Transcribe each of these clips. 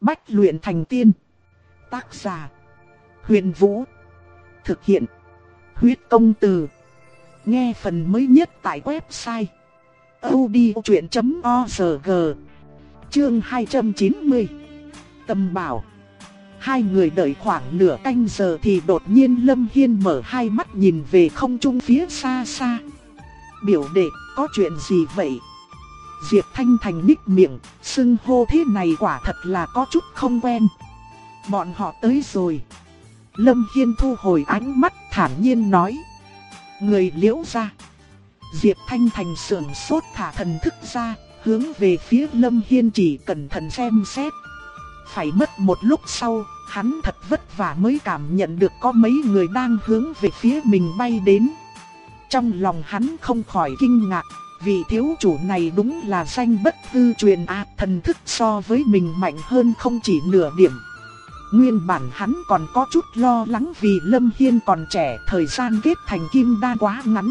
Bách luyện thành tiên. Tác giả: Huyền Vũ. Thực hiện: Huyết Công Từ. Nghe phần mới nhất tại website audiochuyện.org. Chương 290. Tâm bảo. Hai người đợi khoảng nửa canh giờ thì đột nhiên Lâm Hiên mở hai mắt nhìn về không trung phía xa xa. Biểu đệ, có chuyện gì vậy? Diệp Thanh Thành nhích miệng, xưng hô thế này quả thật là có chút không quen. Bọn họ tới rồi. Lâm Hiên thu hồi ánh mắt thản nhiên nói. Người Liễu gia. Diệp Thanh Thành sườn sốt thả thần thức ra, hướng về phía Lâm Hiên chỉ cẩn thận xem xét. Phải mất một lúc sau, hắn thật vất vả mới cảm nhận được có mấy người đang hướng về phía mình bay đến. Trong lòng hắn không khỏi kinh ngạc, vị thiếu chủ này đúng là danh bất hư truyền à, thần thức so với mình mạnh hơn không chỉ nửa điểm. Nguyên bản hắn còn có chút lo lắng vì Lâm Hiên còn trẻ, thời gian kết thành kim đan quá ngắn.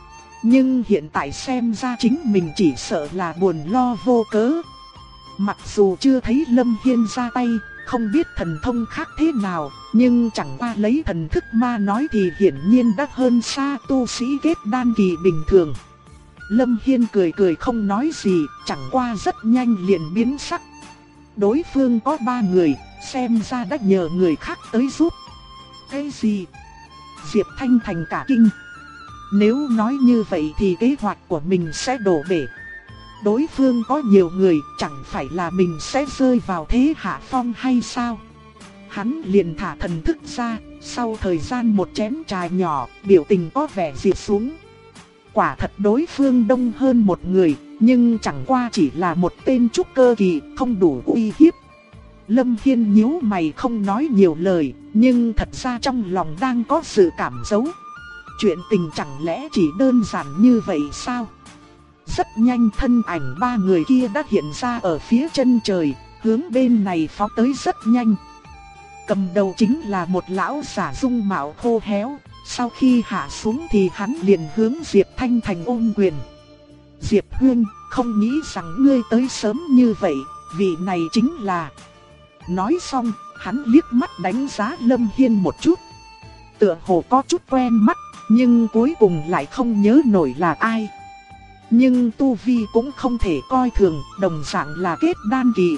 Nhưng hiện tại xem ra chính mình chỉ sợ là buồn lo vô cớ. Mặc dù chưa thấy Lâm Hiên ra tay, không biết thần thông khác thế nào, nhưng chẳng qua lấy thần thức ma nói thì hiển nhiên đã hơn xa tu sĩ kết đan kỳ bình thường. Lâm Hiên cười cười không nói gì, chẳng qua rất nhanh liền biến sắc. Đối phương có 3 người, xem ra đã nhờ người khác tới giúp. Cái gì? Diệp Thanh Thành cả kinh. Nếu nói như vậy thì kế hoạch của mình sẽ đổ bể. Đối phương có nhiều người, chẳng phải là mình sẽ rơi vào thế hạ phong hay sao? Hắn liền thả thần thức ra, sau thời gian một chén trà nhỏ, biểu tình có vẻ dịu xuống. Quả thật đối phương đông hơn một người, nhưng chẳng qua chỉ là một tên trúc cơ kỳ, không đủ uy hiếp. Lâm Hiên nhíu mày không nói nhiều lời, nhưng thật ra trong lòng đang có sự cảm giấu. Chuyện tình chẳng lẽ chỉ đơn giản như vậy sao? Rất nhanh thân ảnh 3 người kia đã hiện ra ở phía chân trời, hướng bên này phóng tới rất nhanh. Cầm đầu chính là một lão giả dung mạo khô héo, sau khi hạ xuống thì hắn liền hướng Diệp Thanh Thành ôm quyền. Diệp Huynh, không nghĩ rằng ngươi tới sớm như vậy, vị này chính là... Nói xong, hắn liếc mắt đánh giá Lâm Hiên một chút. Tựa hồ có chút quen mắt, nhưng cuối cùng lại không nhớ nổi là ai. Nhưng tu vi cũng không thể coi thường, đồng dạng là kết đan kỳ.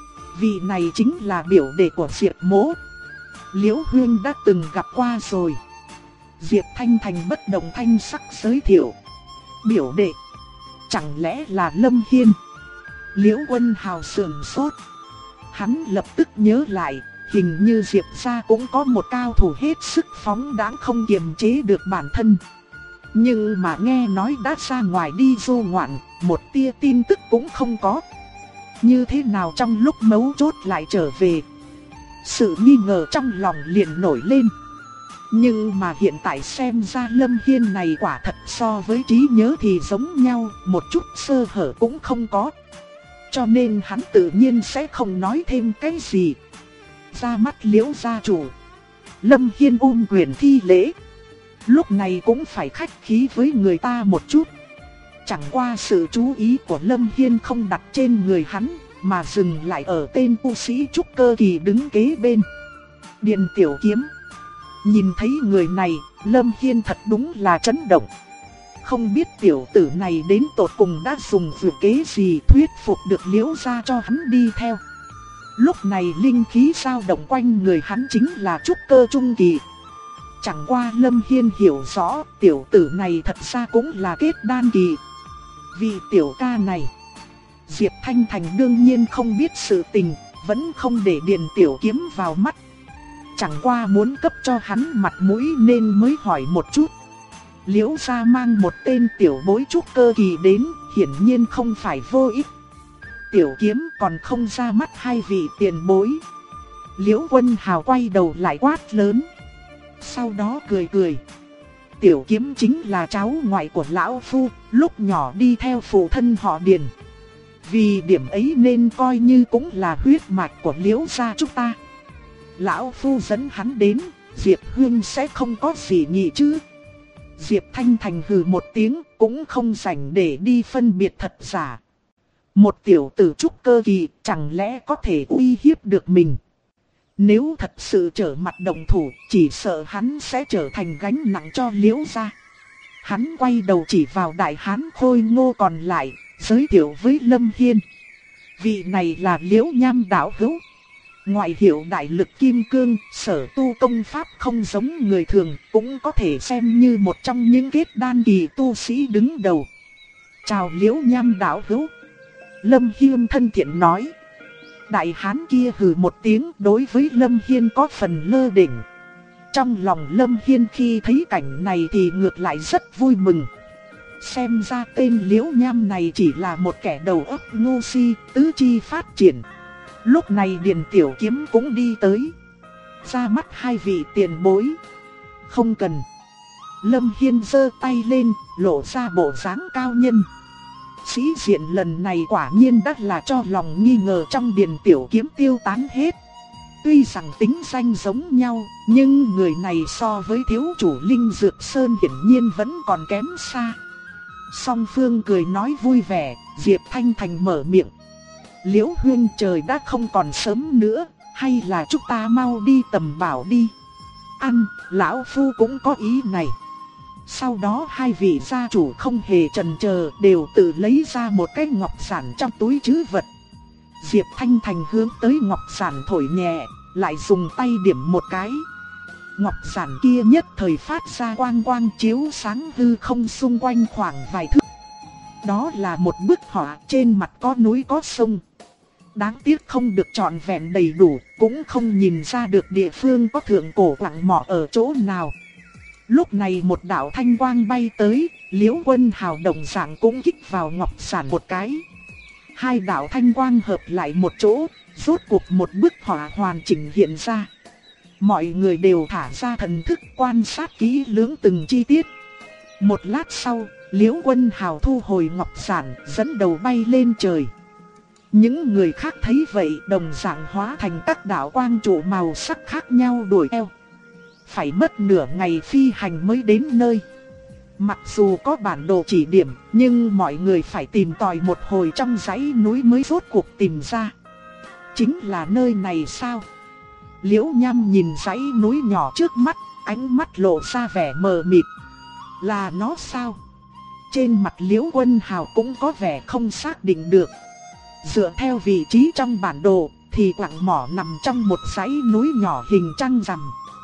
Vị này chính là biểu đệ của Diệp Mỗ. Liễu Huynh đã từng gặp qua rồi. Diệp Thanh Thành bất động thanh sắc giới thiệu. Biểu đệ? Chẳng lẽ là Lâm Hiên? Liễu Quân Hào sườn sốt. Hắn lập tức nhớ lại, hình như Diệp gia cũng có một cao thủ hết sức phóng đãng không kiềm chế được bản thân. Nhưng mà nghe nói đã ra ngoài đi du ngoạn, một tia tin tức cũng không có. Như thế nào trong lúc mấu chốt lại trở về? Sự nghi ngờ trong lòng liền nổi lên. Nhưng mà hiện tại xem ra Lâm Hiên này quả thật so với trí nhớ thì giống nhau, một chút sơ hở cũng không có. Cho nên hắn tự nhiên sẽ không nói thêm cái gì. Ra mắt Liễu gia chủ. Lâm Hiên ôm quyền thi lễ. Lúc này cũng phải khách khí với người ta một chút. Chẳng qua sự chú ý của Lâm Hiên không đặt trên người hắn, mà dừng lại ở tên tu sĩ trúc cơ kỳ đứng kế bên. Điền Tiểu Kiếm. Nhìn thấy người này, Lâm Hiên thật đúng là chấn động. Không biết tiểu tử này đến tột cùng đã dùng vượt kế gì thuyết phục được Liễu gia cho hắn đi theo. Lúc này linh khí dao động quanh người hắn chính là trúc cơ trung kỳ. Chẳng qua Lâm Hiên hiểu rõ tiểu tử này thật ra cũng là kết đan kỳ. Vì tiểu ca này, Diệp Thanh Thành đương nhiên không biết sự tình, vẫn không để Điền Tiểu Kiếm vào mắt. Chẳng qua muốn cấp cho hắn mặt mũi nên mới hỏi một chút. Liễu gia mang một tên tiểu bối trúc cơ kỳ đến, hiển nhiên không phải vô ích. Tiểu Kiếm còn không ra mắt hai vị tiền bối. Liễu Quân Hào quay đầu lại quát lớn. Sau đó cười cười. Tiểu Kiếm chính là cháu ngoại của lão phu, lúc nhỏ đi theo phụ thân họ Điền. Vì điểm ấy nên coi như cũng là huyết mạch của Liễu gia chúng ta. Lão phu dẫn hắn đến, Diệp Huynh sẽ không có gì nhỉ chứ? Diệp Thanh Thành hừ một tiếng, cũng không rảnh để đi phân biệt thật giả. Một tiểu tử trúc cơ kỳ chẳng lẽ có thể uy hiếp được mình. Nếu thật sự trở mặt động thủ, chỉ sợ hắn sẽ trở thành gánh nặng cho Liễu gia. Hắn quay đầu chỉ vào đại hán khôi ngô còn lại, giới thiệu với Lâm Hiên. Vị này là Liễu Nham đạo hữu. Ngoại hiệu đại lực kim cương, sở tu công pháp không giống người thường, cũng có thể xem như một trong những kết đan kỳ tu sĩ đứng đầu. Chào Liễu Nham đạo hữu. Lâm Hiên thân thiện nói. Đại hán kia hừ một tiếng, đối với Lâm Hiên có phần lơ đỉnh. Trong lòng Lâm Hiên khi thấy cảnh này thì ngược lại rất vui mừng. Xem ra tên Liễu Nham này chỉ là một kẻ đầu óc ngu si, tứ chi phát triển. Lúc này Điền Tiểu Kiếm cũng đi tới. Ra mắt hai vị tiền bối. Không cần. Lâm Hiên giơ tay lên, lộ ra bộ dáng cao nhân. Sĩ diện lần này quả nhiên đã là cho lòng nghi ngờ trong Điền Tiểu Kiếm tiêu tán hết. Tuy rằng tính danh giống nhau, nhưng người này so với thiếu chủ Linh Dược Sơn hiển nhiên vẫn còn kém xa. Song phương cười nói vui vẻ, Diệp Thanh Thành mở miệng. Liễu huynh, trời đã không còn sớm nữa, hay là chúng ta mau đi tầm bảo đi. Ăn, lão phu cũng có ý này. Sau đó hai vị gia chủ không hề chần chờ, đều tự lấy ra một cái ngọc giản trong túi trữ vật. Diệp Thanh Thành hướng tới ngọc giản thổi nhẹ, lại dùng tay điểm một cái. Ngọc giản kia nhất thời phát ra quang quang chiếu sáng hư không xung quanh khoảng vài thước. Đó là một bức họa, trên mặt có núi có sông. Đáng tiếc không được trọn vẹn đầy đủ, cũng không nhìn ra được địa phương có thượng cổ quặng mỏ ở chỗ nào. Lúc này một đạo thanh quang bay tới, Liễu Quân Hào đồng dạng cũng kích vào ngọc giản một cái. Hai đạo thanh quang hợp lại một chỗ, rốt cuộc một bức họa hoàn chỉnh hiện ra. Mọi người đều thả ra thần thức quan sát kỹ lưỡng từng chi tiết. Một lát sau, Liễu Quân Hào thu hồi ngọc giản, dẫn đầu bay lên trời. Những người khác thấy vậy đồng dạng hóa thành các đạo quang trụ màu sắc khác nhau đuổi theo. Phải mất nửa ngày phi hành mới đến nơi. Mặc dù có bản đồ chỉ điểm, nhưng mọi người phải tìm tòi một hồi trong dãy núi mới rốt cuộc tìm ra. Chính là nơi này sao? Liễu Nham nhìn dãy núi nhỏ trước mắt, ánh mắt lộ ra vẻ mờ mịt. Là nó sao? Trên mặt Liễu Quân Hào cũng có vẻ không xác định được. Dựa theo vị trí trong bản đồ, thì quặng mỏ nằm trong một dãy núi nhỏ hình trăng rằm.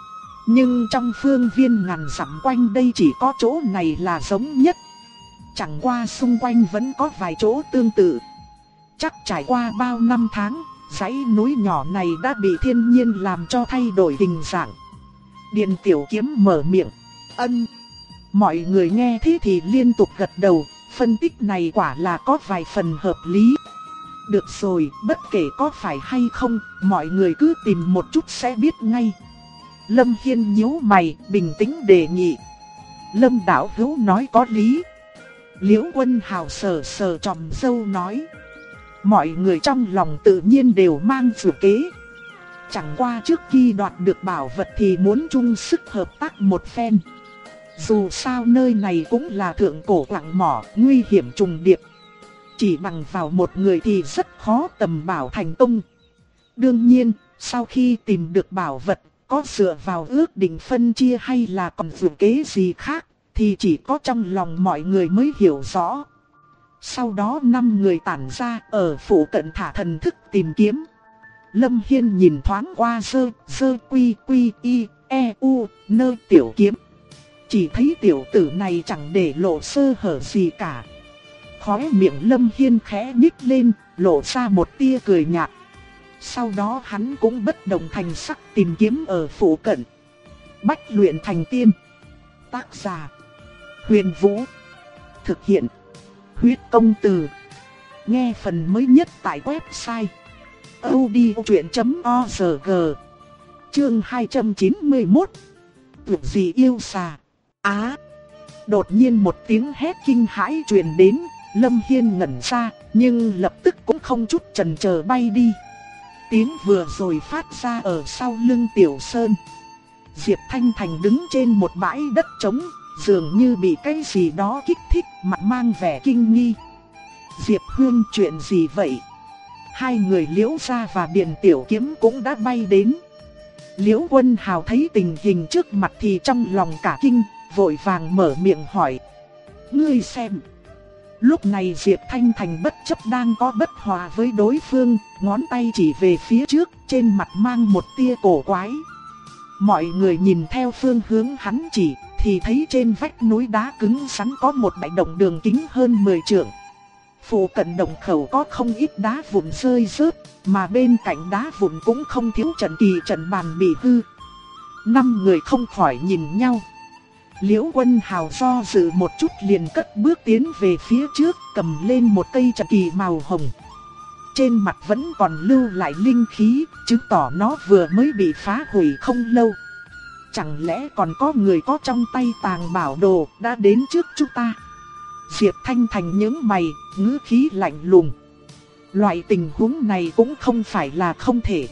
Nhưng trong phương viên ngàn dặm quanh đây chỉ có chỗ này là giống nhất. Chẳng qua xung quanh vẫn có vài chỗ tương tự. Chắc trải qua bao năm tháng, dãy núi nhỏ này đã bị thiên nhiên làm cho thay đổi hình dạng. Điền Tiểu Kiếm mở miệng. Ân. Mọi người nghe thế thì liên tục gật đầu, phân tích này quả là có vài phần hợp lý. Được rồi, bất kể có phải hay không, mọi người cứ tìm một chút sẽ biết ngay. Lâm Hiên nhíu mày, bình tĩnh đề nghị. Lâm đạo hữu nói có lý. Liễu Quân Hào sờ sờ tròm râu nói. Mọi người trong lòng tự nhiên đều mang dự kế. Chẳng qua trước khi đoạt được bảo vật thì muốn chung sức hợp tác một phen. Dù sao nơi này cũng là thượng cổ quặng mỏ, nguy hiểm trùng điệp. Chỉ bằng vào một người thì rất khó tầm bảo thành công. Đương nhiên, sau khi tìm được bảo vật, có dựa vào ước định phân chia hay là còn dự kế gì khác, thì chỉ có trong lòng mọi người mới hiểu rõ. Sau đó 5 người tản ra ở phủ cận thả thần thức tìm kiếm. Lâm Hiên nhìn thoáng qua sơ quy quy y e u nơ tiểu kiếm. Chỉ thấy tiểu tử này chẳng để lộ sơ hở gì cả. Khóe miệng Lâm Hiên khẽ nhích lên, lộ ra một tia cười nhạt. Sau đó hắn cũng bất động thành sắc tìm kiếm ở phủ cận. Bách luyện thành tiên. Tác giả: Huyền Vũ. Thực hiện: Huyết Công Từ. Nghe phần mới nhất tại website audiochuyện.org. Chương 291. Tuyệt gì yêu xà. Đột nhiên một tiếng hét kinh hãi truyền đến. Lâm Hiên ngẩn ra, nhưng lập tức cũng không chút chần chờ bay đi. Tiếng vừa rồi phát ra ở sau lưng Tiểu Sơn. Diệp Thanh Thành đứng trên một bãi đất trống, dường như bị cái gì đó kích thích, mặt mang vẻ kinh nghi. Diệp Hương, chuyện gì vậy? Hai người Liễu Gia và Điền Tiểu Kiếm cũng đã bay đến. Liễu Quân Hào thấy tình hình trước mặt thì trong lòng cả kinh, vội vàng mở miệng hỏi. Ngươi xem. Lúc này Diệp Thanh Thành bất chấp đang có bất hòa với đối phương, ngón tay chỉ về phía trước, trên mặt mang một tia cổ quái. Mọi người nhìn theo phương hướng hắn chỉ, thì thấy trên vách núi đá cứng rắn có một đại động đường kính hơn 10 trượng. Phụ cận động khẩu có không ít đá vụn rơi rớt, mà bên cạnh đá vụn cũng không thiếu trận kỳ trận bàn bị hư. 5 người không khỏi nhìn nhau. Liễu Quân Hào do dự một chút liền cất bước tiến về phía trước, cầm lên một cây trận kỳ màu hồng. Trên mặt vẫn còn lưu lại linh khí, chứng tỏ nó vừa mới bị phá hủy không lâu. Chẳng lẽ còn có người có trong tay tàng bảo đồ đã đến trước chúng ta? Diệp Thanh Thành nhướng mày, ngữ khí lạnh lùng. Loại tình huống này cũng không phải là không thể.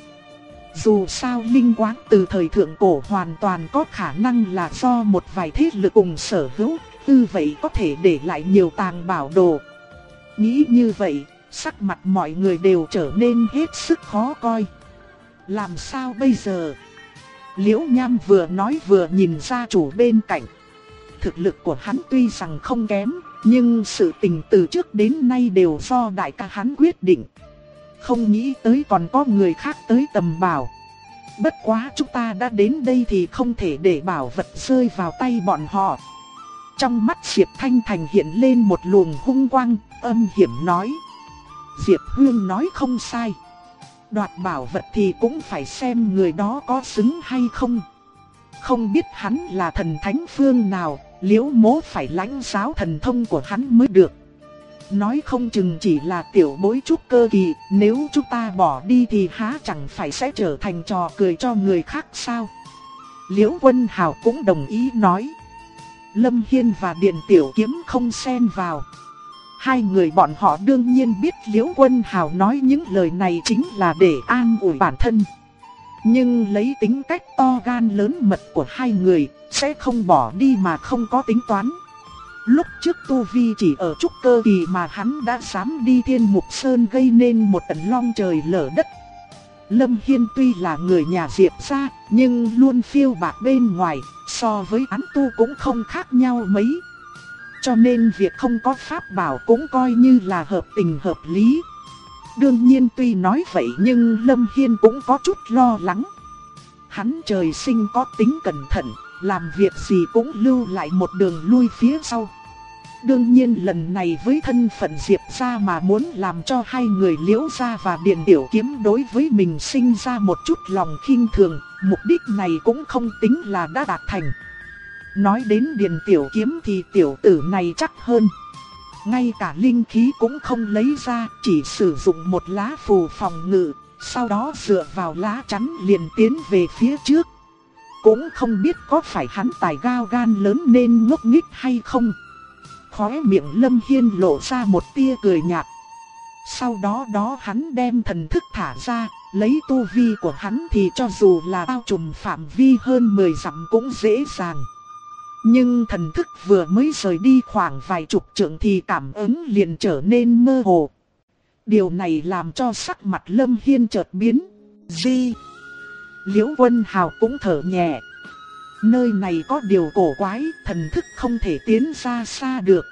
Dù sao linh quáng từ thời thượng cổ hoàn toàn có khả năng là do một vài thế lực cùng sở hữu, như vậy có thể để lại nhiều tàng bảo đồ. Nghĩ như vậy, sắc mặt mọi người đều trở nên hết sức khó coi. Làm sao bây giờ? Liễu Nham vừa nói vừa nhìn gia chủ bên cạnh. Thực lực của hắn tuy rằng không kém, nhưng sự tình từ trước đến nay đều do đại ca hắn quyết định. Không nghĩ tới còn có người khác tới tầm bảo. Bất quá chúng ta đã đến đây thì không thể để bảo vật rơi vào tay bọn họ. Trong mắt Diệp Thanh Thành hiện lên một luồng hung quang, âm hiểm nói. Diệp Hương nói không sai. Đoạt bảo vật thì cũng phải xem người đó có xứng hay không. Không biết hắn là thần thánh phương nào, Liễu Mỗ phải lãnh giáo thần thông của hắn mới được. Nói không chừng chỉ là tiểu bối trúc cơ kỳ, nếu chúng ta bỏ đi thì há chẳng phải sẽ trở thành trò cười cho người khác sao? Liễu Quân Hào cũng đồng ý nói. Lâm Hiên và Điền Tiểu Kiếm không xen vào. Hai người bọn họ đương nhiên biết Liễu Quân Hào nói những lời này chính là để an ủi bản thân. Nhưng lấy tính cách to gan lớn mật của hai người, sẽ không bỏ đi mà không có tính toán. Lúc trước Tu Vi chỉ ở trúc cơ kỳ mà hắn đã dám đi Thiên Mục Sơn gây nên một trận long trời lở đất. Lâm Hiên tuy là người nhà Diệp gia, nhưng luôn phiêu bạt bên ngoài, so với án tu cũng không khác nhau mấy. Cho nên việc không có pháp bảo cũng coi như là hợp tình hợp lý. Đương nhiên tuy nói vậy nhưng Lâm Hiên cũng có chút lo lắng. Hắn trời sinh có tính cẩn thận, làm việc gì cũng lưu lại một đường lui phía sau. Đương nhiên lần này với thân phận Diệp gia mà muốn làm cho hai người Liễu gia và Điền Tiểu Kiếm đối với mình sinh ra một chút lòng khinh thường, mục đích này cũng không tính là đã đạt thành. Nói đến Điền Tiểu Kiếm thì tiểu tử này chắc hơn. Ngay cả linh khí cũng không lấy ra, chỉ sử dụng một lá phù phòng ngự, sau đó dựa vào lá chắn liền tiến về phía trước. Cũng không biết có phải hắn tài cao gan lớn nên ngốc nghếch hay không. Khóe miệng Lâm Hiên lộ ra một tia cười nhạt. Sau đó hắn đem thần thức thả ra, lấy tu vi của hắn thì cho dù là bao trùm phạm vi hơn 10 dặm cũng dễ dàng. Nhưng thần thức vừa mới rời đi khoảng vài chục trượng thì cảm ứng liền trở nên mơ hồ. Điều này làm cho sắc mặt Lâm Hiên chợt biến. Di. Liễu Quân Hào cũng thở nhẹ. Nơi này có điều cổ quái, thần thức không thể tiến ra xa được.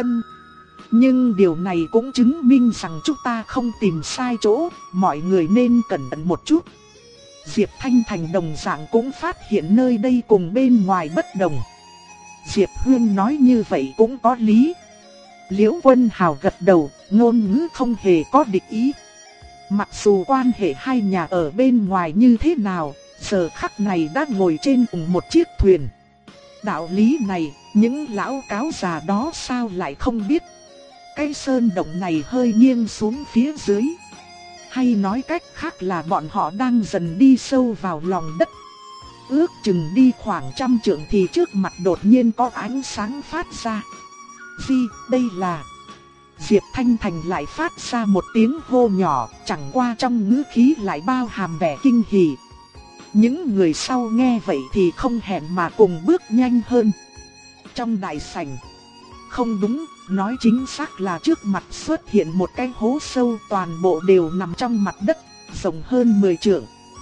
Nhưng điều này cũng chứng minh rằng chúng ta không tìm sai chỗ, mọi người nên cẩn thận một chút. Diệp Thanh Thành đồng dạng cũng phát hiện nơi đây cùng bên ngoài bất đồng. Diệp Hương nói như vậy cũng có lý. Liễu Quân Hào gật đầu, ngôn ngữ không hề có địch ý. Mặc dù quan hệ hai nhà ở bên ngoài như thế nào, giờ khắc này đã ngồi trên cùng một chiếc thuyền. Đạo lý này, những lão cáo già đó sao lại không biết. Cái sơn động này hơi nghiêng xuống phía dưới. Hay nói cách khác là bọn họ đang dần đi sâu vào lòng đất. Ước chừng đi khoảng 100 trượng thì trước mặt đột nhiên có ánh sáng phát ra. Đây là... Diệp Thanh Thành lại phát ra một tiếng hô nhỏ, chẳng qua trong ngữ khí lại bao hàm vẻ kinh hỉ. Những người sau nghe vậy thì không hẹn mà cùng bước nhanh hơn. Trong đại sảnh, Không đúng, nói chính xác là trước mặt xuất hiện một cái hố sâu, toàn bộ đều nằm trong mặt đất, rộng hơn 10 trượng.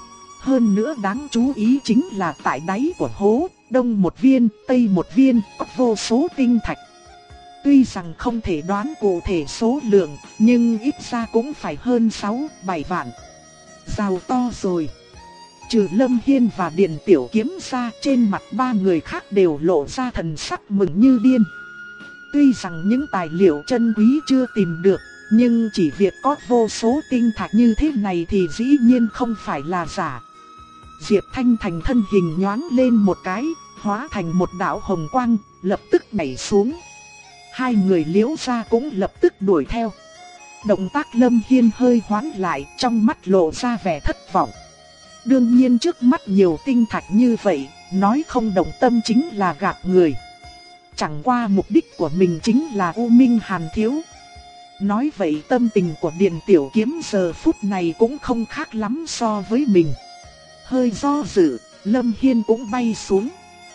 Hơn nữa đáng chú ý chính là tại đáy của hố, đông một viên, tây một viên, có vô số tinh thạch. Tuy rằng không thể đoán cụ thể số lượng, nhưng ít ra cũng phải hơn 6-7 vạn. Giàu to rồi. Trừ Lâm Hiên và Điện Tiểu Kiếm ra, trên mặt ba người khác đều lộ ra thần sắc mừng như điên. Tuy rằng những tài liệu chân quý chưa tìm được, nhưng chỉ việc có vô số tinh thạch như thế này thì dĩ nhiên không phải là giả. Diệp Thanh Thành thân hình nhoáng lên một cái, hóa thành một đạo hồng quang, lập tức nhảy xuống. Hai người Liễu gia cũng lập tức đuổi theo. Động tác Lâm Hiên hơi hoán lại, trong mắt lộ ra vẻ thất vọng. Đương nhiên trước mắt nhiều tinh thạch như vậy, nói không động tâm chính là gạt người. Chẳng qua mục đích của mình chính là U Minh Hàn Thiếu. Nói vậy tâm tình của Điện Tiểu Kiếm giờ phút này cũng không khác lắm so với mình. Hơi do dự, Lâm Hiên cũng bay xuống.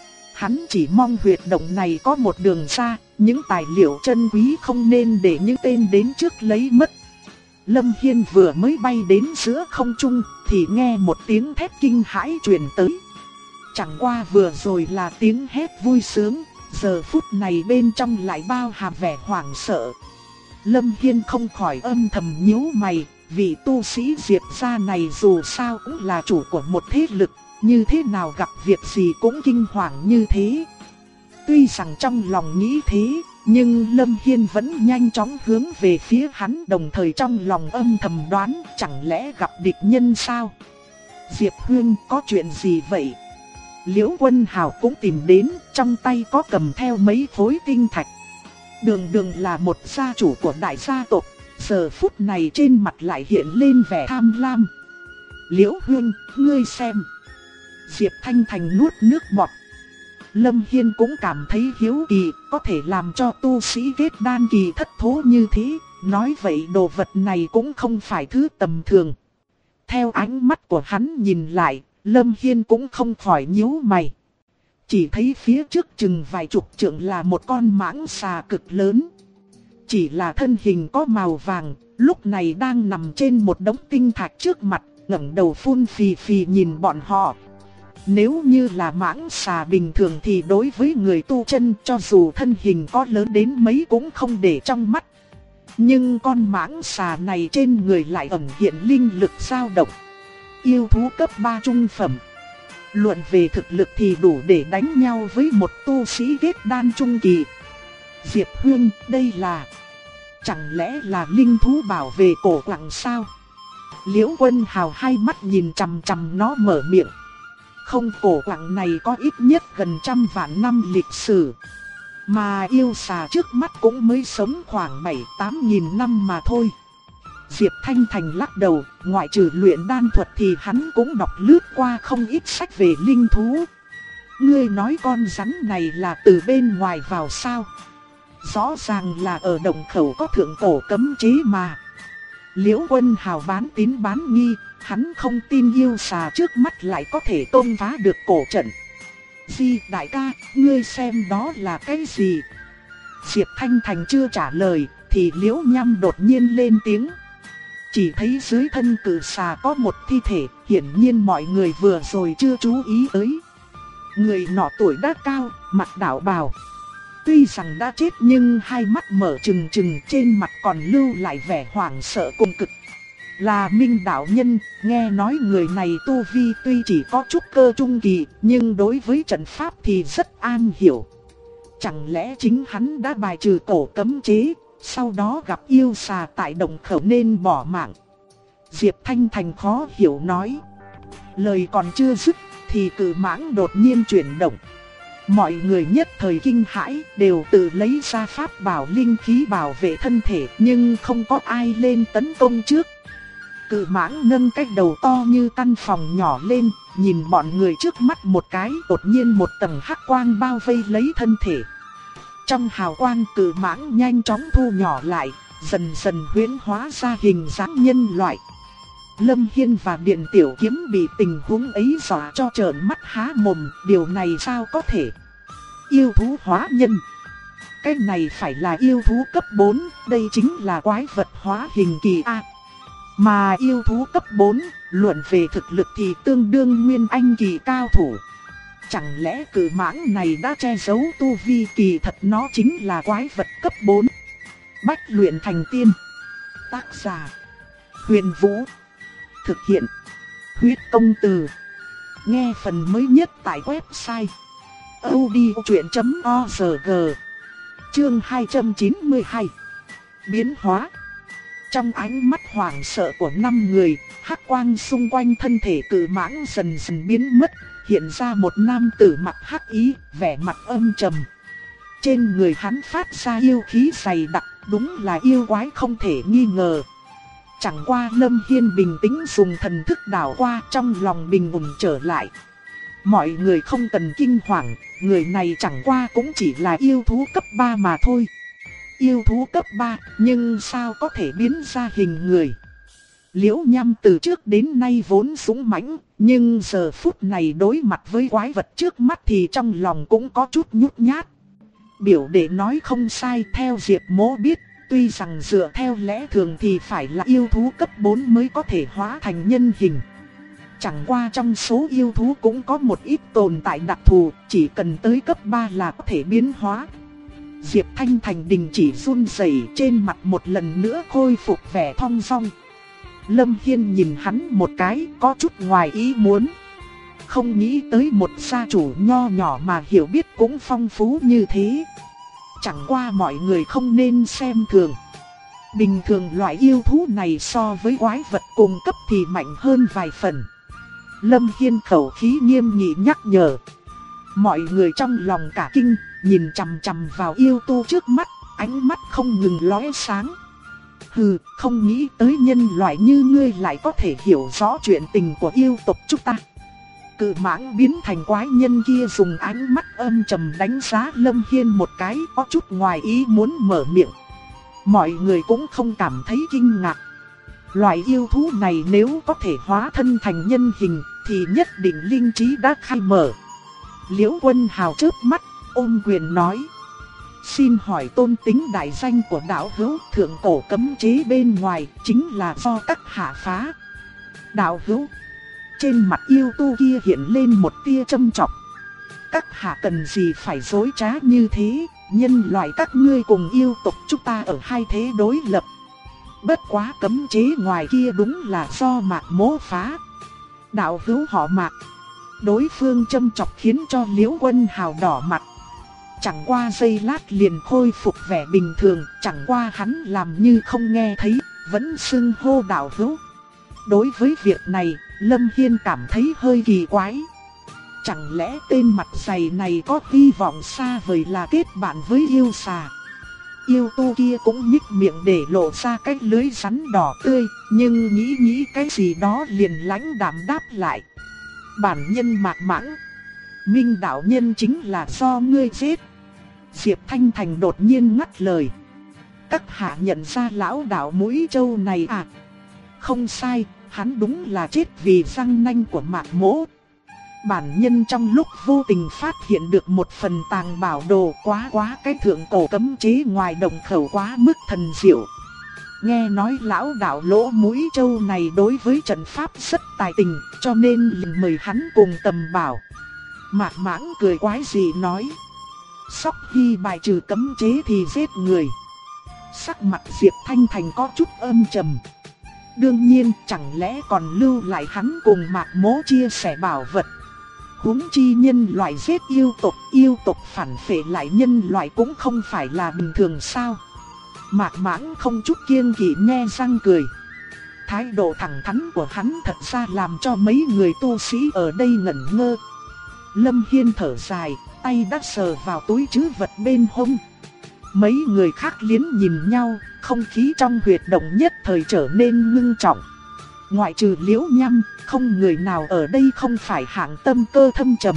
Hắn chỉ mong huyệt động này có một đường ra, những tài liệu chân quý không nên để những tên đến trước lấy mất. Lâm Hiên vừa mới bay đến giữa không trung thì nghe một tiếng thét kinh hãi truyền tới. Chẳng qua vừa rồi là tiếng hét vui sướng, giờ phút này bên trong lại bao hàm vẻ hoảng sợ. Lâm Hiên không khỏi âm thầm nhíu mày, vị tu sĩ Diệp gia này dù sao cũng là chủ của một thế lực, như thế nào gặp việc gì cũng kinh hoàng như thế. Tuy rằng trong lòng nghĩ thế, nhưng Lâm Hiên vẫn nhanh chóng hướng về phía hắn, đồng thời trong lòng âm thầm đoán chẳng lẽ gặp địch nhân sao? Diệp Huyên, có chuyện gì vậy? Liễu Quân Hào cũng tìm đến, trong tay có cầm theo mấy khối tinh thạch. Đường đường là một gia chủ của đại gia tộc, giờ phút này trên mặt lại hiện lên vẻ tham lam. Liễu Huyên, ngươi xem. Diệp Thanh Thành nuốt nước bọt. Lâm Hiên cũng cảm thấy hiếu kỳ, có thể làm cho tu sĩ kết đan kỳ thất thố như thế. Nói vậy đồ vật này cũng không phải thứ tầm thường. Theo ánh mắt của hắn nhìn lại, Lâm Hiên cũng không khỏi nhíu mày. Chỉ thấy phía trước chừng vài chục trượng là một con mãng xà cực lớn. Chỉ là thân hình có màu vàng, lúc này đang nằm trên một đống tinh thạch trước mặt, ngẩng đầu phun phì phì nhìn bọn họ. Nếu như là mãng xà bình thường thì đối với người tu chân cho dù thân hình có lớn đến mấy cũng không để trong mắt. Nhưng con mãng xà này trên người lại ẩn hiện linh lực dao động. Yêu thú cấp 3 trung phẩm. Luận về thực lực thì đủ để đánh nhau với một tu sĩ kết đan trung kỳ. Diệp Huyên, đây là... Chẳng lẽ là linh thú bảo vệ cổ quặng sao? Liễu Quân Hào hai mắt nhìn chằm chằm nó mở miệng. Không, cổ quặng này có ít nhất gần 100 vạn năm lịch sử. Mà yêu xà trước mắt cũng mới sống khoảng 7-8 nghìn năm mà thôi. Diệp Thanh Thành lắc đầu, ngoại trừ luyện đan thuật thì hắn cũng đọc lướt qua không ít sách về linh thú. Ngươi nói con rắn này là từ bên ngoài vào sao? Rõ ràng là ở động khẩu có thượng cổ cấm chế mà. Liễu Quân Hào bán tín bán nghi, hắn không tin yêu xà trước mắt lại có thể công phá được cổ trận. Di đại ca, ngươi xem đó là cái gì? Diệp Thanh Thành chưa trả lời, thì Liễu Nham đột nhiên lên tiếng. Chỉ thấy dưới thân cự xà có một thi thể, hiển nhiên mọi người vừa rồi chưa chú ý tới. Người nọ tuổi đã cao, mặc đạo bào. Tuy rằng đã chết nhưng hai mắt mở trừng trừng, trên mặt còn lưu lại vẻ hoảng sợ cùng cực. Là Minh đạo nhân, nghe nói người này tu vi tuy chỉ có chút cơ trung kỳ, nhưng đối với trận pháp thì rất an hiểu. Chẳng lẽ chính hắn đã bài trừ cổ cấm chế, sau đó gặp yêu xà tại động khẩu nên bỏ mạng? Diệp Thanh Thành khó hiểu nói. Lời còn chưa dứt thì cự mãng đột nhiên chuyển động. Mọi người nhất thời kinh hãi, đều tự lấy ra pháp bảo linh khí bảo vệ thân thể, nhưng không có ai lên tấn công trước. Cự mãng nâng cái đầu to như căn phòng nhỏ lên, nhìn bọn người trước mắt một cái, đột nhiên một tầng hắc quang bao vây lấy thân thể. Trong hào quang, cự mãng nhanh chóng thu nhỏ lại, dần dần huyễn hóa ra hình dáng nhân loại. Lâm Hiên và Điện Tiểu Kiếm bị tình huống ấy dọa cho trợn mắt há mồm, điều này sao có thể? Yêu thú hóa nhân. Cái này phải là yêu thú cấp 4, đây chính là quái vật hóa hình kỳ A. Mà yêu thú cấp 4, luận về thực lực thì tương đương nguyên anh kỳ cao thủ. Chẳng lẽ cự mãng này đã che giấu tu vi, kỳ thật nó chính là quái vật cấp 4. Bách luyện thành tiên. Tác giả: Huyền Vũ. Thực hiện: Huyết Công Từ. Nghe phần mới nhất tại website audiochuyện.org. Chương 292. Biến hóa. Trong ánh mắt hoảng sợ của 5 người, hắc quang xung quanh thân thể cự mãng dần dần biến mất, hiện ra một nam tử mặc hắc y, vẻ mặt âm trầm. Trên người hắn phát ra yêu khí dày đặc, đúng là yêu quái không thể nghi ngờ. Chẳng qua Lâm Hiên bình tĩnh dùng thần thức đảo qua, trong lòng bình ổn trở lại. Mọi người không cần kinh hoàng, người này chẳng qua cũng chỉ là yêu thú cấp 3 mà thôi. Yêu thú cấp 3, nhưng sao có thể biến ra hình người? Liễu Nham từ trước đến nay vốn dũng mãnh, nhưng giờ phút này đối mặt với quái vật trước mắt thì trong lòng cũng có chút nhút nhát. Biểu đệ nói không sai, theo Diệp Mỗ biết, tuy rằng dựa theo lẽ thường thì phải là yêu thú cấp 4 mới có thể hóa thành nhân hình. Chẳng qua trong số yêu thú cũng có một ít tồn tại đặc thù, chỉ cần tới cấp 3 là có thể biến hóa. Diệp Thanh Thành đình chỉ run rẩy, trên mặt một lần nữa khôi phục vẻ thong dong. Lâm Hiên nhìn hắn một cái, có chút ngoài ý muốn. Không nghĩ tới một gia chủ nho nhỏ mà hiểu biết cũng phong phú như thế. Chẳng qua mọi người không nên xem thường. Bình thường loại yêu thú này so với quái vật cùng cấp thì mạnh hơn vài phần. Lâm Hiên khẩu khí nghiêm nghị nhắc nhở. Mọi người trong lòng cả kinh, nhìn chằm chằm vào yêu tu trước mắt, ánh mắt không ngừng lóe sáng. Hừ, không nghĩ tới nhân loại như ngươi lại có thể hiểu rõ chuyện tình của yêu tộc chúng ta. Cự mãng biến thành quái nhân kia dùng ánh mắt âm trầm đánh giá Lâm Hiên một cái, có chút ngoài ý muốn mở miệng. Mọi người cũng không cảm thấy kinh ngạc. Loại yêu thú này nếu có thể hóa thân thành nhân hình thì nhất định linh trí đã khai mở. Liễu Quân Hào chớp mắt, ôm quyền nói. Xin hỏi tôn tính đại danh của đạo hữu, thượng cổ cấm chế bên ngoài chính là do các hạ phá. Đạo hữu. Trên mặt yêu tu kia hiện lên một tia châm chọc. Các hạ cần gì phải dối trá như thế, nhân loại các ngươi cùng yêu tộc chúng ta ở hai thế đối lập. Bất quá cấm chế ngoài kia đúng là do Mạc Mỗ phá. Đạo hữu họ Mạc. Đối phương châm chọc khiến cho Liễu Quân Hào đỏ mặt. Chẳng qua giây lát liền khôi phục vẻ bình thường, chẳng qua hắn làm như không nghe thấy, vẫn xưng hô đạo hữu. Đối với việc này, Lâm Hiên cảm thấy hơi kỳ quái. Chẳng lẽ tên mặt dày này có hy vọng xa vời là kết bạn với yêu xà? Yêu tu kia cũng nhích miệng để lộ ra cái lưới rắn đỏ tươi, nhưng nghĩ cái gì đó liền lãnh đạm đáp lại. Bản nhân Mạc Mãng, Minh đạo nhân chính là do ngươi giết. Diệp Thanh Thành đột nhiên ngắt lời. Các hạ nhận ra lão đạo mũi trâu này à? Không sai, hắn đúng là chết vì răng nanh của Mạc Mỗ. Bản nhân trong lúc vô tình phát hiện được một phần tàng bảo đồ, quá cái thượng cổ cấm chế ngoài đồng khẩu quá mức thần diệu. Nghe nói lão đạo lỗ mũi trâu này đối với trận pháp rất tài tình, cho nên liền mời hắn cùng tầm bảo. Mạc Mãng cười quái dị nói. Sóc Hy bài trừ cấm chế thì giết người. Sắc mặt Diệp Thanh Thành có chút âm trầm. Đương nhiên chẳng lẽ còn lưu lại hắn cùng Mạc Mỗ chia sẻ bảo vật. Huống chi nhân loại giết yêu tộc phản phệ lại nhân loại cũng không phải là bình thường sao. Mạc Mãng không chút kiêng kỵ nhe răng cười. Thái độ thẳng thắn của hắn thật ra làm cho mấy người tu sĩ ở đây ngẩn ngơ. Lâm Hiên thở dài, tay đã sờ vào túi trữ vật bên hông. Mấy người khác liếc nhìn nhau, không khí trong huyệt động nhất thời trở nên ngưng trọng. Ngoại trừ Liễu Nham, không người nào ở đây không phải hạng tâm cơ thâm trầm.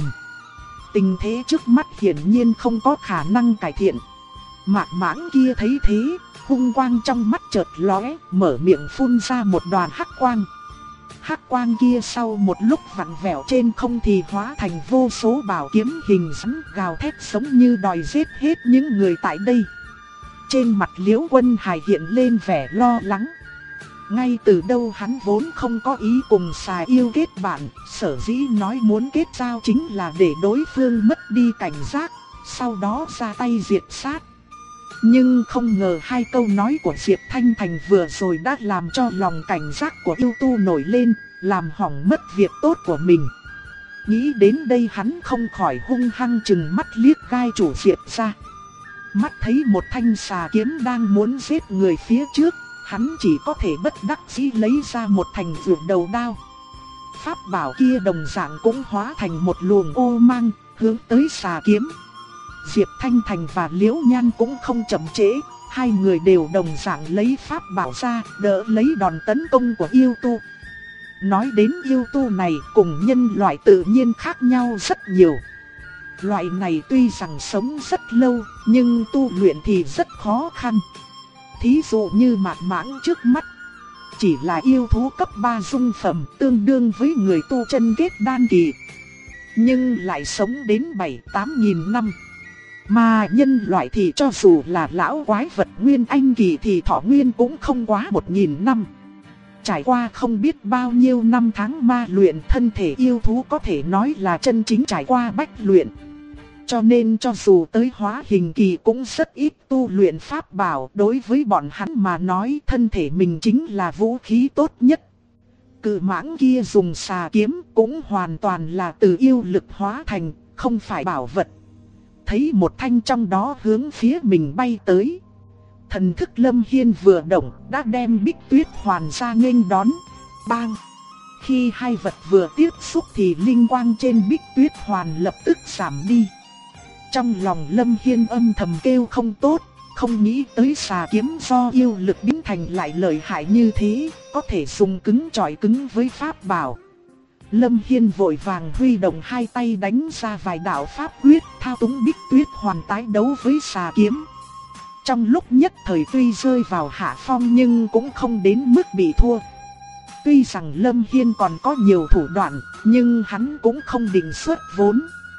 Tình thế trước mắt hiển nhiên không có khả năng cải thiện. Mạc Mãng kia thấy thế, hung quang trong mắt chợt lóe, mở miệng phun ra một đoàn hắc quang. hắc quang kia sau một lúc vặn vẹo trên không thì hóa thành vô số bảo kiếm hình rắn gào thét giống như đòi giết hết những người tại đây. Trên mặt Liễu Quân Hải hiện lên vẻ lo lắng. Ngay từ đầu hắn vốn không có ý cùng xà yêu kết bạn, sở dĩ nói muốn kết giao chính là để đối phương mất đi cảnh giác, sau đó ra tay diệt sát. Nhưng không ngờ hai câu nói của Diệp Thanh Thành vừa rồi đã làm cho lòng cảnh giác của yêu tu nổi lên, làm hỏng mất việc tốt của mình. Nghĩ đến đây hắn không khỏi hung hăng chừng mắt liếc gai chủ Diệp ra. Mắt thấy một thanh xà kiếm đang muốn giết người phía trước, hắn chỉ có thể bất đắc dĩ lấy ra một thành vượt đầu đao. Pháp bảo kia đồng dạng cũng hóa thành một luồng ô mang, hướng tới xà kiếm. Diệp Thanh Thành và Liễu Nhan cũng không chậm trễ, hai người đều đồng dạng lấy pháp bảo ra, đỡ lấy đòn tấn công của yêu tu. Nói đến yêu tu này cùng nhân loại tự nhiên khác nhau rất nhiều. Loại này tuy rằng sống rất lâu, nhưng tu luyện thì rất khó khăn. Thí dụ như Mạn Mãng trước mắt, chỉ là yêu thú cấp 3 dung phẩm tương đương với người tu chân kết đan kỳ, nhưng lại sống đến 7-8 nghìn năm. Mà nhân loại thì cho dù là lão quái vật nguyên anh kỳ thì thọ nguyên cũng không quá 1000 năm. Trải qua không biết bao nhiêu năm tháng ma luyện, thân thể yêu thú có thể nói là chân chính trải qua bách luyện. Cho nên cho dù tới hóa hình kỳ cũng rất ít tu luyện pháp bảo, đối với bọn hắn mà nói thân thể mình chính là vũ khí tốt nhất. Cự mãng kia dùng xà kiếm cũng hoàn toàn là từ yêu lực hóa thành, không phải bảo vật. Thấy một thanh trong đó hướng phía mình bay tới, thần thức Lâm Hiên vừa động đã đem Bích Tuyết Hoàn ra nghênh đón. Bang! Khi hai vật vừa tiếp xúc thì linh quang trên Bích Tuyết Hoàn lập tức giảm đi. Trong lòng Lâm Hiên âm thầm kêu không tốt, không nghĩ tới xà kiếm do yêu lực biến thành lại lợi hại như thế, có thể dùng cứng chọi cứng với pháp bảo. Lâm Hiên vội vàng huy động hai tay đánh ra vài đạo pháp quyết, thao túng Bích Tuyết Hoàn tái đấu với xà kiếm. Trong lúc nhất thời tuy rơi vào hạ phong nhưng cũng không đến mức bị thua. Tuy rằng Lâm Hiên còn có nhiều thủ đoạn, nhưng hắn cũng không định xuất vốn.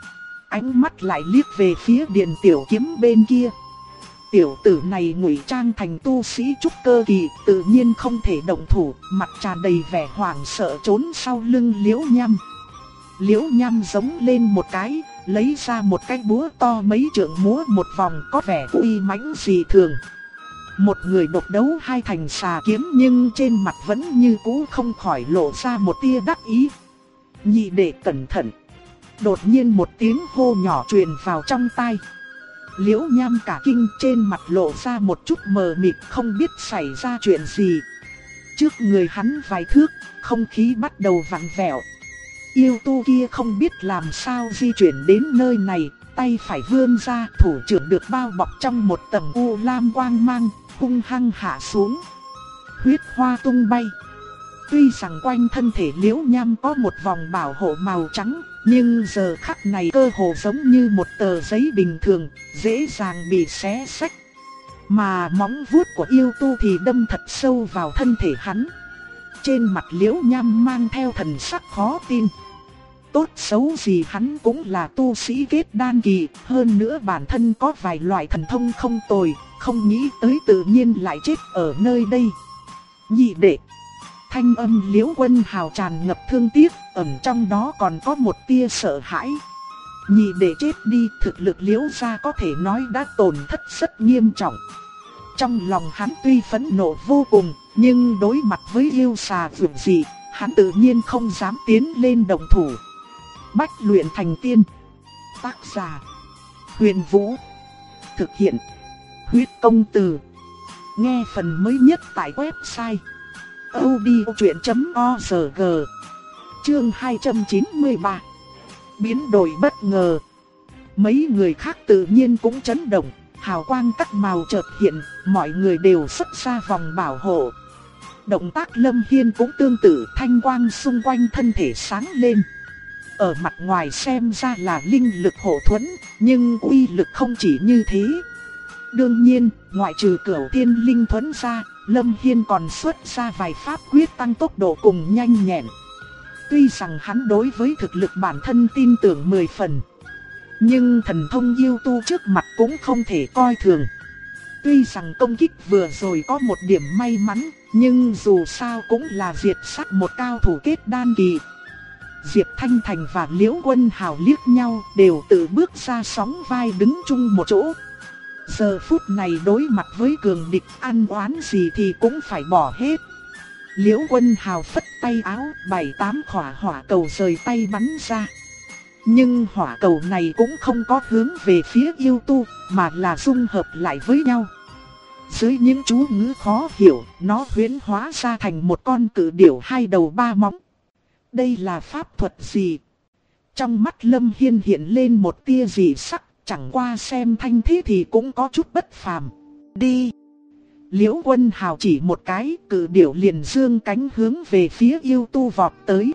Ánh mắt lại liếc về phía Điền Tiểu Kiếm bên kia. Tiểu tử này ngụy trang thành tu sĩ trúc cơ kỳ, tự nhiên không thể động thủ, mặt tràn đầy vẻ hoảng sợ trốn sau lưng Liễu Nham. Liễu Nham giống lên một cái, lấy ra một cái búa to mấy trượng múa một vòng có vẻ uy mãnh dị thường. Một người độc đấu hai thành xà kiếm nhưng trên mặt vẫn như cũ không khỏi lộ ra một tia đắc ý. Nhị đệ cẩn thận. Đột nhiên một tiếng hô nhỏ truyền vào trong tai. Liễu Nham cả kinh, trên mặt lộ ra một chút mờ mịt, không biết xảy ra chuyện gì. Trước người hắn vài thước, không khí bắt đầu vặn vẹo. Yêu tu kia không biết làm sao di chuyển đến nơi này, tay phải vươn ra, thủ trưởng được bao bọc trong một tầng u lam quang mang, hung hăng hạ xuống. Huyết hoa tung bay. Tuy rằng quanh thân thể Liễu Nham có một vòng bảo hộ màu trắng, nhưng giờ khắc này cơ hồ giống như một tờ giấy bình thường, dễ dàng bị xé xách. Mà móng vuốt của yêu tu thì đâm thật sâu vào thân thể hắn. Trên mặt Liễu Nham mang theo thần sắc khó tin. Tốt xấu gì hắn cũng là tu sĩ kết đan kỳ, hơn nữa bản thân có vài loại thần thông không tồi, không nghĩ tới tự nhiên lại chết ở nơi đây. Nhị đệ. Thanh âm Liễu Quân Hào tràn ngập thương tiếc, ẩn trong đó còn có một tia sợ hãi. Nhị đệ chết đi, thực lực Liễu gia có thể nói đã tổn thất rất nghiêm trọng. Trong lòng hắn tuy phẫn nộ vô cùng, nhưng đối mặt với yêu xà vượt dị, hắn tự nhiên không dám tiến lên động thủ. Bách luyện thành tiên. Tác giả: Huyền Vũ. Thực hiện: Huyết Công Từ. Nghe phần mới nhất tại website audiochuyện.org. Chương 293. Biến đổi bất ngờ. Mấy người khác tự nhiên cũng chấn động, hào quang các màu chợt hiện, mọi người đều xuất ra vòng bảo hộ. Động tác Lâm Hiên cũng tương tự, thanh quang xung quanh thân thể sáng lên. Ở mặt ngoài xem ra là linh lực hộ thuẫn, nhưng uy lực không chỉ như thế. Đương nhiên, ngoại trừ Cửu Thiên Linh Thuẫn ra, Lâm Hiên còn xuất ra vài pháp quyết tăng tốc độ cùng nhanh nhẹn. Tuy rằng hắn đối với thực lực bản thân tin tưởng 10 phần, nhưng thần thông yêu tu trước mặt cũng không thể coi thường. Tuy rằng công kích vừa rồi có một điểm may mắn, nhưng dù sao cũng là diệt sát một cao thủ kết đan kỳ. Diệp Thanh Thành và Liễu Quân Hào liếc nhau, đều tự bước ra sóng vai đứng chung một chỗ. Giờ phút này đối mặt với cường địch, ăn oán gì thì cũng phải bỏ hết. Liễu Quân Hào phất tay áo, 7-8 quả hỏa cầu rời tay bắn ra. Nhưng hỏa cầu này cũng không có hướng về phía yêu tu, mà là dung hợp lại với nhau. Dưới những chú ngữ khó hiểu, nó huyễn hóa ra thành một con cự điểu 2 đầu 3 móng. Đây là pháp thuật gì? Trong mắt Lâm Hiên hiện lên một tia dị sắc, chẳng qua xem thanh thế thì cũng có chút bất phàm. Đi! Liễu Quân Hào chỉ một cái, cự điểu liền dương cánh hướng về phía yêu tu vọt tới.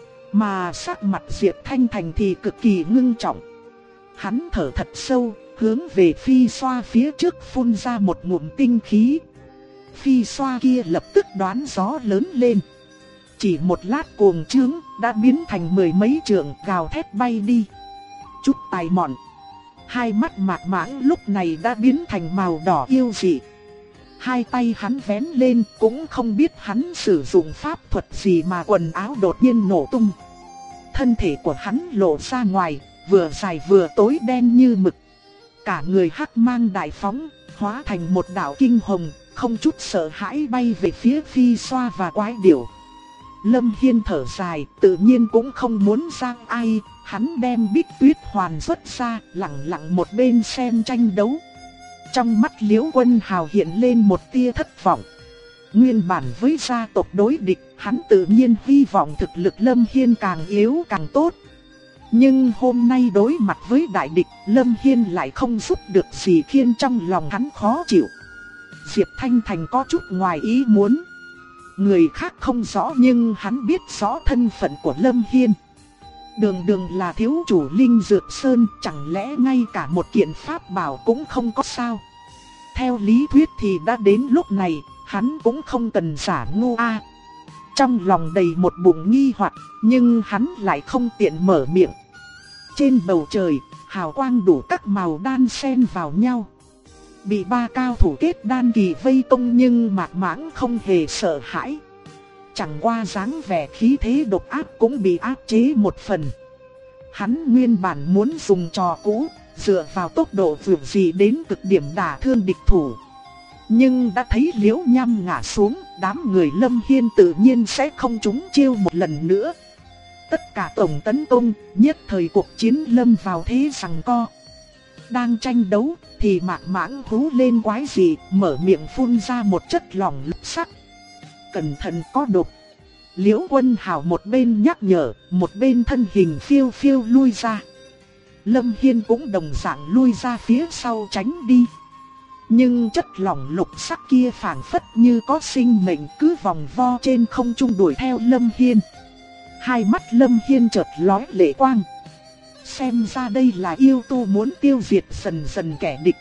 Mà sắc mặt Diệp Thanh Thành thì cực kỳ ngưng trọng. Hắn thở thật sâu, hướng về phi xoa phía trước phun ra một ngụm tinh khí. Phi xoa kia lập tức đoán gió lớn lên. Chỉ một lát cuồng trướng, đã biến thành 10 mấy trượng, gào thét bay đi. Chút tài mọn. Hai mắt Mạc Mãng lúc này đã biến thành màu đỏ yêu dị. Hai tay hắn vén lên, cũng không biết hắn sử dụng pháp thuật gì mà quần áo đột nhiên nổ tung. Thân thể của hắn lộ ra ngoài, vừa dài vừa tối đen như mực. Cả người hắc mang đại phóng, hóa thành một đạo kinh hồng, không chút sợ hãi bay về phía phi xoa và quái điểu. Lâm Hiên thở dài, tự nhiên cũng không muốn giang ai, hắn đem Bích Tuyết Hoàn xuất ra, lặng lặng một bên xem tranh đấu. Trong mắt Liễu Quân Hào hiện lên một tia thất vọng. Nguyên bản với gia tộc đối địch, hắn tự nhiên hy vọng thực lực Lâm Hiên càng yếu càng tốt. Nhưng hôm nay đối mặt với đại địch, Lâm Hiên lại không giúp được gì, khiến trong lòng hắn khó chịu. Diệp Thanh Thành có chút ngoài ý muốn. Người khác không rõ nhưng hắn biết rõ thân phận của Lâm Hiên. Đường đường là thiếu chủ Linh Dược Sơn, chẳng lẽ ngay cả một kiện pháp bảo cũng không có sao? Theo lý thuyết thì đã đến lúc này, hắn cũng không cần giả ngu a. Trong lòng đầy một bụng nghi hoặc, nhưng hắn lại không tiện mở miệng. Trên bầu trời, hào quang đủ các màu đan xen vào nhau. Bị 3 cao thủ kết đan kỳ vây công nhưng Mạc Mãng không hề sợ hãi. Chẳng qua dáng vẻ khí thế độc ác cũng bị áp chế một phần. Hắn nguyên bản muốn dùng trò cũ, dựa vào tốc độ vượt dị đến cực điểm đả thương địch thủ. Nhưng đã thấy Liễu Nham ngã xuống, đám người Lâm Hiên tự nhiên sẽ không trúng chiêu một lần nữa. Tất cả tổng tấn công, nhất thời cuộc chiến lâm vào thế giằng co. Đang tranh đấu thì Mạc Mãng hú lên quái dị, mở miệng phun ra một chất lỏng lục sắc. Cẩn thận có độc. Liễu Quân Hào một bên nhắc nhở, một bên thân hình phiêu phiêu lui ra. Lâm Hiên cũng đồng dạng lui ra phía sau tránh đi. Nhưng chất lỏng lục sắc kia phảng phất như có sinh mệnh, cứ vòng vo trên không trung đuổi theo Lâm Hiên. Hai mắt Lâm Hiên chợt lóe lệ quang. Xem ra đây là yêu tu muốn tiêu diệt dần dần kẻ địch.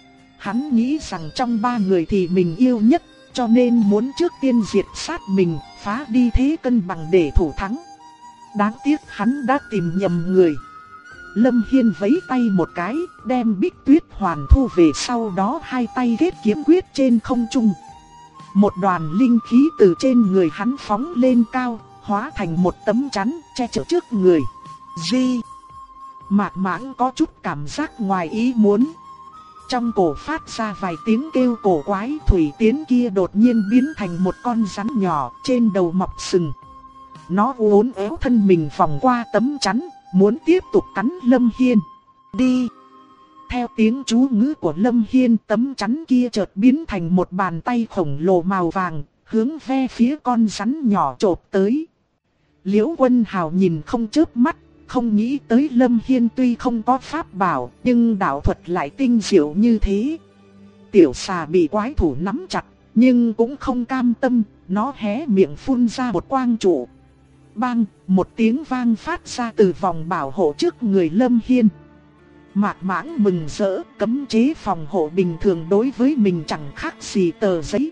Hắn nghĩ rằng trong 3 người thì mình yêu nhất, cho nên muốn trước tiên diệt sát mình, phá đi thế cân bằng để thủ thắng. Đáng tiếc hắn đã tìm nhầm người. Lâm Hiên vẫy tay một cái, đem Bích Tuyết Hoàn thu về, sau đó hai tay kết kiếm quyết trên không trung. Một đoàn linh khí từ trên người hắn phóng lên cao, hóa thành một tấm chắn che chở trước người. Di. Mạc Mãng có chút cảm giác ngoài ý muốn. Trong cổ phát ra vài tiếng kêu cổ quái, thủy tiến kia đột nhiên biến thành một con rắn nhỏ, trên đầu mọc sừng. Nó uốn éo thân mình vòng qua tấm chắn, muốn tiếp tục cắn Lâm Hiên. Đi! Theo tiếng chú ngữ của Lâm Hiên, tấm chắn kia chợt biến thành một bàn tay khổng lồ màu vàng, hướng về phía con rắn nhỏ chộp tới. Liễu Quân Hào nhìn không chớp mắt, không nghĩ tới Lâm Hiên tuy không có pháp bảo, nhưng đạo thuật lại tinh diệu như thế. Tiểu xà bị quái thủ nắm chặt, nhưng cũng không cam tâm, nó hé miệng phun ra một quang trụ. Bang, một tiếng vang phát ra từ vòng bảo hộ trước người Lâm Hiên. Mạc Mãng mừng rỡ, cấm chế phòng hộ bình thường đối với mình chẳng khác gì tờ giấy.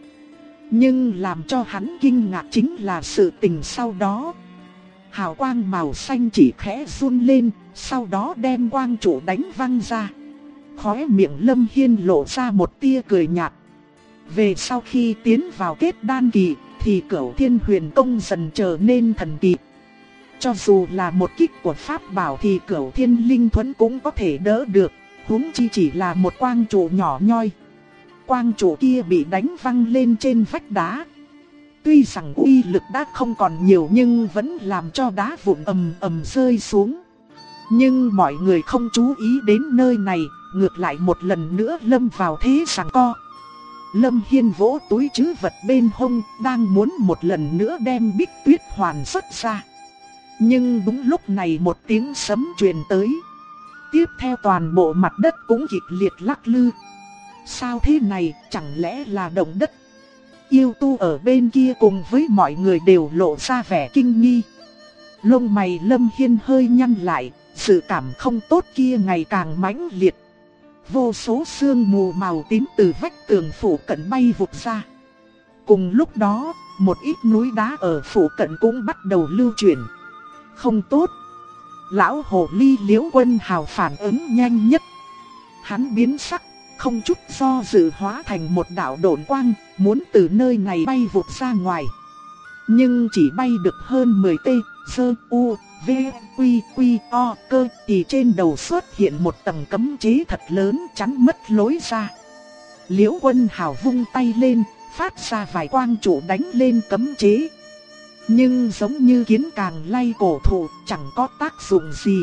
Nhưng làm cho hắn kinh ngạc chính là sự tình sau đó. Hào quang màu xanh chỉ khẽ run lên, sau đó đem quang trụ đánh văng ra. Khóe miệng Lâm Hiên lộ ra một tia cười nhạt. Về sau khi tiến vào kết đan kỳ, thì Cửu Thiên Huyền Công dần trở nên thần kỳ. Cho dù là một kích của pháp bảo thì Cửu Thiên Linh Thuẫn cũng có thể đỡ được, huống chi chỉ là một quang trụ nhỏ nhoi. Quang trụ kia bị đánh văng lên trên vách đá. Tuy rằng uy lực đã không còn nhiều nhưng vẫn làm cho đá vụn ầm ầm rơi xuống. Nhưng mọi người không chú ý đến nơi này, ngược lại một lần nữa lâm vào thế giằng co. Lâm Hiên vỗ túi trữ vật bên hông, đang muốn một lần nữa đem Bích Tuyết Hoàn xuất ra. Nhưng đúng lúc này một tiếng sấm truyền tới. Tiếp theo toàn bộ mặt đất cũng kịch liệt lắc lư. Sao thế này, chẳng lẽ là động đất? Yêu tu ở bên kia cùng với mọi người đều lộ ra vẻ kinh nghi. Lông mày Lâm Hiên hơi nhăn lại, sự cảm không tốt kia ngày càng mãnh liệt. Vô số sương mù màu tím từ vách tường phủ cận bay vụt ra. Cùng lúc đó, một ít núi đá ở phủ cận cũng bắt đầu lưu chuyển. Không tốt. Lão hồ ly Liễu Quân Hào phản ứng nhanh nhất. Hắn biến sắc, không chút do dự hóa thành một đạo độn quang, muốn từ nơi này bay vụt ra ngoài. Nhưng chỉ bay được hơn 10 tê, sơ u, v, quy, quy, o, cơ, thì trên đầu xuất hiện một tầng cấm chế thật lớn chắn mất lối ra. Liễu Quân Hào vung tay lên, phát ra vài quang trụ đánh lên cấm chế. Nhưng giống như kiến càng lay cổ thụ, chẳng có tác dụng gì.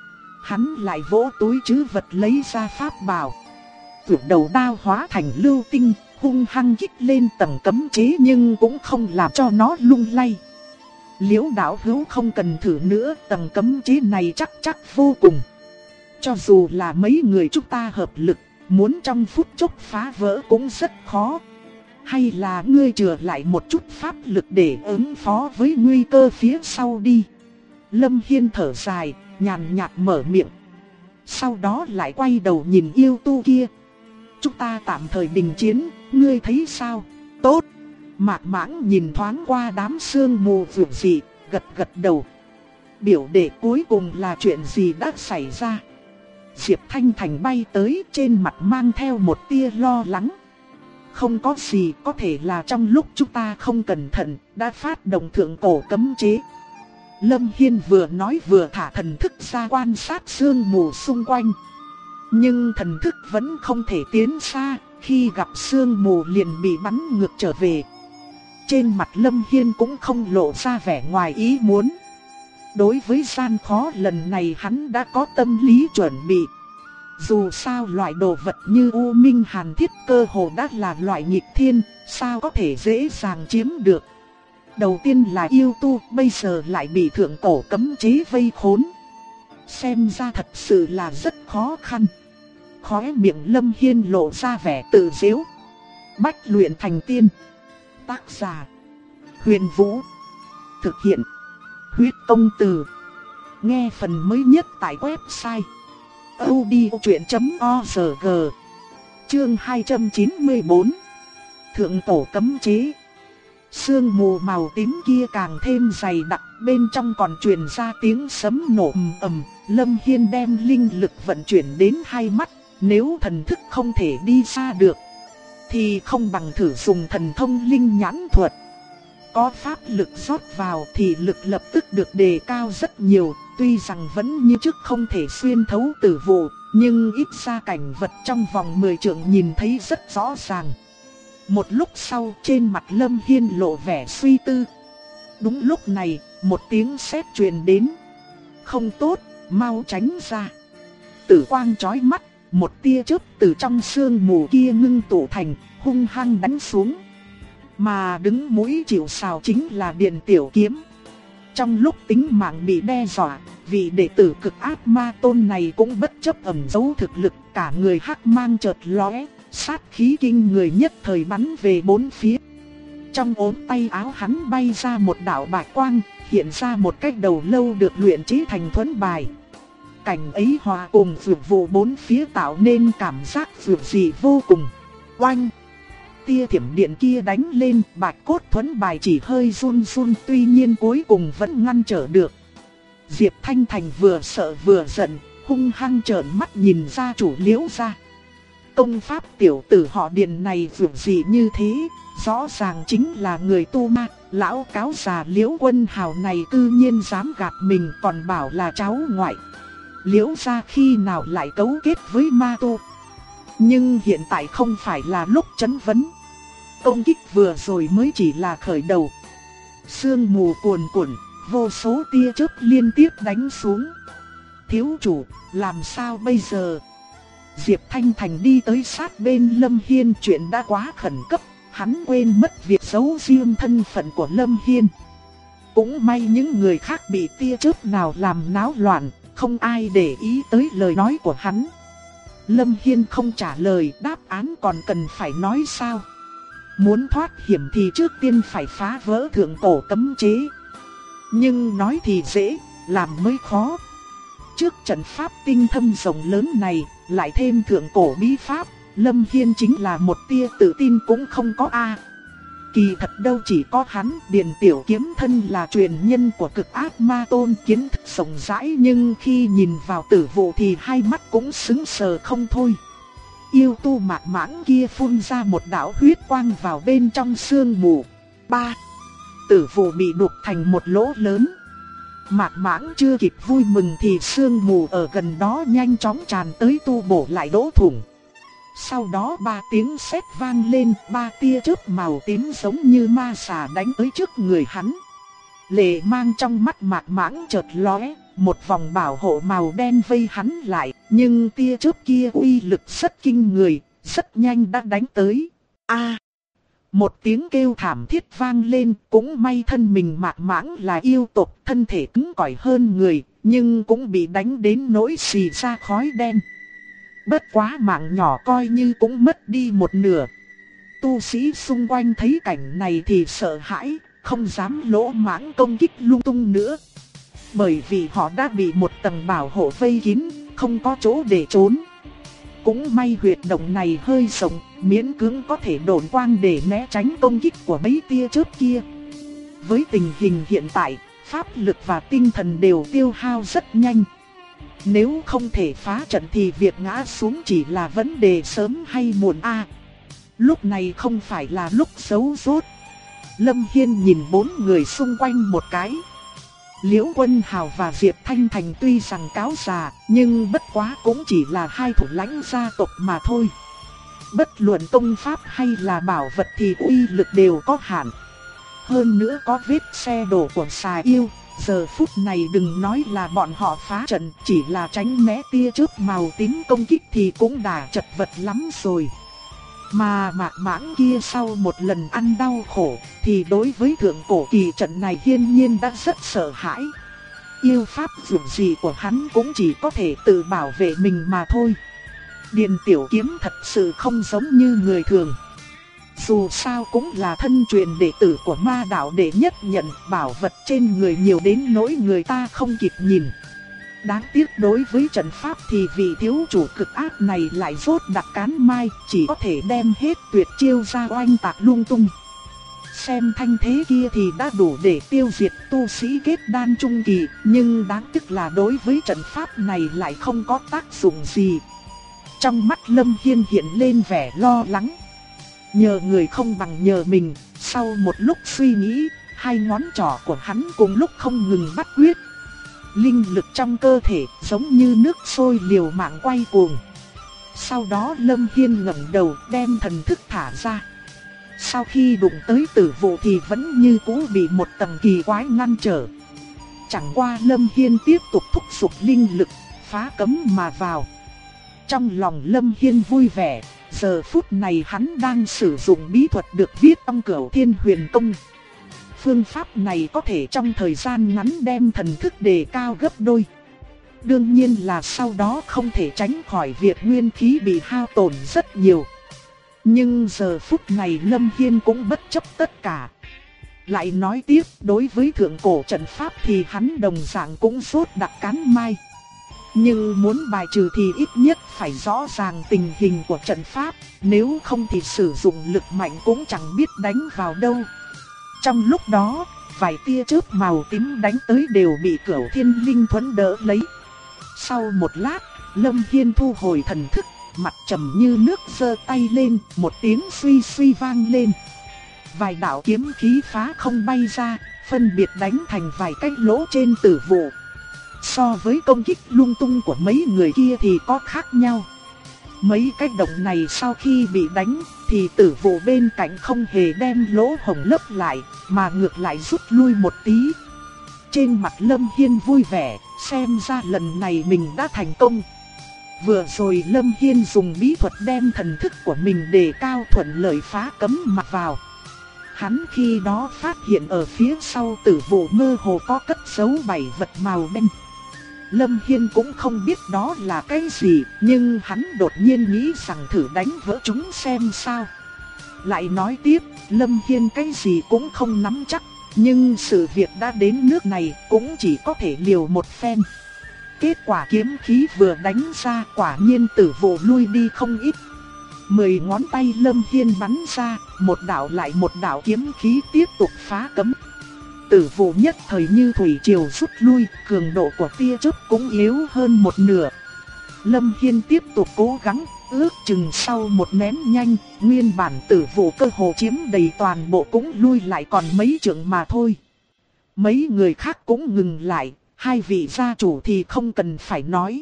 Hắn lại vỗ túi trữ vật lấy ra pháp bảo. Tuyệt đầu đao hóa thành lưu tinh, hung hăng kích lên tầng cấm chế nhưng cũng không làm cho nó lung lay. Liễu đạo hữu không cần thử nữa, tầng cấm chế này chắc vô cùng. Cho dù là mấy người chúng ta hợp lực, muốn trong phút chốc phá vỡ cũng rất khó. Hay là ngươi chừa lại một chút pháp lực để ứng phó với nguy cơ phía sau đi. Lâm Hiên thở dài, nhàn nhạt mở miệng. Sau đó lại quay đầu nhìn yêu tu kia. Chúng ta tạm thời đình chiến, ngươi thấy sao? Tốt. Mạc Mãng nhìn thoáng qua đám sương mù vượng dị, gật đầu. Biểu đệ cuối cùng là chuyện gì đã xảy ra? Diệp Thanh Thành bay tới, trên mặt mang theo một tia lo lắng. Không có gì, có thể là trong lúc chúng ta không cẩn thận, đã phát động thượng cổ cấm chế. Lâm Hiên vừa nói vừa thả thần thức ra quan sát sương mù xung quanh. Nhưng thần thức vẫn không thể tiến xa, khi gặp sương mù liền bị bắn ngược trở về. Trên mặt Lâm Hiên cũng không lộ ra vẻ ngoài ý muốn. Đối với gian khó lần này hắn đã có tâm lý chuẩn bị. Dù sao loại đồ vật như U Minh Hàn Thiết cơ hồ đã là loại nghịch thiên, sao có thể dễ dàng chiếm được. Đầu tiên là yêu tu, bây giờ lại bị thượng cổ cấm chế vây khốn. Xem ra thật sự là rất khó khăn. Khóe miệng Lâm Hiên lộ ra vẻ tự giễu. Bách luyện thành tiên. Tác giả Huyền Vũ. Thực hiện Huyết Công Từ. Nghe phần mới nhất tại website audiochuyện.org. Chương 294. Thượng cổ cấm chế. Sương mù màu tím kia càng thêm dày đặc, bên trong còn truyền ra tiếng sấm nổ ầm. Lâm Hiên đem linh lực vận chuyển đến hai mắt, nếu thần thức không thể đi xa được thì không bằng thử dùng thần thông linh nhãn thuật. Có pháp lực rót vào thì lực lập tức được đề cao rất nhiều, tuy rằng vẫn như trước không thể xuyên thấu tử vụ, nhưng ít ra cảnh vật trong vòng 10 trượng nhìn thấy rất rõ ràng. Một lúc sau trên mặt Lâm Hiên lộ vẻ suy tư. Đúng lúc này, một tiếng sét truyền đến. Không tốt, mau tránh ra. Tử quang chói mắt, một tia chớp từ trong sương mù kia ngưng tụ thành, hung hăng đánh xuống. Mà đứng mũi chịu sào chính là Điện Tiểu Kiếm. Trong lúc tính mạng bị đe dọa, vị đệ tử cực ác ma tôn này cũng bất chấp ẩn giấu thực lực, cả người hắc mang chợt lóe, sát khí kinh người nhất thời bắn về bốn phía. Trong ốm tay áo hắn bay ra một đạo bạch quang, hiện ra một cái đầu lâu được luyện chế thành thuẫn bài. cảnh ấy hòa cùng vượt vụ bốn phía tạo nên cảm giác vượt dị vô cùng. Oanh! Tia thiểm điện kia đánh lên, Bạch Cốt Thuẫn Bài chỉ hơi run run, tuy nhiên cuối cùng vẫn ngăn trở được. Diệp Thanh Thành vừa sợ vừa giận, hung hăng trợn mắt nhìn gia chủ Liễu gia. Công pháp tiểu tử họ Điền này vượt dị như thế, rõ ràng chính là người tu ma. Lão cáo già Liễu Quân Hào này cư nhiên dám gạt mình, còn bảo là cháu ngoại. Liễu gia khi nào lại cấu kết với ma tu? Nhưng hiện tại không phải là lúc chấn vấn. Công kích vừa rồi mới chỉ là khởi đầu. Sương mù cuồn cuộn, vô số tia chớp liên tiếp đánh xuống. Thiếu chủ, làm sao bây giờ? Diệp Thanh Thành đi tới sát bên Lâm Hiên, chuyện đã quá khẩn cấp. Hắn quên mất việc giấu riêng thân phận của Lâm Hiên. Cũng may những người khác bị tia chớp nào làm náo loạn, không ai để ý tới lời nói của hắn. Lâm Hiên không trả lời, đáp án còn cần phải nói sao? Muốn thoát hiểm thì trước tiên phải phá vỡ thượng cổ cấm chế. Nhưng nói thì dễ, làm mới khó. Trước trận pháp tinh thâm rộng lớn này, lại thêm thượng cổ bí pháp, Lâm Hiên chính là một tia tự tin cũng không có a. Kỳ thật đâu chỉ có hắn, Điền Tiểu Kiếm thân là truyền nhân của Cực Ác Ma Tôn, kiến thức rộng rãi, nhưng khi nhìn vào tử vụ thì hai mắt cũng sững sờ không thôi. Yêu tu Mạc Mãng kia phun ra một đạo huyết quang vào bên trong sương mù. Tử vụ bị đục thành một lỗ lớn. Mạc Mãng chưa kịp vui mừng thì sương mù ở gần đó nhanh chóng tràn tới tu bổ lại lỗ thủng. Sau đó 3 tiếng sét vang lên, 3 tia chớp màu tím giống như ma xà đánh tới trước người hắn. Lệ mang trong mắt Mạc Mãng chợt lóe, một vòng bảo hộ màu đen vây hắn lại, nhưng tia chớp kia uy lực rất kinh người, rất nhanh đã đánh tới. Một tiếng kêu thảm thiết vang lên, cũng may thân mình Mạc Mãng là yêu tộc, thân thể cứng cỏi hơn người, nhưng cũng bị đánh đến nỗi xì ra khói đen. Bất quá mạng nhỏ coi như cũng mất đi một nửa. Tu sĩ xung quanh thấy cảnh này thì sợ hãi, không dám lỗ mãng công kích lung tung nữa. Bởi vì họ đã bị một tầng bảo hộ vây kín, không có chỗ để trốn. Cũng may huyệt động này hơi rộng, miễn cưỡng có thể độn quang để né tránh công kích của mấy tia chớp kia. Với tình hình hiện tại, pháp lực và tinh thần đều tiêu hao rất nhanh. Nếu không thể phá trận thì việc ngã xuống chỉ là vấn đề sớm hay muộn a. Lúc này không phải là lúc giấu rốt. Lâm Hiên nhìn 4 người xung quanh một cái. Liễu Quân Hào và Diệp Thanh Thành tuy rằng cáo già, nhưng bất quá cũng chỉ là 2 thủ lãnh gia tộc mà thôi. Bất luận công pháp hay là bảo vật thì uy lực đều có hạn. Hơn nữa có vết xe đổ của xà yêu. Giờ phút này đừng nói là bọn họ phá trận, chỉ là tránh né tia chớp màu tím công kích thì cũng đã chật vật lắm rồi. Mà Mạc Mãng kia sau một lần ăn đau khổ, thì đối với thượng cổ kỳ trận này hiển nhiên đã rất sợ hãi. Yêu pháp dụng gì của hắn cũng chỉ có thể tự bảo vệ mình mà thôi. Điền Tiểu Kiếm thật sự không giống như người thường. Dù sao cũng là thân truyền đệ tử của ma đạo đệ nhất nhận, bảo vật trên người nhiều đến nỗi người ta không kịp nhìn. Đáng tiếc đối với trận pháp thì vị thiếu chủ cực ác này lại rốt đặc cán mai, chỉ có thể đem hết tuyệt chiêu ra oanh tạc lung tung. Xem thanh thế kia thì đã đủ để tiêu diệt tu sĩ kết đan trung kỳ, nhưng đáng tiếc là đối với trận pháp này lại không có tác dụng gì. Trong mắt Lâm Hiên hiện lên vẻ lo lắng. Nhờ người không bằng nhờ mình, sau một lúc suy nghĩ, 2 ngón trỏ của hắn cùng lúc không ngừng bắt quyết. Linh lực trong cơ thể giống như nước sôi liều mạng quay cuồng. Sau đó Lâm Hiên ngẩng đầu đem thần thức thả ra. Sau khi đụng tới tử vụ thì vẫn như cũ bị một tầng kỳ quái ngăn trở. Chẳng qua Lâm Hiên tiếp tục thúc giục linh lực, phá cấm mà vào. Trong lòng Lâm Hiên vui vẻ, giờ phút này hắn đang sử dụng bí thuật được viết trong Cửu Thiên Huyền Công. Phương pháp này có thể trong thời gian ngắn đem thần thức đề cao gấp đôi. Đương nhiên là sau đó không thể tránh khỏi việc nguyên khí bị hao tổn rất nhiều. Nhưng giờ phút này Lâm Hiên cũng bất chấp tất cả. Lại nói tiếp, đối với thượng cổ trận pháp thì hắn đồng dạng cũng rốt đặc cán mai. Nhưng muốn bài trừ thì ít nhất phải rõ ràng tình hình của trận pháp, nếu không thì sử dụng lực mạnh cũng chẳng biết đánh vào đâu. Trong lúc đó, vài tia chớp màu tím đánh tới đều bị Cửu Thiên Linh Thuẫn đỡ lấy. Sau một lát, Lâm Hiên thu hồi thần thức, mặt trầm như nước, giơ tay lên, một tiếng suy suy vang lên. Vài đạo kiếm khí phá không bay ra, phân biệt đánh thành vài cái lỗ trên Tử Vụ. So với công kích lung tung của mấy người kia thì có khác nhau. Mấy cái động này sau khi bị đánh thì Tử Vụ bên cạnh không hề đem lỗ hổng lấp lại, mà ngược lại rút lui một tí. Trên mặt Lâm Hiên vui vẻ, xem ra lần này mình đã thành công. Vừa rồi Lâm Hiên dùng bí thuật đem thần thức của mình đề cao thuận lợi phá cấm mà vào. Hắn khi đó phát hiện ở phía sau Tử Vụ mơ hồ có cất giấu 7 vật màu đen. Lâm Hiên cũng không biết đó là cái gì, nhưng hắn đột nhiên nghĩ rằng thử đánh vỡ chúng xem sao. Lại nói tiếp, Lâm Hiên cái gì cũng không nắm chắc, nhưng sự việc đã đến nước này cũng chỉ có thể liều một phen. Kết quả kiếm khí vừa đánh ra, quả nhiên Tử Vụ lui đi không ít. 10 ngón tay Lâm Hiên bắn ra, một đạo lại một đạo kiếm khí tiếp tục phá cấm. Tử Vụ nhất thời như thủy triều rút lui, cường độ của tia chớp cũng yếu hơn một nửa. Lâm Hiên tiếp tục cố gắng, ước chừng sau một nén nhanh, nguyên bản Tử Vụ cơ hồ chiếm đầy toàn bộ cũng lui lại còn mấy trượng mà thôi. Mấy người khác cũng ngừng lại, hai vị gia chủ thì không cần phải nói.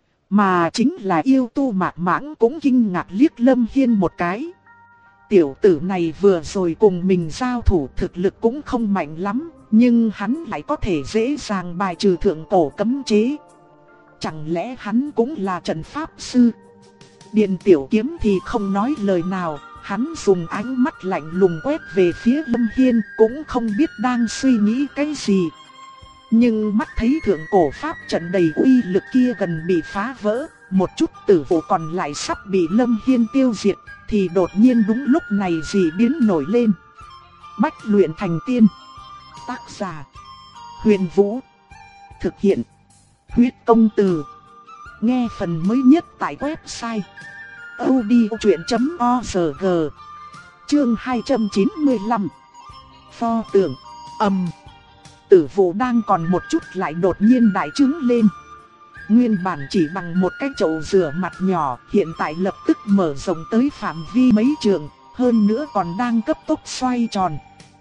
Mà chính là yêu tu Mạc Mãng cũng kinh ngạc liếc Lâm Hiên một cái. Tiểu tử này vừa rồi cùng mình giao thủ thực lực cũng không mạnh lắm, nhưng hắn lại có thể dễ dàng bài trừ thượng cổ cấm chế. Chẳng lẽ hắn cũng là trận pháp sư? Điền Tiểu Kiếm thì không nói lời nào, hắn dùng ánh mắt lạnh lùng quét về phía Lâm Hiên, cũng không biết đang suy nghĩ cái gì. Nhưng mắt thấy thượng cổ pháp trận đầy uy lực kia gần bị phá vỡ, một chút Tử Vụ còn lại sắp bị Lâm Hiên tiêu diệt, thì đột nhiên đúng lúc này dị biến nổi lên. Bách luyện thành tiên. Tác giả: Huyền Vũ. Thực hiện: Huyết Công Từ. Nghe phần mới nhất tại website audiochuyện.org. Chương 295. Pho tượng. Tử Vụ đang còn một chút lại đột nhiên đại trướng lên. Nguyên bản chỉ bằng một cái chậu rửa mặt nhỏ, hiện tại lập tức mở rộng tới phạm vi mấy trượng, hơn nữa còn đang cấp tốc xoay tròn.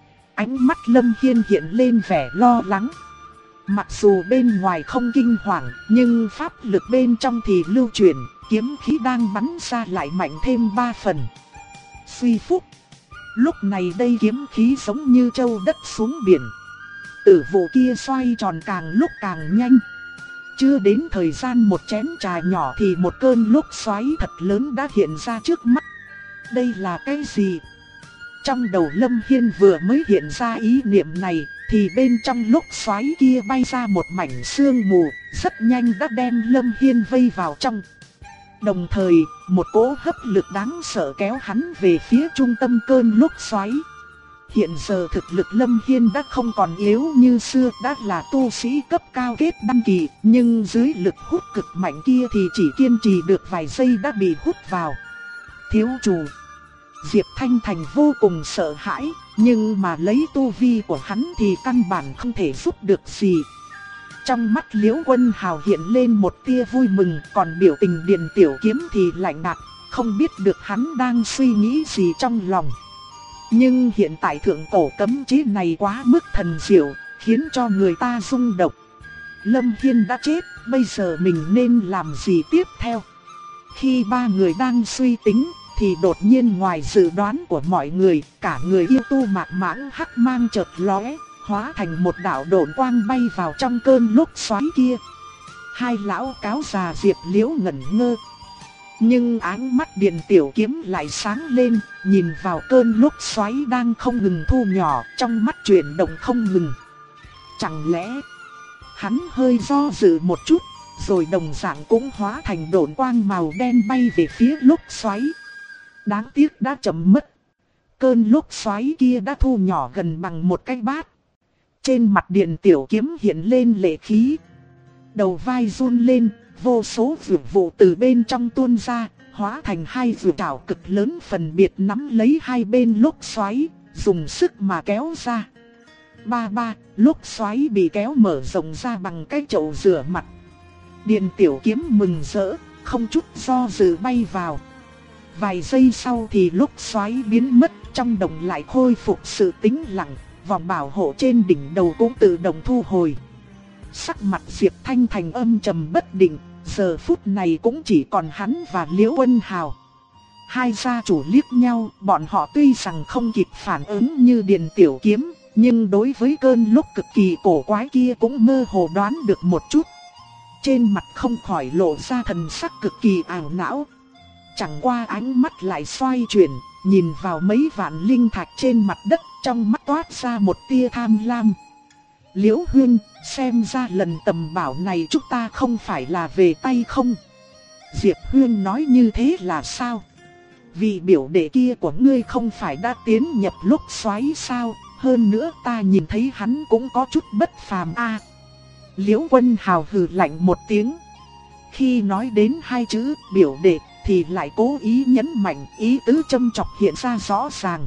Ánh mắt Lâm Hiên hiện lên vẻ lo lắng. Mặc dù bên ngoài không kinh hoàng, nhưng pháp lực bên trong thì lưu chuyển, kiếm khí đang bắn ra lại mạnh thêm 3 phần. Suy phúc. Lúc này đây kiếm khí giống như trâu đất xuống biển. Tử Vụ kia xoay tròn càng lúc càng nhanh. Chưa đến thời gian một chén trà nhỏ thì một cơn lốc xoáy thật lớn đã hiện ra trước mắt. Đây là cái gì? Trong đầu Lâm Hiên vừa mới hiện ra ý niệm này, thì bên trong lốc xoáy kia bay ra một mảnh sương mù, rất nhanh đã đem Lâm Hiên vây vào trong. Đồng thời, một cỗ hấp lực đáng sợ kéo hắn về phía trung tâm cơn lốc xoáy. Hiện giờ thực lực Lâm Hiên đã không còn yếu như xưa, đã là tu sĩ cấp cao kết đăng kỳ, nhưng dưới lực hút cực mạnh kia thì chỉ kiên trì được vài giây đã bị hút vào. Thiếu chủ. Diệp Thanh Thành vô cùng sợ hãi, nhưng mà lấy tu vi của hắn thì căn bản không thể giúp được gì. Trong mắt Liễu Quân Hào hiện lên một tia vui mừng, còn biểu tình Điền Tiểu Kiếm thì lạnh nhạt, không biết được hắn đang suy nghĩ gì trong lòng. Nhưng hiện tại thượng cổ cấm chế này quá mức thần diệu, khiến cho người ta rung động. Lâm Hiên đã chết, bây giờ mình nên làm gì tiếp theo? Khi ba người đang suy tính, thì đột nhiên ngoài dự đoán của mọi người, cả người yêu tu Mạc Mãng hắc mang chợt lóe, hóa thành một đạo độn quang bay vào trong cơn lốc xoáy kia. Hai lão cáo già Diệp Liễu ngẩn ngơ. Nhưng ánh mắt Điền Tiểu Kiếm lại sáng lên, nhìn vào cơn lốc xoáy đang không ngừng thu nhỏ, trong mắt chuyển động không ngừng. Chẳng lẽ hắn hơi do dự một chút, rồi đồng dạng cũng hóa thành độn quang màu đen bay về phía lốc xoáy. Đáng tiếc đã chậm mất. Cơn lốc xoáy kia đã thu nhỏ gần bằng một cái bát. Trên mặt Điền Tiểu Kiếm hiện lên lệ khí. Đầu vai run lên, vô số vượt vụ từ bên trong tuôn ra, hóa thành hai vượt trảo cực lớn phần biệt nắm lấy hai bên lốc xoáy, dùng sức mà kéo ra. Ba, lốc xoáy bị kéo mở rộng ra bằng cái chậu rửa mặt. Điền Tiểu Kiếm mừng rỡ, không chút do dự bay vào. Vài giây sau thì lốc xoáy biến mất, trong đồng lại khôi phục sự tĩnh lặng, vòng bảo hộ trên đỉnh đầu cũng tự động thu hồi. Sắc mặt Diệp Thanh Thành âm trầm bất định, giờ phút này cũng chỉ còn hắn và Liễu Quân Hào. Hai gia chủ liếc nhau, bọn họ tuy rằng không kịp phản ứng như Điền Tiểu Kiếm, nhưng đối với cơn lốc cực kỳ cổ quái kia cũng mơ hồ đoán được một chút. Trên mặt không khỏi lộ ra thần sắc cực kỳ ảo não. Chẳng qua ánh mắt lại xoay chuyển, nhìn vào mấy vạn linh thạch trên mặt đất, trong mắt toát ra một tia tham lam. Liễu Huynh, xem ra lần tầm bảo này chúng ta không phải là về tay không? Diệp Huynh nói như thế là sao? Vì biểu đệ kia của ngươi không phải đã tiến nhập lốc xoáy sao? Hơn nữa ta nhìn thấy hắn cũng có chút bất phàm a. Liễu Quân Hào hừ lạnh một tiếng. Khi nói đến hai chữ biểu đệ thì lại cố ý nhấn mạnh, ý tứ châm chọc hiện ra rõ ràng.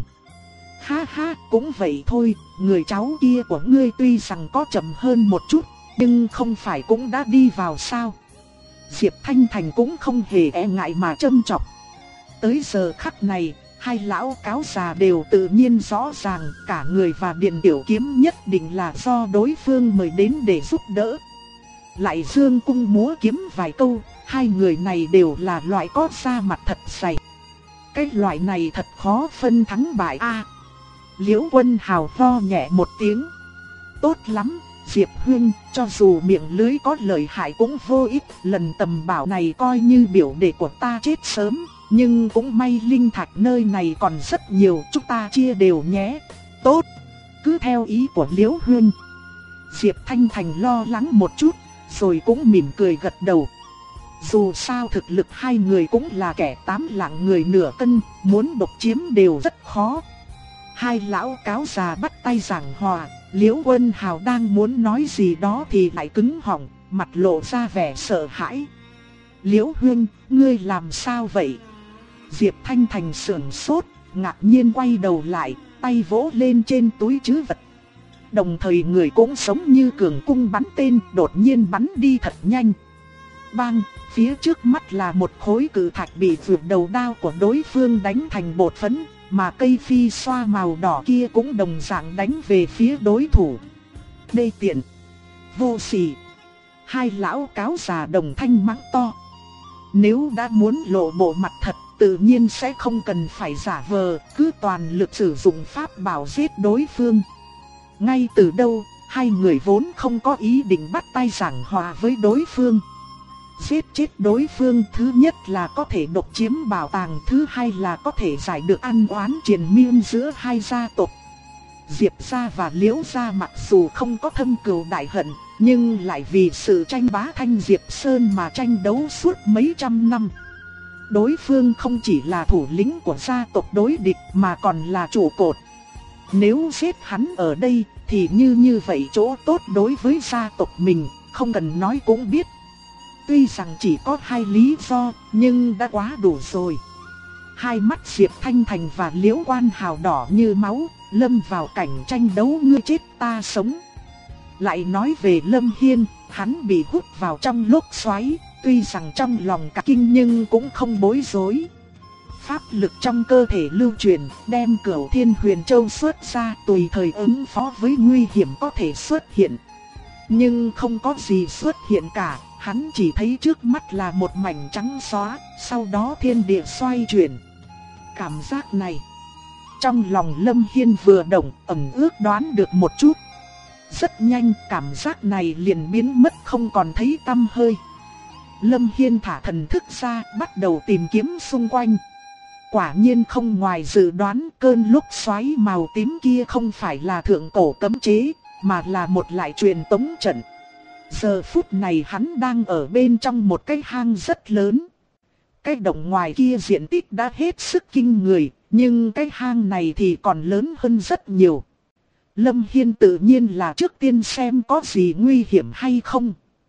Ha ha, cũng vậy thôi, người cháu kia của ngươi tuy rằng có chậm hơn một chút, nhưng không phải cũng đã đi vào sao? Diệp Thanh Thành cũng không hề e ngại mà châm chọc. Tới giờ khắc này, hai lão cáo già đều tự nhiên rõ ràng cả người và Điền Tiểu Kiếm nhất định là do đối phương mời đến để giúp đỡ. Lại dương cung múa kiếm vài câu, hai người này đều là loại có da mặt thật dày. Cái loại này thật khó phân thắng bại a. Liễu Quân Hào ho nhẹ một tiếng. Tốt lắm, Diệp Huynh, cho dù miệng lưới có lợi hại cũng vô ích, lần tầm bảo này coi như biểu đệ của ta chết sớm, nhưng cũng may linh thạch nơi này còn rất nhiều, chúng ta chia đều nhé. Tốt, cứ theo ý của Liễu Huynh. Diệp Thanh Thành lo lắng một chút, rồi cũng mỉm cười gật đầu. Dù sao thực lực hai người cũng là kẻ tám lạng người nửa cân, muốn độc chiếm đều rất khó. Hai lão cáo già bắt tay giảng hòa, Liễu Quân Hào đang muốn nói gì đó thì lại cứng họng, mặt lộ ra vẻ sợ hãi. Liễu Huynh, ngươi làm sao vậy? Diệp Thanh Thành sững sốt, ngạc nhiên quay đầu lại, tay vỗ lên trên túi trữ vật. Đồng thời người cũng giống như cường cung bắn tên, đột nhiên bắn đi thật nhanh. Bang, phía trước mắt là một khối cự thạch bị vượt đầu đao của đối phương đánh thành bột phấn, mà cây phi xoa màu đỏ kia cũng đồng dạng đánh về phía đối thủ. Đê tiện, vô sỉ. Hai lão cáo già đồng thanh mắng to. Nếu đã muốn lộ bộ mặt thật, tự nhiên sẽ không cần phải giả vờ, cứ toàn lực sử dụng pháp bảo giết đối phương. Ngay từ đầu, hai người vốn không có ý định bắt tay giảng hòa với đối phương. Giết chết đối phương, thứ nhất là có thể độc chiếm bảo tàng, thứ hai là có thể giải được ăn oán triền miên giữa hai gia tộc. Diệp gia và Liễu gia mặc dù không có thâm cừu đại hận, nhưng lại vì sự tranh bá Thanh Diệp Sơn mà tranh đấu suốt mấy trăm năm. Đối phương không chỉ là thủ lĩnh của gia tộc đối địch mà còn là trụ cột. Nếu giết hắn ở đây thì như vậy chỗ tốt đối với gia tộc mình, không cần nói cũng biết. Tuy rằng chỉ có hai lý do, nhưng đã quá đủ rồi. Hai mắt Diệp Thanh Thành và Liễu Quan Hào đỏ như máu, lâm vào cảnh tranh đấu ngươi chết ta sống. Lại nói về Lâm Hiên, hắn bị hút vào trong lốc xoáy, tuy rằng trong lòng cả kinh nhưng cũng không bối rối. Pháp lực trong cơ thể lưu truyền, đem Cửu Thiên Huyền Châu xuất ra, tùy thời ứng phó với nguy hiểm có thể xuất hiện. Nhưng không có gì xuất hiện cả, hắn chỉ thấy trước mắt là một mảnh trắng xóa, sau đó thiên địa xoay chuyển. Cảm giác này, trong lòng Lâm Hiên vừa động, ẩn ước đoán được một chút. Rất nhanh cảm giác này liền biến mất không còn thấy tăm hơi. Lâm Hiên thả thần thức ra, bắt đầu tìm kiếm xung quanh. Quả nhiên không ngoài dự đoán, cơn lốc xoáy màu tím kia không phải là thượng cổ cấm chế, mà là một loại truyền tống trận. Giờ phút này hắn đang ở bên trong một cái hang rất lớn. Cái động ngoài kia diện tích đã hết sức kinh người, nhưng cái hang này thì còn lớn hơn rất nhiều. Lâm Hiên tự nhiên là trước tiên xem có gì nguy hiểm hay không.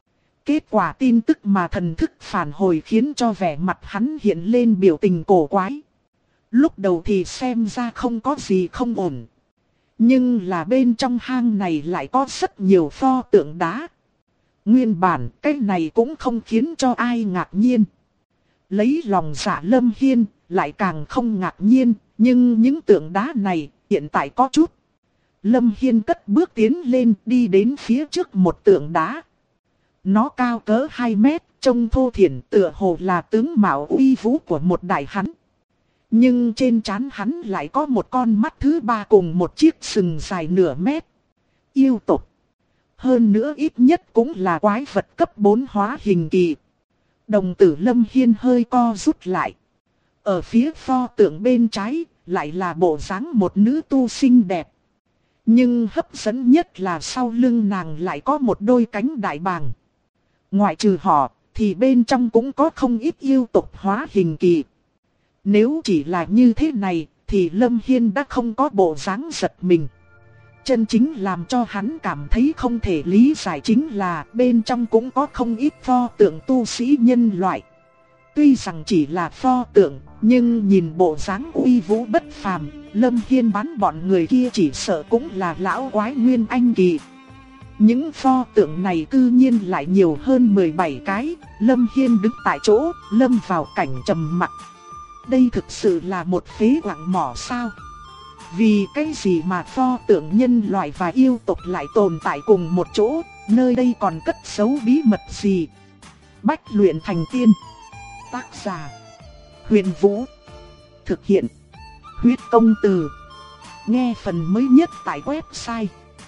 Kết quả tin tức mà thần thức phản hồi khiến cho vẻ mặt hắn hiện lên biểu tình cổ quái. Lúc đầu thì xem ra không có gì không ổn. Nhưng là bên trong hang này lại có rất nhiều pho tượng đá. Nguyên bản cái này cũng không khiến cho ai ngạc nhiên. Lấy lòng dạ Lâm Hiên lại càng không ngạc nhiên. Nhưng những tượng đá này hiện tại có chút. Lâm Hiên cất bước tiến lên đi đến phía trước một tượng đá. Nó cao cỡ 2 mét, trông thô thiển tựa hồ là tướng mạo uy vũ của một đại hán. Nhưng trên trán hắn lại có một con mắt thứ ba cùng một chiếc sừng dài nửa mét. Yêu tộc. Hơn nữa ít nhất cũng là quái vật cấp 4 hóa hình kỳ. Đồng tử Lâm Hiên hơi co rút lại. Ở phía pho tượng bên trái lại là bộ dáng một nữ tu xinh đẹp. Nhưng hấp dẫn nhất là sau lưng nàng lại có một đôi cánh đại bàng. Ngoại trừ họ thì bên trong cũng có không ít yêu tộc hóa hình kỳ. Nếu chỉ là như thế này thì Lâm Hiên đã không có bộ dáng giật mình. Chân chính làm cho hắn cảm thấy không thể lý giải chính là bên trong cũng có không ít pho tượng tu sĩ nhân loại. Tuy rằng chỉ là pho tượng, nhưng nhìn bộ dáng uy vũ bất phàm, Lâm Hiên đoán bọn người kia chỉ sợ cũng là lão quái nguyên anh kỳ. Những pho tượng này cư nhiên lại nhiều hơn 17 cái, Lâm Hiên đứng tại chỗ, lâm vào cảnh trầm mặc. Đây thực sự là một phế quặng mỏ sao? Vì cái gì mà pho tượng nhân loại và yêu tộc lại tồn tại cùng một chỗ, nơi đây còn cất giấu bí mật gì? Bách luyện thành tiên. Tác giả: Huyền Vũ. Thực hiện: Huyết Công Từ. Nghe phần mới nhất tại website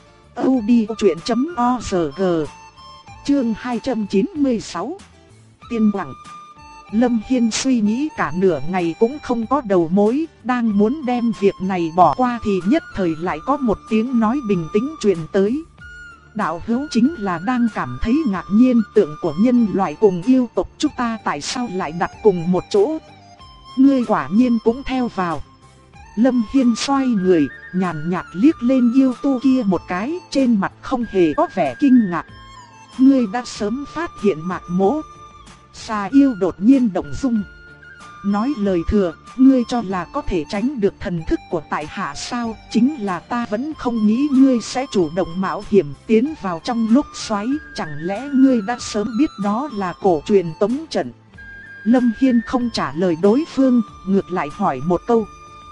audiochuyện.org. Chương 296. Tiên Quặng. Lâm Hiên suy nghĩ cả nửa ngày cũng không có đầu mối, đang muốn đem việc này bỏ qua thì nhất thời lại có một tiếng nói bình tĩnh truyền tới. Đạo hữu chính là đang cảm thấy ngạc nhiên, tượng của nhân loại cùng yêu tộc chúng ta tại sao lại đặt cùng một chỗ. Ngươi quả nhiên cũng theo vào. Lâm Hiên xoay người, nhàn nhạt liếc lên yêu tu kia một cái, trên mặt không hề có vẻ kinh ngạc. Ngươi đã sớm phát hiện Mạc Mỗ. Xà yêu đột nhiên động dung. Nói lời thừa, ngươi cho là có thể tránh được thần thức của tại hạ sao? Chính là ta vẫn không nghĩ ngươi sẽ chủ động mạo hiểm tiến vào trong lúc xoáy. Chẳng lẽ ngươi đã sớm biết đó là cổ truyền tống trận? Lâm Hiên không trả lời đối phương, ngược lại hỏi một câu.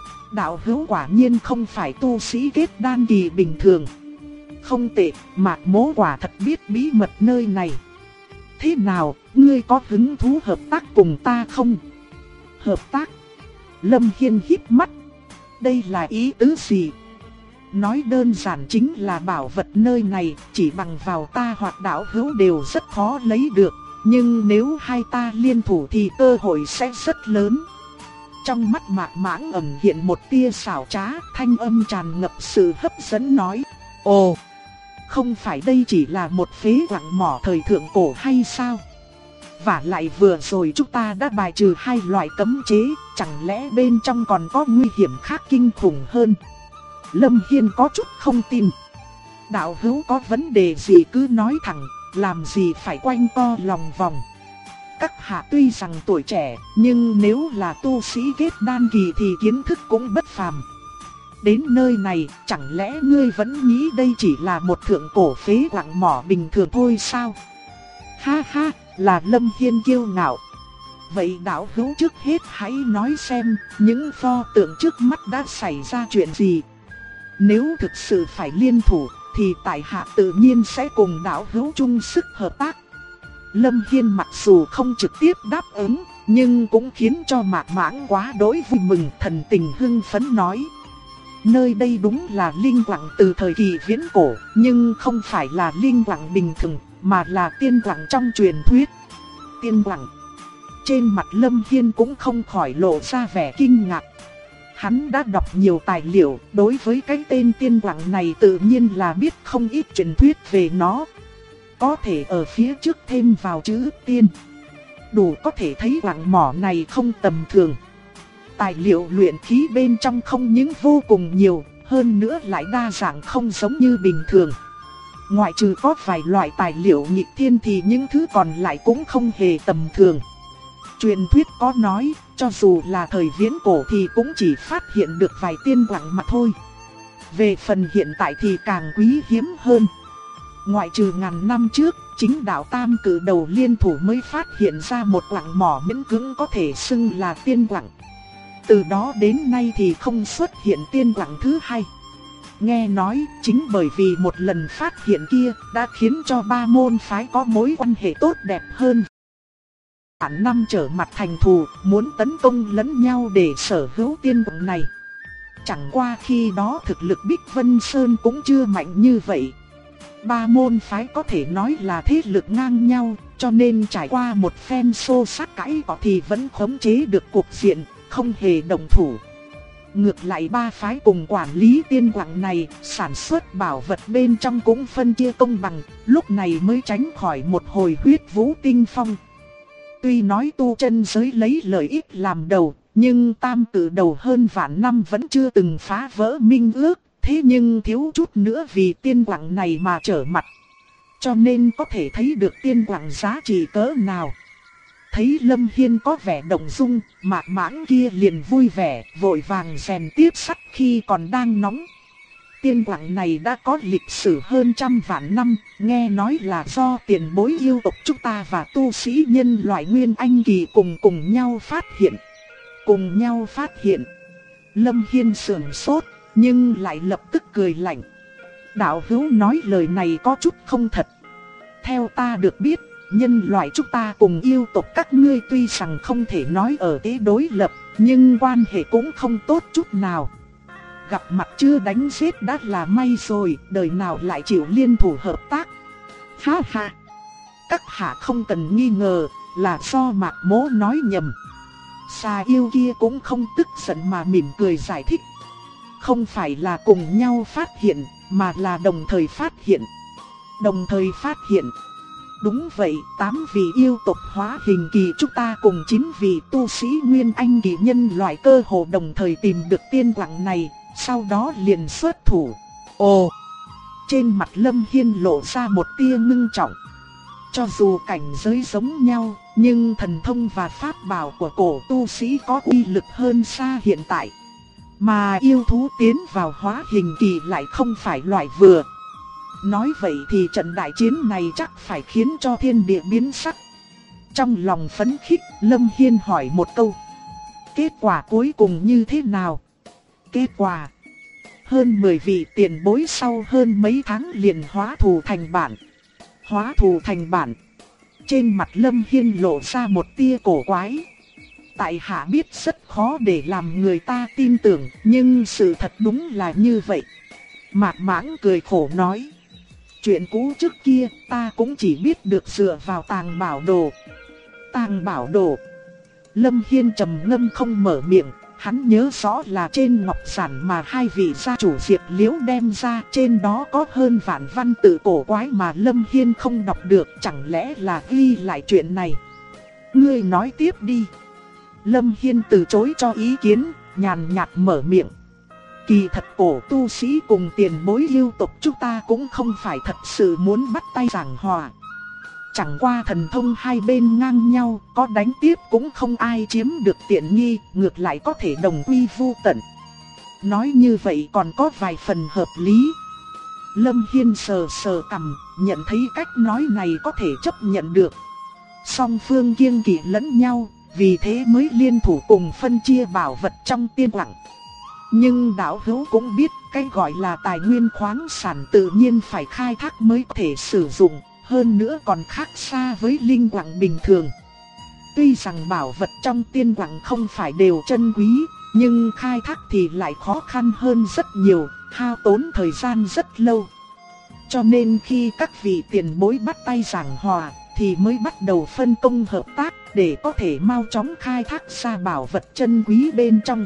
Đạo hữu quả nhiên không phải tu sĩ kết đan kỳ bình thường. Không tệ, Mạc Mỗ quả thật biết bí mật nơi này. Thế nào, ngươi có hứng thú hợp tác cùng ta không? Hợp tác? Lâm Hiên híp mắt. Đây là ý tứ gì? Nói đơn giản chính là bảo vật nơi này chỉ bằng vào ta hoặc đạo hữu đều rất khó lấy được. Nhưng nếu hai ta liên thủ thì cơ hội sẽ rất lớn. Trong mắt Mạc Mãng ẩn hiện một tia xảo trá, thanh âm tràn ngập sự hấp dẫn nói. Ồ, không phải đây chỉ là một phế quặng mỏ thời thượng cổ hay sao? Và lại vừa rồi chúng ta đã bài trừ 2 loại cấm chế, chẳng lẽ bên trong còn có nguy hiểm khác kinh khủng hơn? Lâm Hiên có chút không tin. Đạo hữu có vấn đề gì cứ nói thẳng, làm gì phải quanh co lòng vòng. Các hạ tuy rằng tuổi trẻ, nhưng nếu là tu sĩ kết đan kỳ thì kiến thức cũng bất phàm. Đến nơi này, chẳng lẽ ngươi vẫn nghĩ đây chỉ là một thượng cổ phế quặng mỏ bình thường thôi sao? Ha ha, là Lâm Hiên kiêu ngạo. Vậy đạo hữu trước hết hãy nói xem, những pho tượng trước mắt đã xảy ra chuyện gì? Nếu thực sự phải liên thủ, thì tại hạ tự nhiên sẽ cùng đạo hữu chung sức hợp tác. Lâm Hiên mặc dù không trực tiếp đáp ứng, nhưng cũng khiến cho Mạc Mãng quá đỗi vui mừng, thần tình hưng phấn nói. Nơi đây đúng là linh quặng từ thời kỳ viễn cổ, nhưng không phải là linh quặng bình thường, mà là tiên quặng trong truyền thuyết. Tiên quặng. Trên mặt Lâm Hiên cũng không khỏi lộ ra vẻ kinh ngạc. Hắn đã đọc nhiều tài liệu, đối với cái tên tiên quặng này tự nhiên là biết không ít truyền thuyết về nó. Có thể ở phía trước thêm vào chữ tiên, đủ có thể thấy quặng mỏ này không tầm thường. Tài liệu luyện khí bên trong không những vô cùng nhiều, hơn nữa lại đa dạng không giống như bình thường. ngoại trừ có vài loại tài liệu nghịch thiên thì những thứ còn lại cũng không hề tầm thường. Truyền thuyết có nói, cho dù là thời viễn cổ thì cũng chỉ phát hiện được vài tiên quặng mà thôi. Về phần hiện tại thì càng quý hiếm hơn. Ngoại trừ ngàn năm trước, chính đạo Tam Cử Đầu liên thủ mới phát hiện ra một quặng mỏ miễn cưỡng có thể xưng là tiên quặng. Từ đó đến nay thì không xuất hiện tiên quặng thứ hai. Nghe nói, chính bởi vì một lần phát hiện kia đã khiến cho ba môn phái có mối quan hệ tốt đẹp hơn. Vạn năm trở mặt thành thù, muốn tấn công lẫn nhau để sở hữu tiên quặng này. Chẳng qua khi đó thực lực Bích Vân Sơn cũng chưa mạnh như vậy. Ba môn phái có thể nói là thế lực ngang nhau, cho nên trải qua một phen xô xát cãi cọ thì vẫn khống chế được cuộc diện, không hề động thủ. Ngược lại ba phái cùng quản lý tiên quặng này, sản xuất bảo vật bên trong cũng phân chia công bằng, lúc này mới tránh khỏi một hồi huyết vũ tinh phong. Tuy nói tu chân giới lấy lợi ích làm đầu, nhưng Tam Cử Đầu hơn vạn năm vẫn chưa từng phá vỡ minh ước, thế nhưng thiếu chút nữa vì tiên quặng này mà trở mặt. Cho nên có thể thấy được tiên quặng giá trị cỡ nào. Thấy Lâm Hiên có vẻ động dung, Mạc Mãng kia liền vui vẻ, vội vàng rèn tiếp sắt khi còn đang nóng. Tiên quặng này đã có lịch sử hơn trăm vạn năm, nghe nói là do tiền bối yêu tộc chúng ta và tu sĩ nhân loại Nguyên Anh kỳ cùng nhau phát hiện. Cùng nhau phát hiện. Lâm Hiên sườn sốt, nhưng lại lập tức cười lạnh. Đạo hữu nói lời này có chút không thật. Theo ta được biết, nhân loại chúng ta cùng yêu tộc các ngươi tuy rằng không thể nói ở thế đối lập, nhưng quan hệ cũng không tốt chút nào. Gặp mặt chưa đánh giết đã là may rồi, đời nào lại chịu liên thủ hợp tác. Ha ha! Các hạ không cần nghi ngờ, là do Mạc Mỗ nói nhầm. Xà yêu kia cũng không tức giận mà mỉm cười giải thích. Không phải là cùng nhau phát hiện, mà là đồng thời phát hiện. Đồng thời phát hiện. Đúng vậy, 8 vị yêu tộc hóa hình kỳ chúng ta cùng 9 vị tu sĩ Nguyên Anh kỳ nhân loại cơ hồ đồng thời tìm được tiên quặng này, sau đó liền xuất thủ. Ồ! Trên mặt Lâm Hiên lộ ra một tia ngưng trọng. Cho dù cảnh giới giống nhau, nhưng thần thông và pháp bảo của cổ tu sĩ có uy lực hơn xa hiện tại. Mà yêu thú tiến vào hóa hình kỳ lại không phải loại vừa. Nói vậy thì trận đại chiến này chắc phải khiến cho thiên địa biến sắc. Trong lòng phấn khích, Lâm Hiên hỏi một câu. Kết quả cuối cùng như thế nào? Kết quả? Hơn 10 vị tiền bối sau hơn mấy tháng liền hóa thù thành bạn. Hóa thù thành bạn. Trên mặt Lâm Hiên lộ ra một tia cổ quái. Tại hạ biết rất khó để làm người ta tin tưởng, nhưng sự thật đúng là như vậy. Mạc Mãng cười khổ nói. Chuyện cũ trước kia ta cũng chỉ biết được dựa vào tàng bảo đồ. Tàng bảo đồ. Lâm Hiên trầm ngâm không mở miệng. Hắn nhớ rõ là trên ngọc giản mà hai vị gia chủ Diệp Liễu đem ra, trên đó có hơn vạn văn tự cổ quái mà Lâm Hiên không đọc được, chẳng lẽ là ghi lại chuyện này. Ngươi nói tiếp đi. Lâm Hiên từ chối cho ý kiến, nhàn nhạt mở miệng. Kỳ thật cổ tu sĩ cùng tiền bối yêu tộc chúng ta cũng không phải thật sự muốn bắt tay giảng hòa. Chẳng qua thần thông hai bên ngang nhau, có đánh tiếp cũng không ai chiếm được tiện nghi, ngược lại có thể đồng quy vu tận. Nói như vậy còn có vài phần hợp lý. Lâm Hiên sờ sờ cằm, nhận thấy cách nói này có thể chấp nhận được. Song phương kiêng kỵ lẫn nhau, vì thế mới liên thủ cùng phân chia bảo vật trong tiên quặng. Nhưng đạo hữu cũng biết, cái gọi là tài nguyên khoáng sản tự nhiên phải khai thác mới có thể sử dụng. Hơn nữa còn khác xa với linh quặng bình thường. Tuy rằng bảo vật trong tiên quặng không phải đều chân quý, nhưng khai thác thì lại khó khăn hơn rất nhiều, hao tốn thời gian rất lâu. Cho nên khi các vị tiền bối bắt tay giảng hòa, thì mới bắt đầu phân công hợp tác để có thể mau chóng khai thác ra bảo vật chân quý bên trong.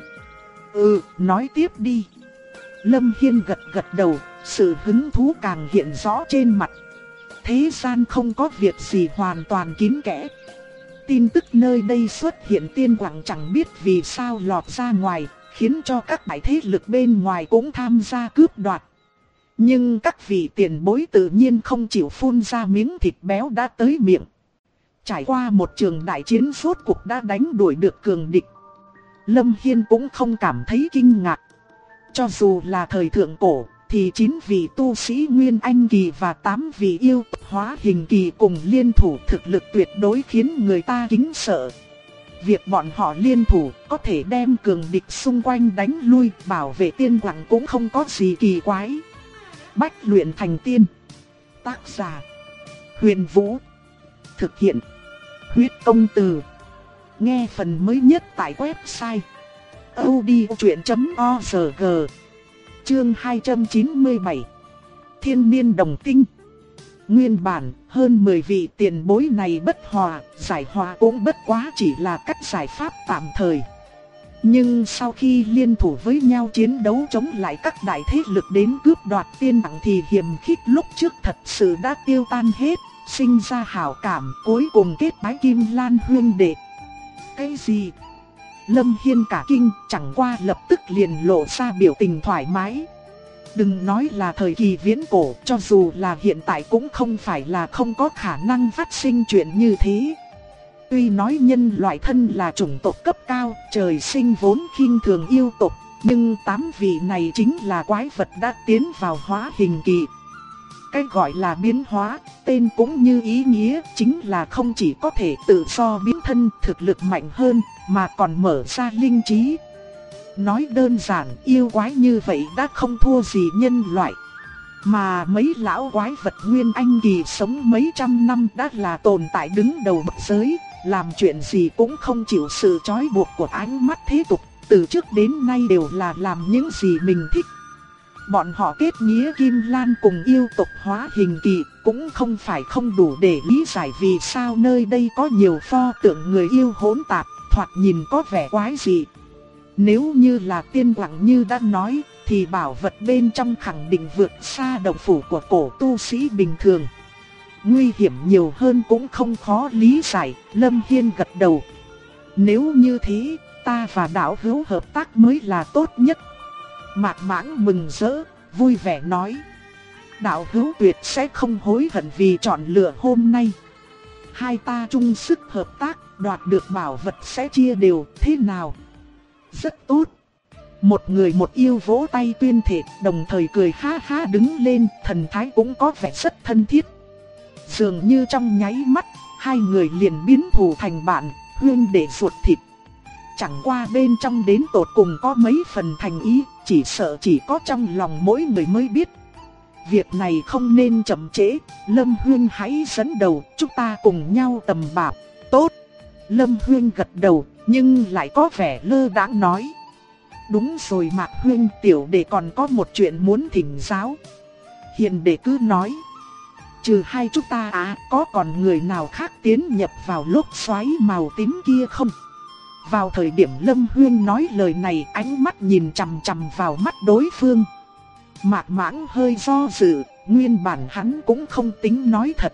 Nói tiếp đi. Lâm Hiên gật gật đầu, sự hứng thú càng hiện rõ trên mặt. Thế gian không có việc gì hoàn toàn kín kẽ. Tin tức nơi đây xuất hiện tiên quặng chẳng biết vì sao lọt ra ngoài, khiến cho các đại thế lực bên ngoài cũng tham gia cướp đoạt. Nhưng các vị tiền bối tự nhiên không chịu phun ra miếng thịt béo đã tới miệng. Trải qua một trường đại chiến rốt cuộc đã đánh đuổi được cường địch. Lâm Hiên cũng không cảm thấy kinh ngạc. Cho dù là thời thượng cổ, thì 9 vị tu sĩ Nguyên Anh Kỳ và 8 vị yêu hóa hình kỳ cùng liên thủ thực lực tuyệt đối khiến người ta kính sợ. Việc bọn họ liên thủ có thể đem cường địch xung quanh đánh lui, bảo vệ tiên quặng cũng không có gì kỳ quái. Bách luyện thành tiên. Tác giả: Huyền Vũ. Thực hiện: Huyết Công Từ. Nghe phần mới nhất tại website audiochuyện.org. Chương 297. Thiên niên đồng tinh. Nguyên bản, hơn 10 vị tiền bối này bất hòa, giải hòa cũng bất quá chỉ là cách giải pháp tạm thời. Nhưng sau khi liên thủ với nhau chiến đấu chống lại các đại thế lực đến cướp đoạt tiên đẳng thì hiềm khích lúc trước thật sự đã tiêu tan hết, sinh ra hảo cảm, cuối cùng kết bái Kim Lan huynh đệ. Cái gì? Lâm Hiên cả kinh, chẳng qua lập tức liền lộ ra biểu tình thoải mái. Đừng nói là thời kỳ viễn cổ, cho dù là hiện tại cũng không phải là không có khả năng phát sinh chuyện như thế. Tuy nói nhân loại thân là chủng tộc cấp cao, trời sinh vốn khinh thường yêu tộc, nhưng 8 vị này chính là quái vật đã tiến vào hóa hình kỳ. Cái gọi là biến hóa, tên cũng như ý nghĩa, chính là không chỉ có thể tự do biến thân, thực lực mạnh hơn, mà còn mở ra linh trí. Nói đơn giản, yêu quái như vậy đã không thua gì nhân loại. Mà mấy lão quái vật Nguyên Anh Kỳ sống mấy trăm năm đã là tồn tại đứng đầu bậc giới, làm chuyện gì cũng không chịu sự trói buộc của ánh mắt thế tục, từ trước đến nay đều là làm những gì mình thích. Bọn họ kết nghĩa Kim Lan cùng yêu tộc hóa hình kỳ cũng không phải không đủ để lý giải vì sao nơi đây có nhiều pho tượng người yêu hỗn tạp, thoạt nhìn có vẻ quái dị. Nếu như là tiên quặng như đã nói, thì bảo vật bên trong khẳng định vượt xa động phủ của cổ tu sĩ bình thường. Nguy hiểm nhiều hơn cũng không khó lý giải, Lâm Hiên gật đầu. Nếu như thế, ta và đạo hữu hợp tác mới là tốt nhất. Mạc Mãng mừng rỡ, vui vẻ nói. Đạo hữu tuyệt sẽ không hối hận vì chọn lựa hôm nay. Hai ta chung sức hợp tác, đoạt được bảo vật sẽ chia đều, thế nào? Rất tốt. Một người một yêu vỗ tay tuyên thệ, đồng thời cười ha ha đứng lên, thần thái cũng có vẻ rất thân thiết. Dường như trong nháy mắt, hai người liền biến thù thành bạn, huynh đệ ruột thịt. Chẳng qua bên trong đến tột cùng có mấy phần thành ý, chỉ sợ chỉ có trong lòng mỗi người mới biết. Việc này không nên chậm trễ, Lâm huynh hãy dẫn đầu, chúng ta cùng nhau tầm bảo. Tốt. Lâm huynh gật đầu, nhưng lại có vẻ lơ đãng nói. Đúng rồi Mạc huynh, tiểu đệ còn có một chuyện muốn thỉnh giáo. Hiền đệ cứ nói. Trừ hai chúng ta có còn người nào khác tiến nhập vào lốc xoáy màu tím kia không? Vào thời điểm Lâm Huyên nói lời này, ánh mắt nhìn chằm chằm vào mắt đối phương. Mạc Mãng hơi do dự, nguyên bản hắn cũng không tính nói thật.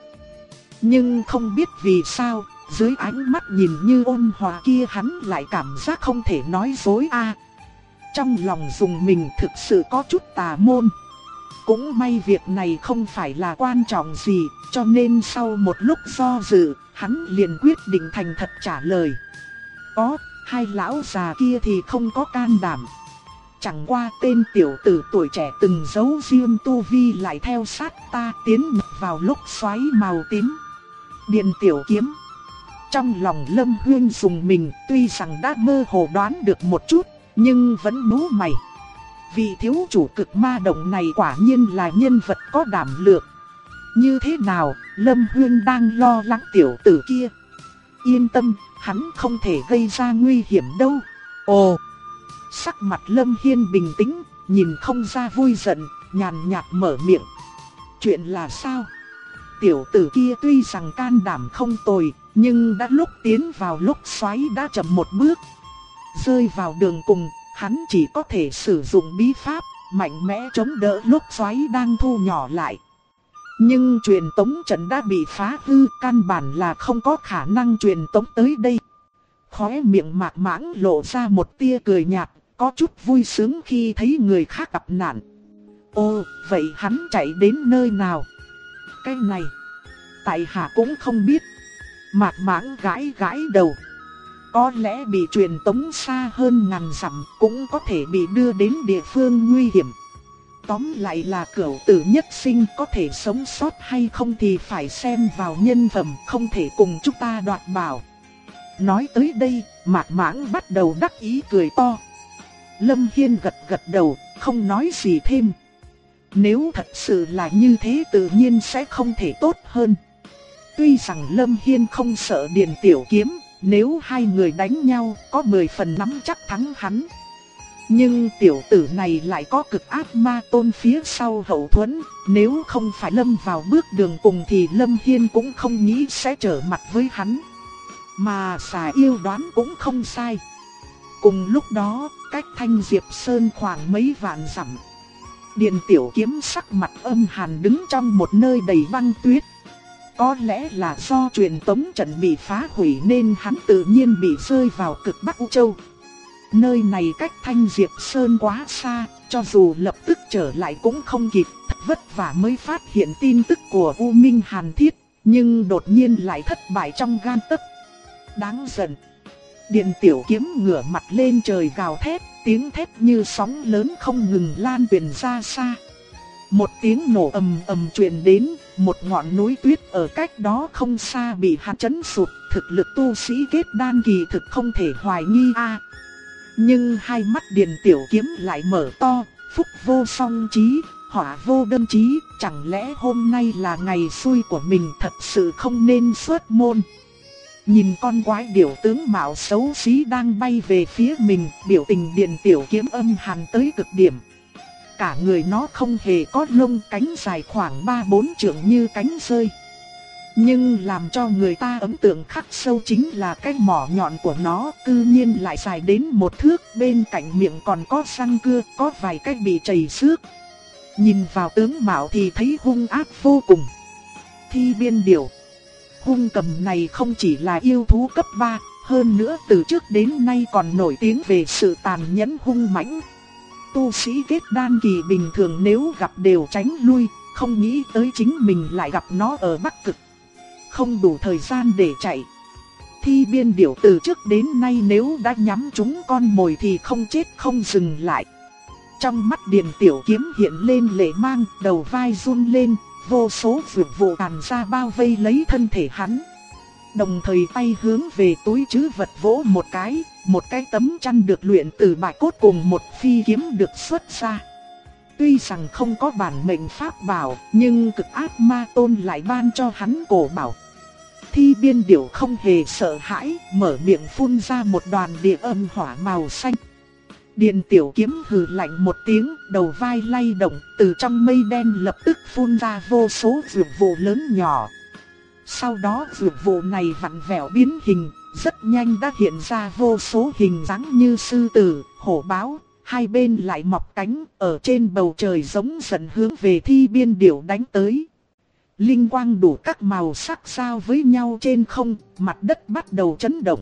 Nhưng không biết vì sao, dưới ánh mắt nhìn như ôn hòa kia hắn lại cảm giác không thể nói dối Trong lòng dùng mình thực sự có chút tà môn. Cũng may việc này không phải là quan trọng gì, cho nên sau một lúc do dự, hắn liền quyết định thành thật trả lời. Có, hai lão già kia thì không có can đảm. Chẳng qua tên tiểu tử tuổi trẻ từng giấu riêng tu vi lại theo sát ta tiến nhập vào lốc xoáy màu tím. Điện tiểu kiếm. Trong lòng Lâm Huyên dùng mình, tuy rằng đã mơ hồ đoán được một chút, nhưng vẫn nhíu mày. Vị thiếu chủ cực ma động này quả nhiên là nhân vật có đảm lượng. Như thế nào, Lâm Huyên đang lo lắng tiểu tử kia. Yên tâm, hắn không thể gây ra nguy hiểm đâu. Ồ, sắc mặt Lâm Hiên bình tĩnh, nhìn không ra vui giận, nhàn nhạt mở miệng. Chuyện là sao? Tiểu tử kia tuy rằng can đảm không tồi, nhưng đã lúc tiến vào lốc xoáy đã chậm một bước. Rơi vào đường cùng, hắn chỉ có thể sử dụng bí pháp, mạnh mẽ chống đỡ lốc xoáy đang thu nhỏ lại. Nhưng truyền tống trận đã bị phá hư, căn bản là không có khả năng truyền tống tới đây. Khóe miệng Mạc Mãng lộ ra một tia cười nhạt, có chút vui sướng khi thấy người khác gặp nạn. Ồ, vậy hắn chạy đến nơi nào? Cái này, tại hạ cũng không biết. Mạc Mãng gãi gãi đầu. Có lẽ bị truyền tống xa hơn ngàn dặm, cũng có thể bị đưa đến địa phương nguy hiểm. Tóm lại là cửu tử nhất sinh, có thể sống sót hay không thì phải xem vào nhân phẩm, không thể cùng chúng ta đoạt bảo. Nói tới đây, Mạc Mãng bắt đầu đắc ý cười to. Lâm Hiên gật gật đầu, không nói gì thêm. Nếu thật sự là như thế tự nhiên sẽ không thể tốt hơn. Tuy rằng Lâm Hiên không sợ Điền Tiểu Kiếm, nếu hai người đánh nhau có 10 phần nắm chắc thắng hắn. Nhưng tiểu tử này lại có cực ác ma tôn phía sau hậu thuẫn, nếu không phải lâm vào bước đường cùng thì Lâm Hiên cũng không nghĩ sẽ trở mặt với hắn. Mà xà yêu đoán cũng không sai. Cùng lúc đó, cách Thanh Diệp Sơn khoảng mấy vạn dặm, Điền Tiểu Kiếm sắc mặt âm hàn đứng trong một nơi đầy băng tuyết. Có lẽ là do truyền tống trận bị phá hủy nên hắn tự nhiên bị rơi vào cực Bắc U Châu. Nơi này cách Thanh Diệp Sơn quá xa, cho dù lập tức trở lại cũng không kịp, thật vất vả mới phát hiện tin tức của U Minh Hàn Thiết, nhưng đột nhiên lại thất bại trong gan tấc. Đáng giận. Điền Tiểu Kiếm ngửa mặt lên trời gào thét, tiếng thét như sóng lớn không ngừng lan truyền ra xa. Một tiếng nổ ầm ầm truyền đến, một ngọn núi tuyết ở cách đó không xa bị hắn chấn sụp, thực lực tu sĩ kết đan kỳ thực không thể hoài nghi a. Nhưng hai mắt Điền Tiểu Kiếm lại mở to, phúc vô song chí, hỏa vô đâm chí, chẳng lẽ hôm nay là ngày xui của mình, thật sự không nên xuất môn. Nhìn con quái điểu tướng mạo xấu xí đang bay về phía mình, biểu tình Điền Tiểu Kiếm âm hàn tới cực điểm. Cả người nó không hề có lông, cánh dài khoảng 3-4 trượng như cánh rơi. Nhưng làm cho người ta ấn tượng khắc sâu chính là cái mỏ nhọn của nó cư nhiên lại dài đến 1 thước, bên cạnh miệng còn có răng cưa, có vài cái bị chảy xước. Nhìn vào tướng mạo thì thấy hung ác vô cùng. Thi biên điểu. Hung cầm này không chỉ là yêu thú cấp 3, hơn nữa từ trước đến nay còn nổi tiếng về sự tàn nhẫn hung mãnh. Tu sĩ kết đan kỳ bình thường nếu gặp đều tránh lui, không nghĩ tới chính mình lại gặp nó ở Bắc Cực. Không đủ thời gian để chạy. Thi biên điểu từ trước đến nay nếu đã nhắm trúng con mồi thì không chết không dừng lại. Trong mắt Điền Tiểu Kiếm hiện lên lệ mang, đầu vai run lên, vô số vượt vụ tàn ra bao vây lấy thân thể hắn. Đồng thời tay hướng về túi trữ vật vỗ một cái tấm chăn được luyện từ bạch cốt cùng một phi kiếm được xuất ra. Tuy rằng không có bản mệnh pháp bảo, nhưng cực ác ma tôn lại ban cho hắn cổ bảo. Thi biên điểu không hề sợ hãi, mở miệng phun ra một đoàn địa âm hỏa màu xanh. Điền Tiểu Kiếm hừ lạnh một tiếng, đầu vai lay động, từ trong mây đen lập tức phun ra vô số dược vụ lớn nhỏ. Sau đó dược vụ này vặn vẹo biến hình, rất nhanh đã hiện ra vô số hình dáng như sư tử, hổ báo, hai bên lại mọc cánh, ở trên bầu trời giống giận hướng về thi biên điểu đánh tới. Linh quang đủ các màu sắc giao với nhau trên không, mặt đất bắt đầu chấn động.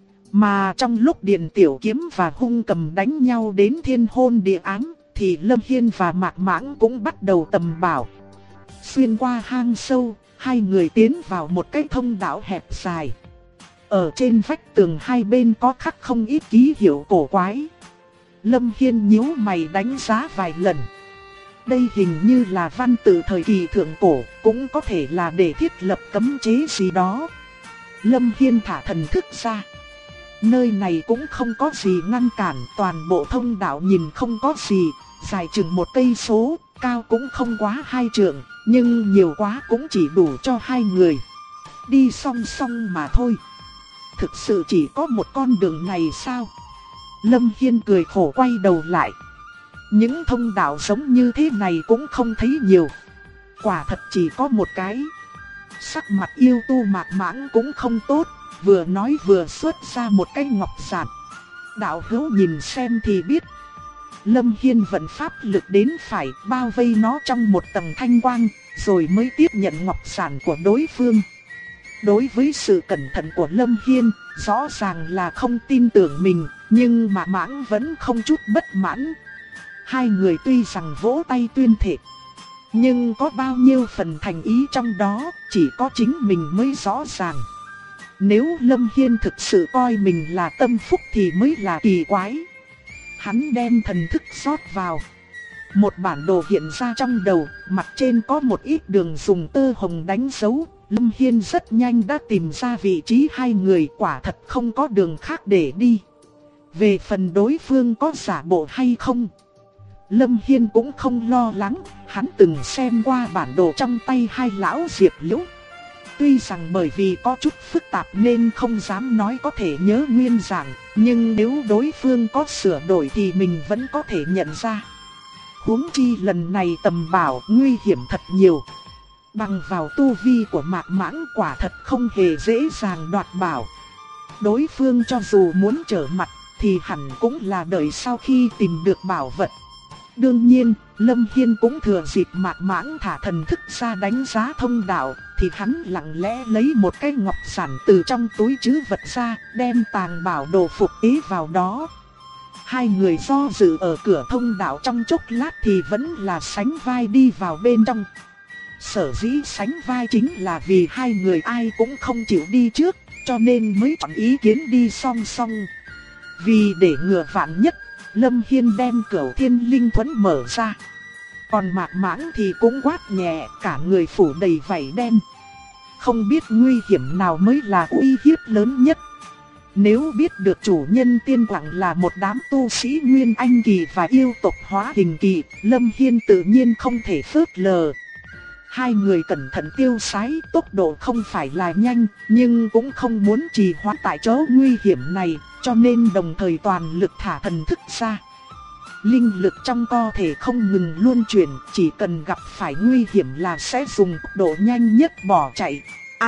Mà trong lúc Điền Tiểu Kiếm và hung cầm đánh nhau đến thiên hôn địa ám, thì Lâm Hiên và Mạc Mãng cũng bắt đầu tầm bảo. Xuyên qua hang sâu, hai người tiến vào một cái thông đạo hẹp dài. Ở trên vách tường hai bên có khắc không ít ký hiệu cổ quái. Lâm Hiên nhíu mày đánh giá vài lần. Đây hình như là văn tự thời kỳ thượng cổ, cũng có thể là để thiết lập cấm chế gì đó. Lâm Hiên thả thần thức ra. Nơi này cũng không có gì ngăn cản, toàn bộ thông đạo nhìn không có gì, dài chừng 1 cây số, cao cũng không quá 2 trượng, nhưng nhiều quá cũng chỉ đủ cho 2 người. Đi song song mà thôi. Thực sự chỉ có một con đường này sao? Lâm Hiên cười khổ quay đầu lại. Những thông đạo giống như thế này cũng không thấy nhiều. Quả thật chỉ có một cái. Sắc mặt yêu tu Mạc Mãng cũng không tốt, vừa nói vừa xuất ra một cái ngọc giản. Đạo hữu nhìn xem thì biết. Lâm Hiên vận pháp lực đến phải bao vây nó trong một tầng thanh quang, rồi mới tiếp nhận ngọc giản của đối phương. Đối với sự cẩn thận của Lâm Hiên, rõ ràng là không tin tưởng mình, nhưng Mạc Mãng vẫn không chút bất mãn. Hai người tuy rằng vỗ tay tuyên thệ, nhưng có bao nhiêu phần thành ý trong đó, chỉ có chính mình mới rõ ràng. Nếu Lâm Hiên thực sự coi mình là tâm phúc thì mới là kỳ quái. Hắn đem thần thức rót vào. Một bản đồ hiện ra trong đầu, mặt trên có một ít đường dùng tơ hồng đánh dấu. Lâm Hiên rất nhanh đã tìm ra vị trí hai người, quả thật không có đường khác để đi. Về phần đối phương có giả bộ hay không, Lâm Hiên cũng không lo lắng, hắn từng xem qua bản đồ trong tay hai lão Diệp Liễu. Tuy rằng bởi vì có chút phức tạp nên không dám nói có thể nhớ nguyên dạng, nhưng nếu đối phương có sửa đổi thì mình vẫn có thể nhận ra. Huống chi lần này tầm bảo nguy hiểm thật nhiều. Bằng vào tu vi của Mạc Mãng quả thật không hề dễ dàng đoạt bảo. Đối phương cho dù muốn trở mặt thì hẳn cũng là đợi sau khi tìm được bảo vật. Đương nhiên, Lâm Hiên cũng thừa dịp Mạc Mãng thả thần thức ra đánh giá thông đạo, thì hắn lặng lẽ lấy một cái ngọc sản từ trong túi trữ vật ra, đem tàng bảo đồ phục ý vào đó. Hai người do dự ở cửa thông đạo trong chốc lát thì vẫn là sánh vai đi vào bên trong. Sở dĩ sánh vai chính là vì hai người ai cũng không chịu đi trước, cho nên mới chọn ý kiến đi song song. Vì để ngừa vạn nhất, Lâm Hiên đem Cửu Thiên Linh Thuẫn mở ra. Còn Mạc Mãng thì cũng quát nhẹ, cả người phủ đầy vảy đen. Không biết nguy hiểm nào mới là uy hiếp lớn nhất. Nếu biết được chủ nhân tiên quặng là một đám tu sĩ Nguyên Anh Kỳ và yêu tộc Hóa Hình Kỳ, Lâm Hiên tự nhiên không thể phớt lờ. Hai người cẩn thận tiêu sái, tốc độ không phải là nhanh, nhưng cũng không muốn trì hoãn tại chỗ nguy hiểm này, cho nên đồng thời toàn lực thả thần thức ra. Linh lực trong cơ thể không ngừng luân chuyển, chỉ cần gặp phải nguy hiểm là sẽ dùng tốc độ nhanh nhất bỏ chạy.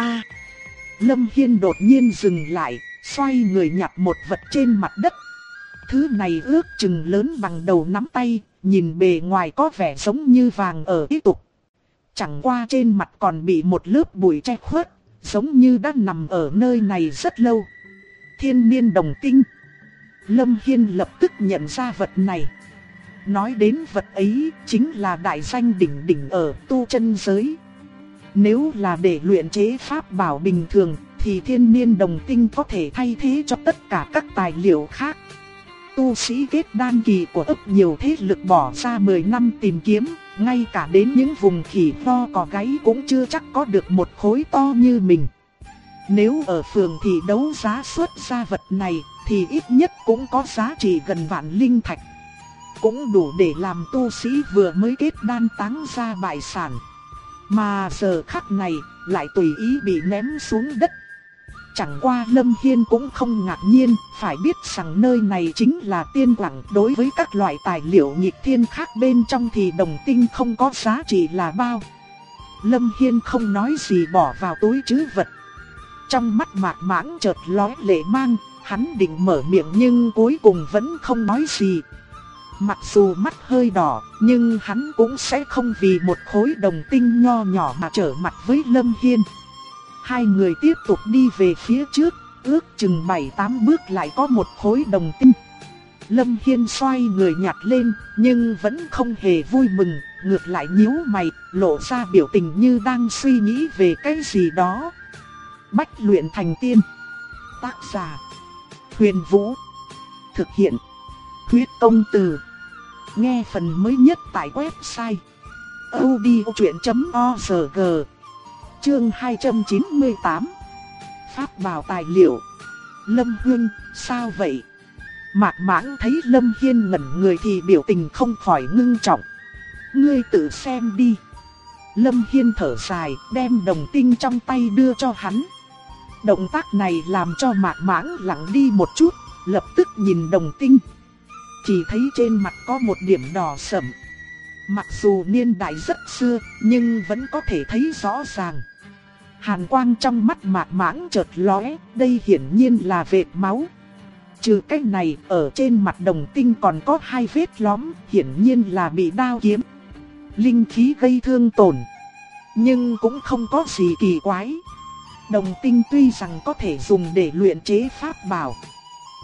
Lâm Hiên đột nhiên dừng lại, xoay người nhặt một vật trên mặt đất. Thứ này ước chừng lớn bằng đầu nắm tay, nhìn bề ngoài có vẻ giống như vàng ở ý tục. Chẳng qua trên mặt còn bị một lớp bụi che khuất, giống như đã nằm ở nơi này rất lâu. Thiên niên đồng tinh. Lâm Hiên lập tức nhận ra vật này. Nói đến vật ấy, chính là đại danh đỉnh đỉnh ở tu chân giới. Nếu là để luyện chế pháp bảo bình thường, thì thiên niên đồng tinh có thể thay thế cho tất cả các tài liệu khác. Tu sĩ kết đan kỳ của ấp nhiều thế lực bỏ ra 10 năm tìm kiếm, ngay cả đến những vùng khỉ ho cò gáy cũng chưa chắc có được một khối to như mình. Nếu ở phường thì đấu giá xuất ra vật này, thì ít nhất cũng có giá trị gần vạn linh thạch. Cũng đủ để làm tu sĩ vừa mới kết đan táng ra bại sản. Mà giờ khắc này, lại tùy ý bị ném xuống đất. Chẳng qua Lâm Hiên cũng không ngạc nhiên, phải biết rằng nơi này chính là tiên quặng. Đối với các loại tài liệu nghịch thiên khác bên trong thì đồng tinh không có giá trị là bao. Lâm Hiên không nói gì bỏ vào túi trữ vật. Trong mắt Mạc Mãng chợt lóe lệ mang, hắn định mở miệng nhưng cuối cùng vẫn không nói gì. Mặc dù mắt hơi đỏ, nhưng hắn cũng sẽ không vì một khối đồng tinh nho nhỏ mà trở mặt với Lâm Hiên. Hai người tiếp tục đi về phía trước, ước chừng 7-8 bước lại có một khối đồng tinh. Lâm Hiên xoay người nhặt lên, nhưng vẫn không hề vui mừng, ngược lại nhíu mày, lộ ra biểu tình như đang suy nghĩ về cái gì đó. Bách luyện thành tiên. Tác giả: Huyền Vũ. Thực hiện: Huyết Công Từ. Nghe phần mới nhất tại website audiochuyện.org. Chương 298. Pháp bảo tài liệu. Lâm Huynh, sao vậy? Mạc Mãng thấy Lâm Hiên ngẩn người thì biểu tình không khỏi ngưng trọng. Ngươi tự xem đi. Lâm Hiên thở dài, đem đồng tinh trong tay đưa cho hắn. Động tác này làm cho Mạc Mãng lặng đi một chút, lập tức nhìn đồng tinh. Chỉ thấy trên mặt có một điểm đỏ sẫm. Mặc dù niên đại rất xưa, nhưng vẫn có thể thấy rõ ràng. Hàn quang trong mắt Mạc Mãng chợt lóe, đây hiển nhiên là vệt máu. Trừ cái này, ở trên mặt đồng tinh còn có 2 vết lõm, hiển nhiên là bị đao kiếm, linh khí gây thương tổn. Nhưng cũng không có gì kỳ quái. Đồng tinh tuy rằng có thể dùng để luyện chế pháp bảo,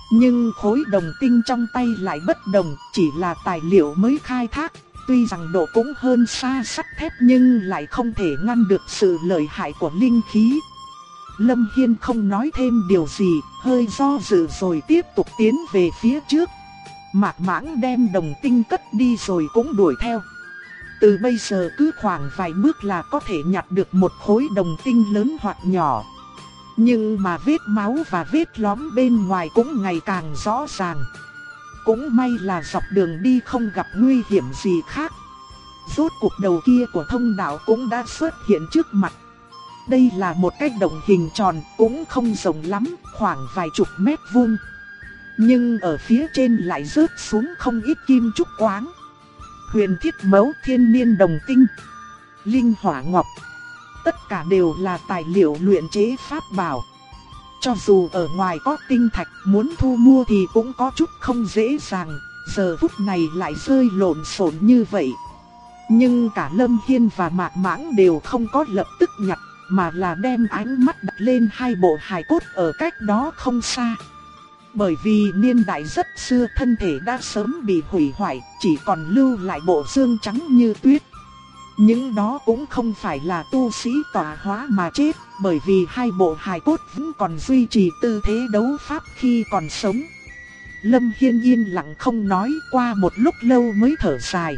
Nhưng khối đồng tinh trong tay lại bất đồng, chỉ là tài liệu mới khai thác. Tuy rằng độ cũng hơn xa sắt thép nhưng lại không thể ngăn được sự lợi hại của linh khí. Lâm Hiên không nói thêm điều gì, hơi do dự rồi tiếp tục tiến về phía trước. Mạc Mãng đem đồng tinh cất đi rồi cũng đuổi theo. Từ bây giờ cứ khoảng vài bước là có thể nhặt được một khối đồng tinh lớn hoặc nhỏ. Nhưng mà vết máu và vết lõm bên ngoài cũng ngày càng rõ ràng. Cũng may là dọc đường đi không gặp nguy hiểm gì khác. Rốt cuộc đầu kia của thông đạo cũng đã xuất hiện trước mặt. Đây là một cái động hình tròn, cũng không rộng lắm, khoảng vài chục mét vuông. Nhưng ở phía trên lại rớt xuống không ít kim trúc quáng, huyền thiết mấu thiên niên đồng tinh, linh hỏa ngọc. Tất cả đều là tài liệu luyện chế pháp bảo. Cho dù ở ngoài có tinh thạch muốn thu mua thì cũng có chút không dễ dàng, giờ phút này lại rơi lộn xộn như vậy. Nhưng cả Lâm Hiên và Mạc Mãng đều không có lập tức nhặt, mà là đem ánh mắt đặt lên hai bộ hài cốt ở cách đó không xa. Bởi vì niên đại rất xưa thân thể đã sớm bị hủy hoại, chỉ còn lưu lại bộ xương trắng như tuyết. Những đó cũng không phải là tu sĩ tọa hóa mà chết, bởi vì hai bộ hài cốt vẫn còn duy trì tư thế đấu pháp khi còn sống. Lâm Hiên yên lặng không nói, qua một lúc lâu mới thở dài.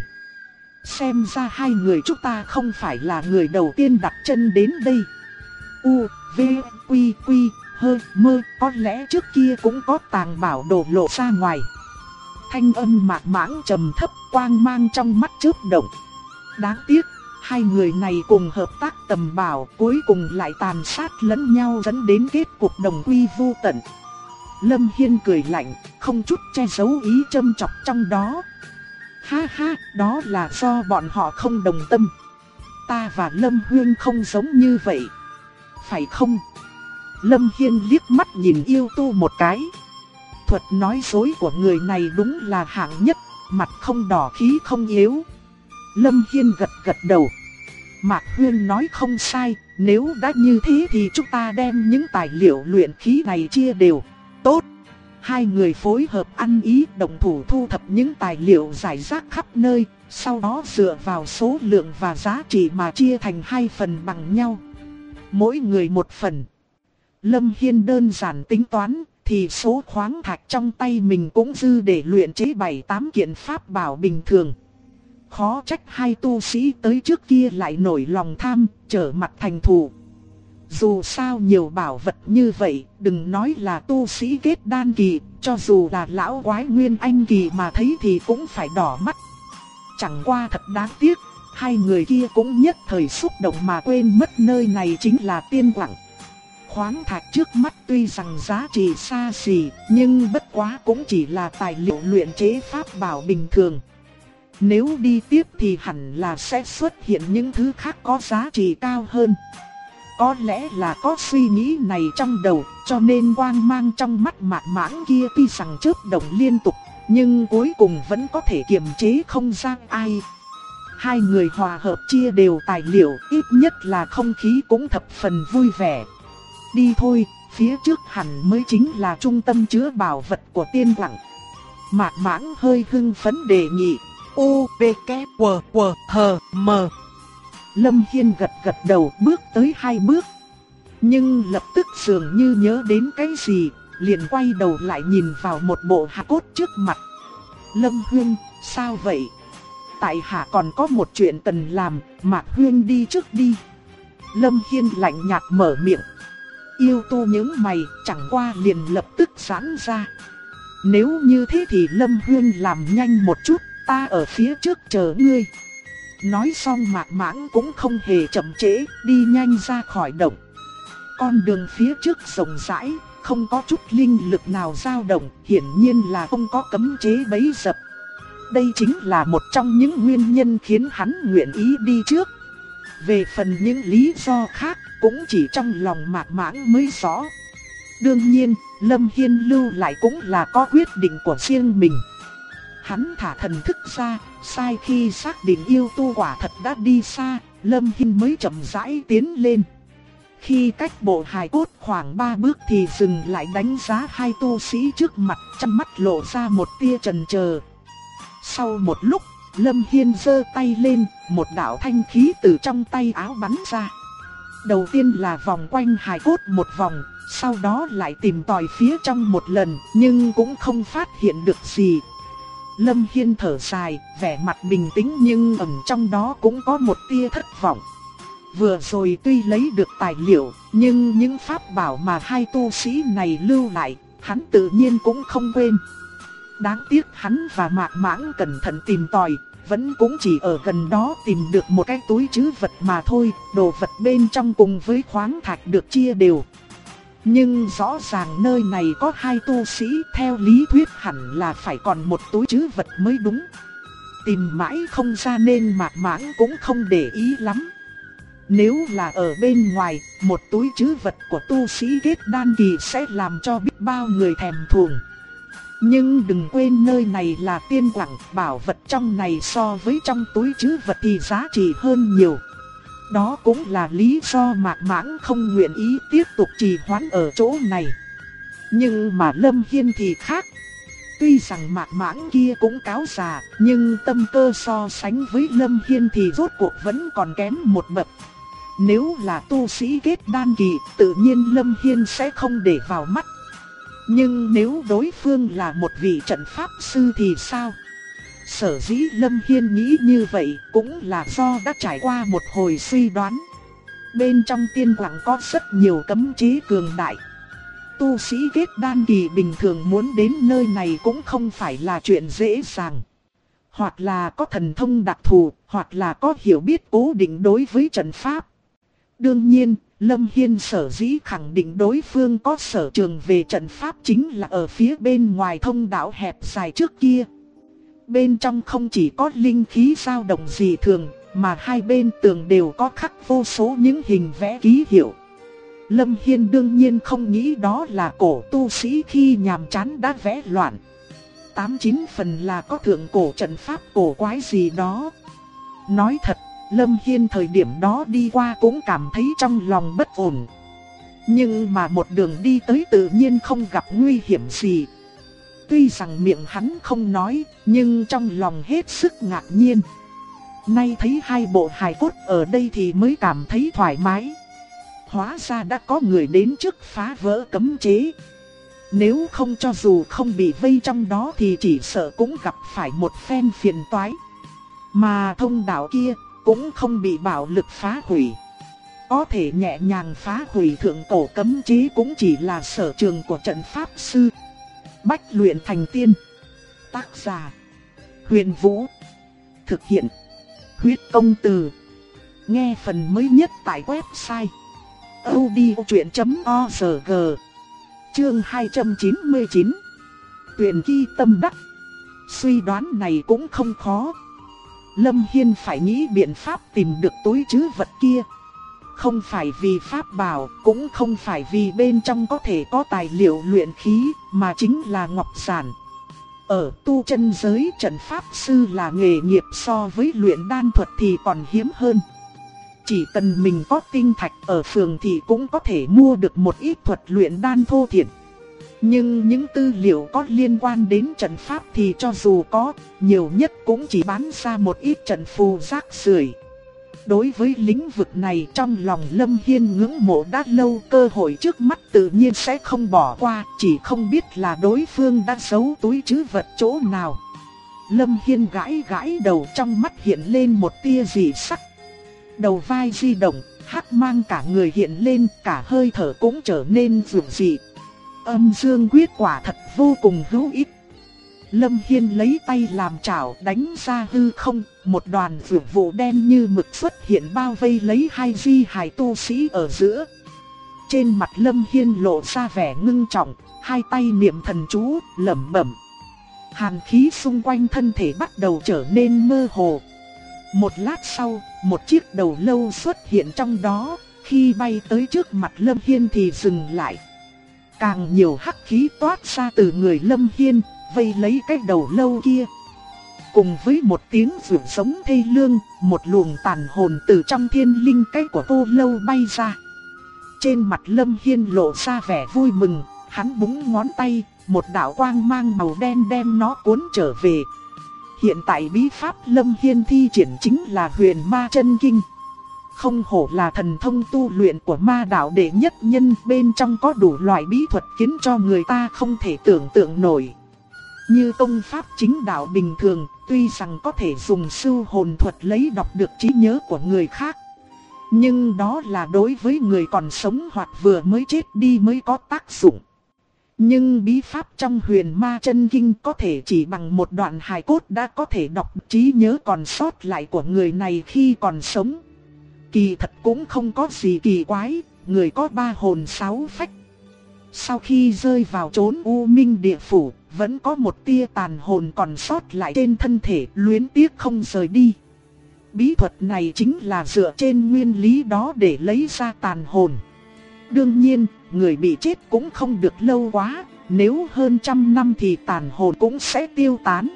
Xem ra hai người chúng ta không phải là người đầu tiên đặt chân đến đây. U, V, Quy, Quy, Hơ, Mơ, có lẽ trước kia cũng có tàng bảo đồ lộ ra ngoài. Thanh âm Mạc Mãng trầm thấp, quang mang trong mắt chớp động. Đáng tiếc, hai người này cùng hợp tác tầm bảo, cuối cùng lại tàn sát lẫn nhau dẫn đến kết cục đồng quy vu tận. Lâm Hiên cười lạnh, không chút che giấu ý châm chọc trong đó. Ha ha, đó là do bọn họ không đồng tâm. Ta và Lâm Huyên không giống như vậy, phải không? Lâm Hiên liếc mắt nhìn yêu tu một cái. Thuật nói dối của người này đúng là hạng nhất, mặt không đỏ khí không yếu. Lâm Hiên gật gật đầu. Mạc Huyên nói không sai, nếu đã như thế thì chúng ta đem những tài liệu luyện khí này chia đều. Tốt. Hai người phối hợp ăn ý, đồng thủ thu thập những tài liệu rải rác khắp nơi, sau đó dựa vào số lượng và giá trị mà chia thành hai phần bằng nhau. Mỗi người một phần. Lâm Hiên đơn giản tính toán, thì số khoáng thạch trong tay mình cũng dư để luyện chế 7-8 kiện pháp bảo bình thường. Khó trách hai tu sĩ tới trước kia lại nổi lòng tham, trở mặt thành thù. Dù sao nhiều bảo vật như vậy, đừng nói là tu sĩ kết đan kỳ, cho dù là lão quái nguyên anh kỳ mà thấy thì cũng phải đỏ mắt. Chẳng qua thật đáng tiếc, hai người kia cũng nhất thời xúc động mà quên mất nơi này chính là Tiên Quặng. Khoáng thạch trước mắt tuy rằng giá trị xa xỉ, nhưng bất quá cũng chỉ là tài liệu luyện chế pháp bảo bình thường. Nếu đi tiếp thì hẳn là sẽ xuất hiện những thứ khác có giá trị cao hơn. Có lẽ là có suy nghĩ này trong đầu, cho nên quang mang trong mắt Mạc Mãng kia tuy rằng chớp động liên tục, nhưng cuối cùng vẫn có thể kiềm chế không ra ai. Hai người hòa hợp chia đều tài liệu, ít nhất là không khí cũng thập phần vui vẻ. Đi thôi, phía trước hẳn mới chính là trung tâm chứa bảo vật của Tiên Quặng. Mạc Mãng hơi hưng phấn đề nghị. U, V, K, W, W, H, M. Lâm Hiên gật gật đầu, bước tới hai bước. Nhưng lập tức dường như nhớ đến cái gì, liền quay đầu lại nhìn vào một bộ hài cốt trước mặt. Lâm Huyên, sao vậy? Tại hạ còn có một chuyện cần làm, Mạc Huyên đi trước đi. Lâm Hiên lạnh nhạt mở miệng. Yêu tu nhướng mày, chẳng qua liền lập tức giãn ra. Nếu như thế thì Lâm Huyên làm nhanh một chút, ta ở phía trước chờ ngươi. Nói xong Mạc Mãng cũng không hề chậm trễ, đi nhanh ra khỏi động. Con đường phía trước rộng rãi, không có chút linh lực nào dao động, hiển nhiên là không có cấm chế bẫy dập. Đây chính là một trong những nguyên nhân khiến hắn nguyện ý đi trước. Về phần những lý do khác, cũng chỉ trong lòng Mạc Mãng mới rõ. Đương nhiên, Lâm Hiên lưu lại cũng là có quyết định của riêng mình. Hắn thả thần thức ra, sai khi xác định yêu tu quả thật đã đi xa, Lâm Hiên mới chậm rãi tiến lên. Khi cách bộ hài cốt khoảng 3 bước thì dừng lại đánh giá hai tu sĩ trước mặt, trong mắt lộ ra một tia chần chờ. Sau một lúc, Lâm Hiên giơ tay lên, một đạo thanh khí từ trong tay áo bắn ra. Đầu tiên là vòng quanh hài cốt một vòng, sau đó lại tìm tòi phía trong một lần, nhưng cũng không phát hiện được gì. Lâm Hiên thở dài, vẻ mặt bình tĩnh nhưng ẩn trong đó cũng có một tia thất vọng. Vừa rồi tuy lấy được tài liệu, nhưng những pháp bảo mà hai tu sĩ này lưu lại, hắn tự nhiên cũng không quên. Đáng tiếc hắn và Mạc Mãng cẩn thận tìm tòi, vẫn cũng chỉ ở gần đó tìm được một cái túi trữ vật mà thôi, đồ vật bên trong cùng với khoáng thạch được chia đều. Nhưng rõ ràng nơi này có hai tu sĩ, theo lý thuyết hẳn là phải còn một túi trữ vật mới đúng. Tìm mãi không ra nên Mạc Mãng cũng không để ý lắm. Nếu là ở bên ngoài, một túi trữ vật của tu sĩ kết đan kỳ sẽ làm cho biết bao người thèm thuồng. Nhưng đừng quên nơi này là tiên quảng, bảo vật trong này so với trong túi trữ vật thì giá trị hơn nhiều. Đó cũng là lý do Mạc Mãng không nguyện ý tiếp tục trì hoãn ở chỗ này. Nhưng mà Lâm Hiên thì khác. Tuy rằng Mạc Mãng kia cũng cáo già, nhưng tâm cơ so sánh với Lâm Hiên thì rốt cuộc vẫn còn kém một bậc. Nếu là tu sĩ kết đan kỳ, tự nhiên Lâm Hiên sẽ không để vào mắt. Nhưng nếu đối phương là một vị trận pháp sư thì sao? Sở dĩ Lâm Hiên nghĩ như vậy cũng là do đã trải qua một hồi suy đoán. Bên trong tiên quảng có rất nhiều cấm chế cường đại. Tu sĩ kết đan kỳ bình thường muốn đến nơi này cũng không phải là chuyện dễ dàng. Hoặc là có thần thông đặc thù, hoặc là có hiểu biết cố định đối với trận pháp. Đương nhiên, Lâm Hiên sở dĩ khẳng định đối phương có sở trường về trận pháp chính là ở phía bên ngoài thông đạo hẹp dài trước kia. Bên trong không chỉ có linh khí dao động dị thường, mà hai bên tường đều có khắc vô số những hình vẽ ký hiệu. Lâm Hiên đương nhiên không nghĩ đó là cổ tu sĩ khi nhàm chán đã vẽ loạn. 89 phần là có thượng cổ trận pháp cổ quái gì đó. Nói thật, Lâm Hiên thời điểm đó đi qua cũng cảm thấy trong lòng bất ổn. Nhưng mà một đường đi tới tự nhiên không gặp nguy hiểm gì. Tuy rằng miệng hắn không nói, nhưng trong lòng hết sức ngạc nhiên. Nay thấy hai bộ hài cốt ở đây thì mới cảm thấy thoải mái. Hóa ra đã có người đến trước phá vỡ cấm chế. Nếu không cho dù không bị vây trong đó thì chỉ sợ cũng gặp phải một phen phiền toái. Mà thông đạo kia cũng không bị bạo lực phá hủy. Có thể nhẹ nhàng phá hủy thượng cổ cấm chế cũng chỉ là sở trường của trận pháp sư. Bách luyện thành tiên. Tác giả: Huyền Vũ. Thực hiện: Huyết Công Từ. Nghe phần mới nhất tại website audiochuyện.org. Chương 299. Tuyển Kỳ Tâm Đắc. Suy đoán này cũng không khó. Lâm Hiên phải nghĩ biện pháp tìm được túi trữ vật kia. Không phải vì pháp bảo, cũng không phải vì bên trong có thể có tài liệu luyện khí, mà chính là ngọc giản. Ở tu chân giới, trận pháp sư là nghề nghiệp, so với luyện đan thuật thì còn hiếm hơn. Chỉ cần mình có tinh thạch ở phường thì cũng có thể mua được một ít thuật luyện đan thô thiển. Nhưng những tư liệu có liên quan đến trận pháp thì cho dù có, nhiều nhất cũng chỉ bán ra một ít trận phù rác rưởi. Đối với lĩnh vực này, trong lòng Lâm Hiên ngưỡng mộ đã lâu, cơ hội trước mắt tự nhiên sẽ không bỏ qua, chỉ không biết là đối phương đã giấu túi trữ vật chỗ nào. Lâm Hiên gãi gãi đầu, trong mắt hiện lên một tia dị sắc. Đầu vai di động, hắc mang cả người hiện lên, cả hơi thở cũng trở nên dịu dị. Âm dương quyết quả thật vô cùng hữu ích. Lâm Hiên lấy tay làm chảo đánh ra hư không, một đoàn vượt vụ đen như mực xuất hiện bao vây lấy hai di hài tu sĩ ở giữa. Trên mặt Lâm Hiên lộ ra vẻ ngưng trọng, hai tay niệm thần chú, lẩm bẩm. Hàn khí xung quanh thân thể bắt đầu trở nên mơ hồ. Một lát sau, một chiếc đầu lâu xuất hiện trong đó, khi bay tới trước mặt Lâm Hiên thì dừng lại. Càng nhiều hắc khí toát ra từ người Lâm Hiên, vây lấy cái đầu lâu kia. Cùng với một tiếng rượu sống thê lương, một luồng tàn hồn từ trong thiên linh cái của cô lâu bay ra. trên mặt Lâm Hiên lộ ra vẻ vui mừng, hắn búng ngón tay, một đạo quang mang màu đen đem nó cuốn trở về. Hiện tại bí pháp Lâm Hiên thi triển chính là Huyền Ma Chân Kinh. Không hổ là thần thông tu luyện của ma đạo đệ nhất nhân, bên trong có đủ loại bí thuật khiến cho người ta không thể tưởng tượng nổi. Như công pháp chính đạo bình thường, tuy rằng có thể dùng sưu hồn thuật lấy đọc được trí nhớ của người khác, nhưng đó là đối với người còn sống hoặc vừa mới chết đi mới có tác dụng. Nhưng bí pháp trong Huyền Ma Chân Kinh có thể chỉ bằng một đoạn hài cốt đã có thể đọc trí nhớ còn sót lại của người này khi còn sống. Kỳ thật cũng không có gì kỳ quái, người có 3 hồn 6 phách. Sau khi rơi vào chốn U Minh Địa Phủ, vẫn có một tia tàn hồn còn sót lại trên thân thể, luyến tiếc không rời đi. Bí thuật này chính là dựa trên nguyên lý đó để lấy ra tàn hồn. Đương nhiên, người bị chết cũng không được lâu quá, nếu hơn 100 năm thì tàn hồn cũng sẽ tiêu tán.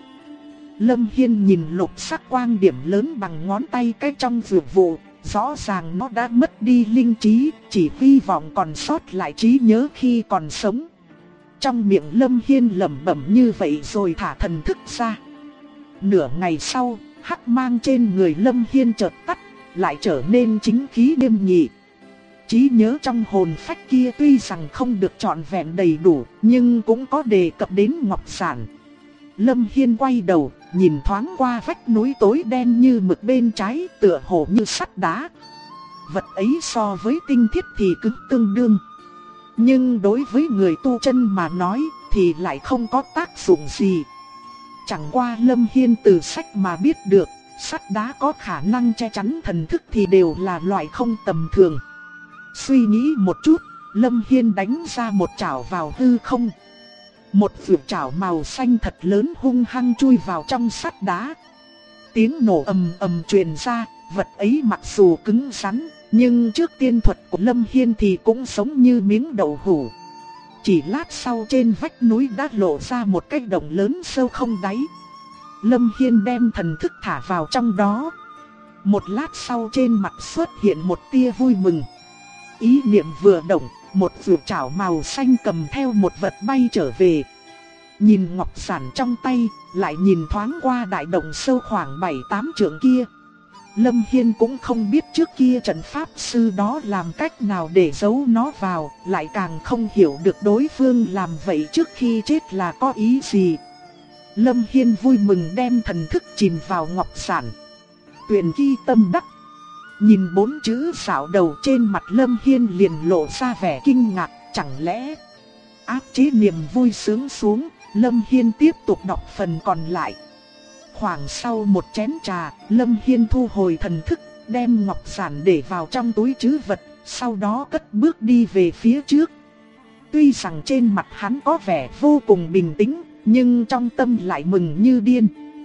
Lâm Hiên nhìn lục sắc quang điểm lớn bằng ngón tay cái trong dược vụ, rõ ràng nó đã mất đi linh trí, chỉ hy vọng còn sót lại trí nhớ khi còn sống. Trong miệng Lâm Hiên lẩm bẩm như vậy rồi thả thần thức ra. Nửa ngày sau, hắc mang trên người Lâm Hiên chợt tắt, lại trở nên chính khí nghiêm nghị. Trí nhớ trong hồn phách kia tuy rằng không được trọn vẹn đầy đủ, nhưng cũng có đề cập đến ngọc giản. Lâm Hiên quay đầu, nhìn thoáng qua vách núi tối đen như mực bên trái, tựa hồ như sắt đá. Vật ấy so với tinh thiết thì cứng tương đương, nhưng đối với người tu chân mà nói thì lại không có tác dụng gì. Chẳng qua Lâm Hiên từ sách mà biết được, sắt đá có khả năng che chắn thần thức thì đều là loại không tầm thường. Suy nghĩ một chút, Lâm Hiên đánh ra một chảo vào hư không. Một vượt chảo màu xanh thật lớn hung hăng chui vào trong sắt đá. Tiếng nổ ầm ầm truyền ra, vật ấy mặc dù cứng rắn, nhưng trước tiên thuật của Lâm Hiên thì cũng giống như miếng đậu hũ. Chỉ lát sau trên vách núi đã lộ ra một cái động lớn sâu không đáy. Lâm Hiên đem thần thức thả vào trong đó. Một lát sau trên mặt xuất hiện một tia vui mừng. Ý niệm vừa động, một vượt chảo màu xanh cầm theo một vật bay trở về. Nhìn ngọc giản trong tay, lại nhìn thoáng qua đại động sâu khoảng 7-8 trượng kia. Lâm Hiên cũng không biết trước kia trận pháp sư đó làm cách nào để giấu nó vào, lại càng không hiểu được đối phương làm vậy trước khi chết là có ý gì. Lâm Hiên vui mừng đem thần thức chìm vào ngọc giản. Tuyền Ki Tâm Đắc. Nhìn 4 chữ xảo đầu trên mặt Lâm Hiên liền lộ ra vẻ kinh ngạc, chẳng lẽ áp chế niềm vui sướng xuống, Lâm Hiên tiếp tục đọc phần còn lại. Khoảng sau một chén trà, Lâm Hiên thu hồi thần thức, đem ngọc giản để vào trong túi trữ vật, sau đó cất bước đi về phía trước. Tuy rằng trên mặt hắn có vẻ vô cùng bình tĩnh, nhưng trong tâm lại mừng như điên.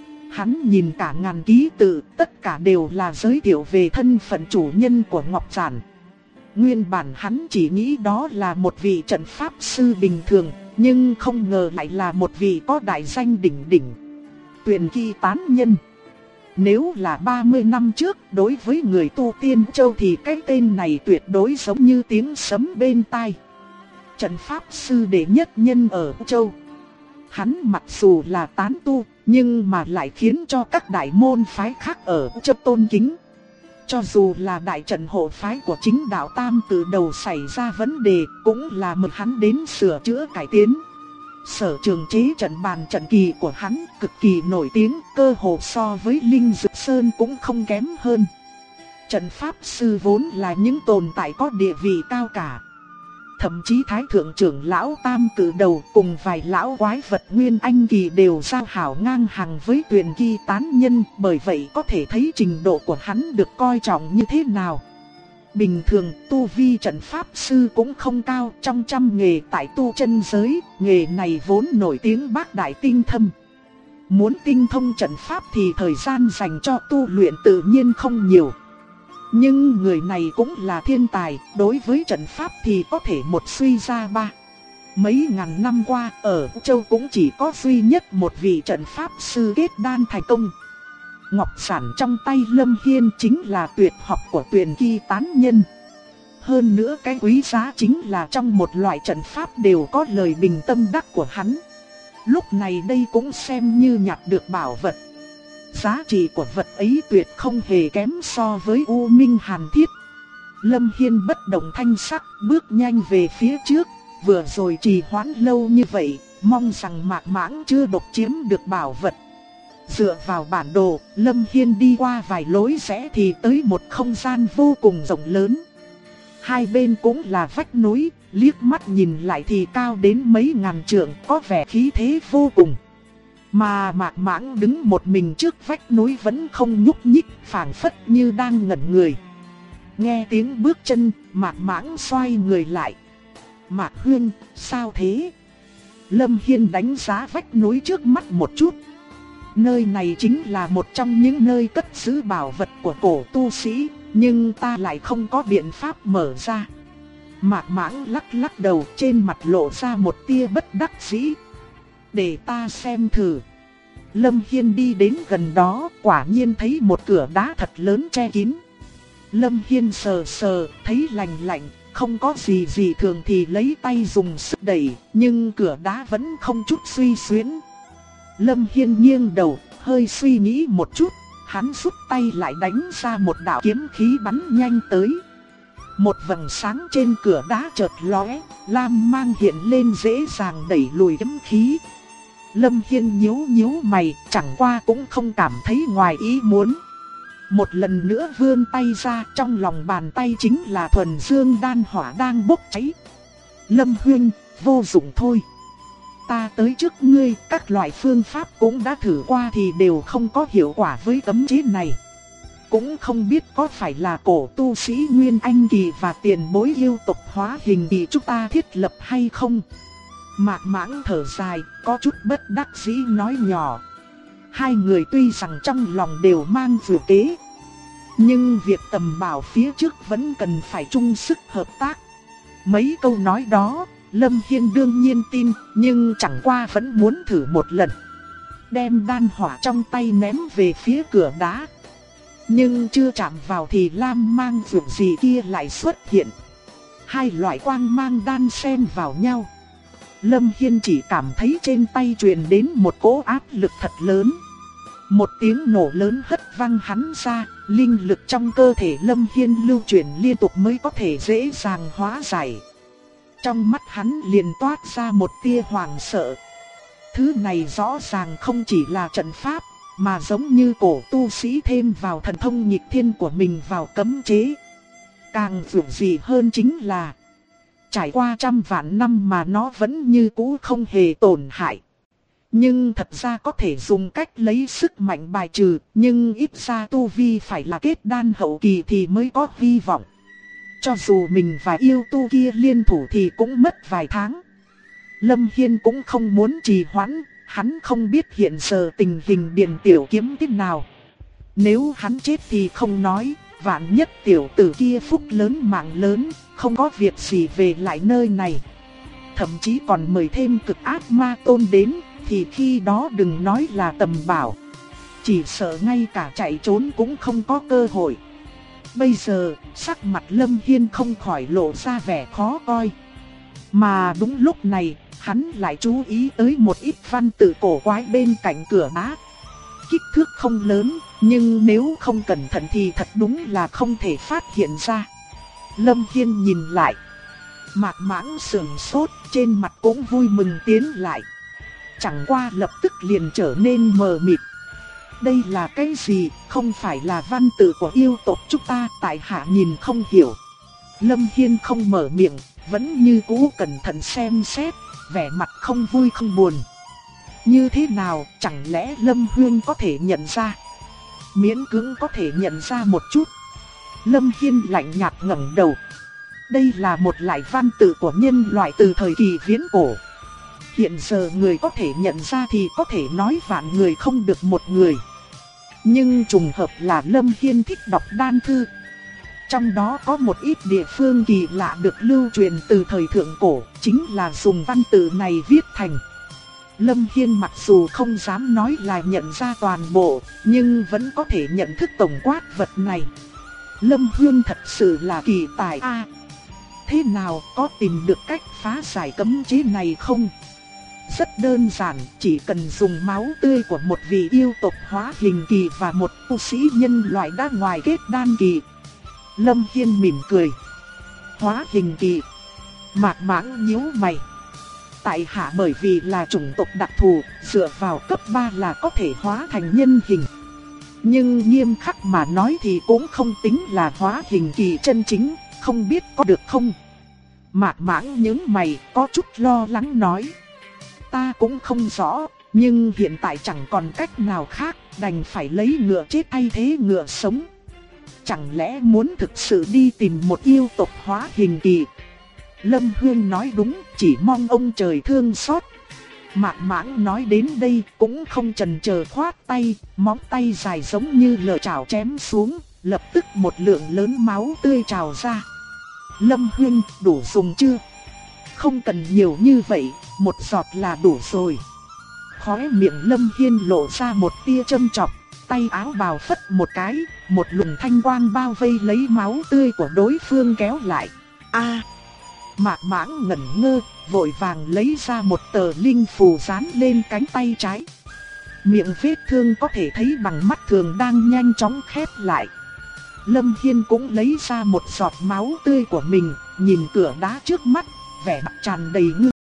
Hắn nhìn cả ngàn ký tự, tất cả đều là giới thiệu về thân phận chủ nhân của ngọc giản. Nguyên bản hắn chỉ nghĩ đó là một vị trận pháp sư bình thường, nhưng không ngờ lại là một vị có đại danh đỉnh đỉnh. Tuyền Ki Tán Nhân. Nếu là 30 năm trước, đối với người tu Tiên Châu thì cái tên này tuyệt đối giống như tiếng sấm bên tai. Trận pháp sư đệ nhất nhân ở Châu. Hắn mặc dù là tán tu, nhưng mà lại khiến cho các đại môn phái khác ở Châu tôn kính. Cho dù là đại trận hộ phái của chính đạo Tam từ đầu xảy ra vấn đề, cũng là mời hắn đến sửa chữa cải tiến. Sở trường chế trận bàn trận kỳ của hắn cực kỳ nổi tiếng, cơ hồ so với Linh Dực Sơn cũng không kém hơn. Trận pháp sư vốn là những tồn tại có địa vị cao cả. Thậm chí Thái Thượng trưởng lão Tam Cử Đầu cùng vài lão quái vật Nguyên Anh Kỳ đều giao hảo ngang hàng với Tuyền Ki Tán Nhân, bởi vậy có thể thấy trình độ của hắn được coi trọng như thế nào. Bình thường tu vi trận pháp sư cũng không cao, trong trăm nghề tại tu chân giới, nghề này vốn nổi tiếng bác đại tinh thâm. Muốn tinh thông trận pháp thì thời gian dành cho tu luyện tự nhiên không nhiều. Nhưng người này cũng là thiên tài, đối với trận pháp thì có thể một suy ra ba. Mấy ngàn năm qua, ở Châu cũng chỉ có duy nhất một vị trận pháp sư kết đan thành công. Ngọc giản trong tay Lâm Hiên chính là tuyệt học của Tuyền Ki Tán Nhân. Hơn nữa cái quý giá chính là trong một loại trận pháp đều có lời bình tâm đắc của hắn. Lúc này đây cũng xem như nhặt được bảo vật. Giá trị của vật ấy tuyệt không hề kém so với U Minh Hàn Thiết. Lâm Hiên bất động thanh sắc, bước nhanh về phía trước. Vừa rồi trì hoãn lâu như vậy, mong rằng Mạc Mãng chưa độc chiếm được bảo vật. Dựa vào bản đồ, Lâm Hiên đi qua vài lối rẽ thì tới một không gian vô cùng rộng lớn. Hai bên cũng là vách núi, liếc mắt nhìn lại thì cao đến mấy ngàn trượng, có vẻ khí thế vô cùng. Mà Mạc Mãng đứng một mình trước vách núi vẫn không nhúc nhích, phảng phất như đang ngẩn người. Nghe tiếng bước chân, Mạc Mãng xoay người lại. Mạc Huynh, sao thế? Lâm Hiên đánh giá vách núi trước mắt một chút. Nơi này chính là một trong những nơi cất giữ bảo vật của cổ tu sĩ, nhưng ta lại không có biện pháp mở ra. Mạc Mãng lắc lắc đầu, trên mặt lộ ra một tia bất đắc dĩ. Để ta xem thử. Lâm Hiên đi đến gần đó, quả nhiên thấy một cửa đá thật lớn che kín. Lâm Hiên sờ sờ, thấy lành lạnh, không có gì gì thường thì lấy tay dùng sức đẩy, nhưng cửa đá vẫn không chút suy xuyến. Lâm Hiên nghiêng đầu, hơi suy nghĩ một chút, hắn rút tay lại đánh ra một đạo kiếm khí bắn nhanh tới. Một vầng sáng trên cửa đá chợt lóe, lam mang hiện lên dễ dàng đẩy lùi kiếm khí. Lâm Hiên nhíu nhíu mày, chẳng qua cũng không cảm thấy ngoài ý muốn. Một lần nữa vươn tay ra, trong lòng bàn tay chính là thuần dương đan hỏa đang bốc cháy. Lâm Huynh, vô dụng thôi. Ta tới trước ngươi, các loại phương pháp cũng đã thử qua thì đều không có hiệu quả với cấm chế này. Cũng không biết có phải là cổ tu sĩ Nguyên Anh Kỳ và tiền bối yêu tộc hóa hình kỳ chúng ta thiết lập hay không? Mạc Mãng thở dài, có chút bất đắc dĩ nói nhỏ. Hai người tuy rằng trong lòng đều mang dự kế, nhưng việc tầm bảo phía trước vẫn cần phải chung sức hợp tác. Mấy câu nói đó, Lâm Hiên đương nhiên tin, nhưng chẳng qua vẫn muốn thử một lần. Đem đan hỏa trong tay ném về phía cửa đá. Nhưng chưa chạm vào thì lam mang vượt gì kia lại xuất hiện. Hai loại quang mang đan xen vào nhau. Lâm Hiên chỉ cảm thấy trên tay truyền đến một cỗ áp lực thật lớn. Một tiếng nổ lớn hất văng hắn ra, linh lực trong cơ thể Lâm Hiên lưu chuyển liên tục mới có thể dễ dàng hóa giải. Trong mắt hắn liền toát ra một tia hoảng sợ. Thứ này rõ ràng không chỉ là trận pháp, mà giống như cổ tu sĩ thêm vào thần thông nghịch thiên của mình vào cấm chế. Càng dường gì hơn chính là trải qua trăm vạn năm mà nó vẫn như cũ không hề tổn hại. Nhưng thật ra có thể dùng cách lấy sức mạnh bài trừ, nhưng ít ra tu vi phải là kết đan hậu kỳ thì mới có hy vọng. Cho dù mình và yêu tu kia liên thủ thì cũng mất vài tháng. Lâm Hiên cũng không muốn trì hoãn, hắn không biết hiện giờ tình hình Điền Tiểu Kiếm thế nào. Nếu hắn chết thì không nói, vạn nhất tiểu tử kia phúc lớn mạng lớn, không có việc gì về lại nơi này. Thậm chí còn mời thêm cực ác ma tôn đến, thì khi đó đừng nói là tầm bảo. Chỉ sợ ngay cả chạy trốn cũng không có cơ hội. Bây giờ, sắc mặt Lâm Hiên không khỏi lộ ra vẻ khó coi. Mà đúng lúc này, hắn lại chú ý tới một ít văn tự cổ quái bên cạnh cửa đá. Kích thước không lớn, nhưng nếu không cẩn thận thì thật đúng là không thể phát hiện ra. Lâm Hiên nhìn lại. Mạc Mãng sững sốt, trên mặt cũng vui mừng tiến lại. Chẳng qua lập tức liền trở nên mờ mịt. Đây là cái gì, không phải là văn tự của yêu tộc chúng ta, tại hạ nhìn không hiểu. Lâm Hiên không mở miệng, vẫn như cũ cẩn thận xem xét, vẻ mặt không vui không buồn. Như thế nào, chẳng lẽ Lâm Huyên có thể nhận ra? Miễn cưỡng có thể nhận ra một chút. Lâm Hiên lạnh nhạt ngẩng đầu. Đây là một loại văn tự của nhân loại từ thời kỳ viễn cổ. Hiện giờ người có thể nhận ra thì có thể nói vạn người không được một người. Nhưng trùng hợp là Lâm Hiên thích đọc đan thư. Trong đó có một ít địa phương kỳ lạ được lưu truyền từ thời thượng cổ, chính là dùng văn tự này viết thành. Lâm Hiên mặc dù không dám nói là nhận ra toàn bộ, nhưng vẫn có thể nhận thức tổng quát vật này. Lâm Huyên thật sự là kỳ tài a. Thế nào, có tìm được cách phá giải cấm chế này không? Rất đơn giản, chỉ cần dùng máu tươi của một vị yêu tộc hóa hình kỳ và một tu sĩ nhân loại đã ngoài kết đan kỳ. Lâm Hiên mỉm cười. Hóa hình kỳ. Mạc Mãng nhíu mày. Tại hạ bởi vì là chủng tộc đặc thù, dựa vào cấp 3 là có thể hóa thành nhân hình. Nhưng nghiêm khắc mà nói thì cũng không tính là hóa hình kỳ chân chính, không biết có được không? Mạc Mãng nhướng mày, có chút lo lắng nói. Ta cũng không rõ, nhưng hiện tại chẳng còn cách nào khác, đành phải lấy ngựa chết thay thế ngựa sống. Chẳng lẽ muốn thực sự đi tìm một yêu tộc hóa hình kỳ? Lâm Hương nói đúng, chỉ mong ông trời thương xót. Mạc Mãng nói đến đây cũng không chần chờ khoát tay, móng tay dài giống như lưỡi chảo chém xuống, lập tức một lượng lớn máu tươi trào ra. Lâm Hương, đủ dùng chưa? Không cần nhiều như vậy, một giọt là đủ rồi. Khóe miệng Lâm Hiên lộ ra một tia châm chọc, tay áo bào phất một cái, một luồng thanh quang bao vây lấy máu tươi của đối phương kéo lại. Mạc Mãng ngẩn ngơ, vội vàng lấy ra một tờ linh phù dán lên cánh tay trái. Miệng vết thương có thể thấy bằng mắt thường đang nhanh chóng khép lại. Lâm Hiên cũng lấy ra một giọt máu tươi của mình, nhìn cửa đá trước mắt, vẻ mặt tràn đầy ngưng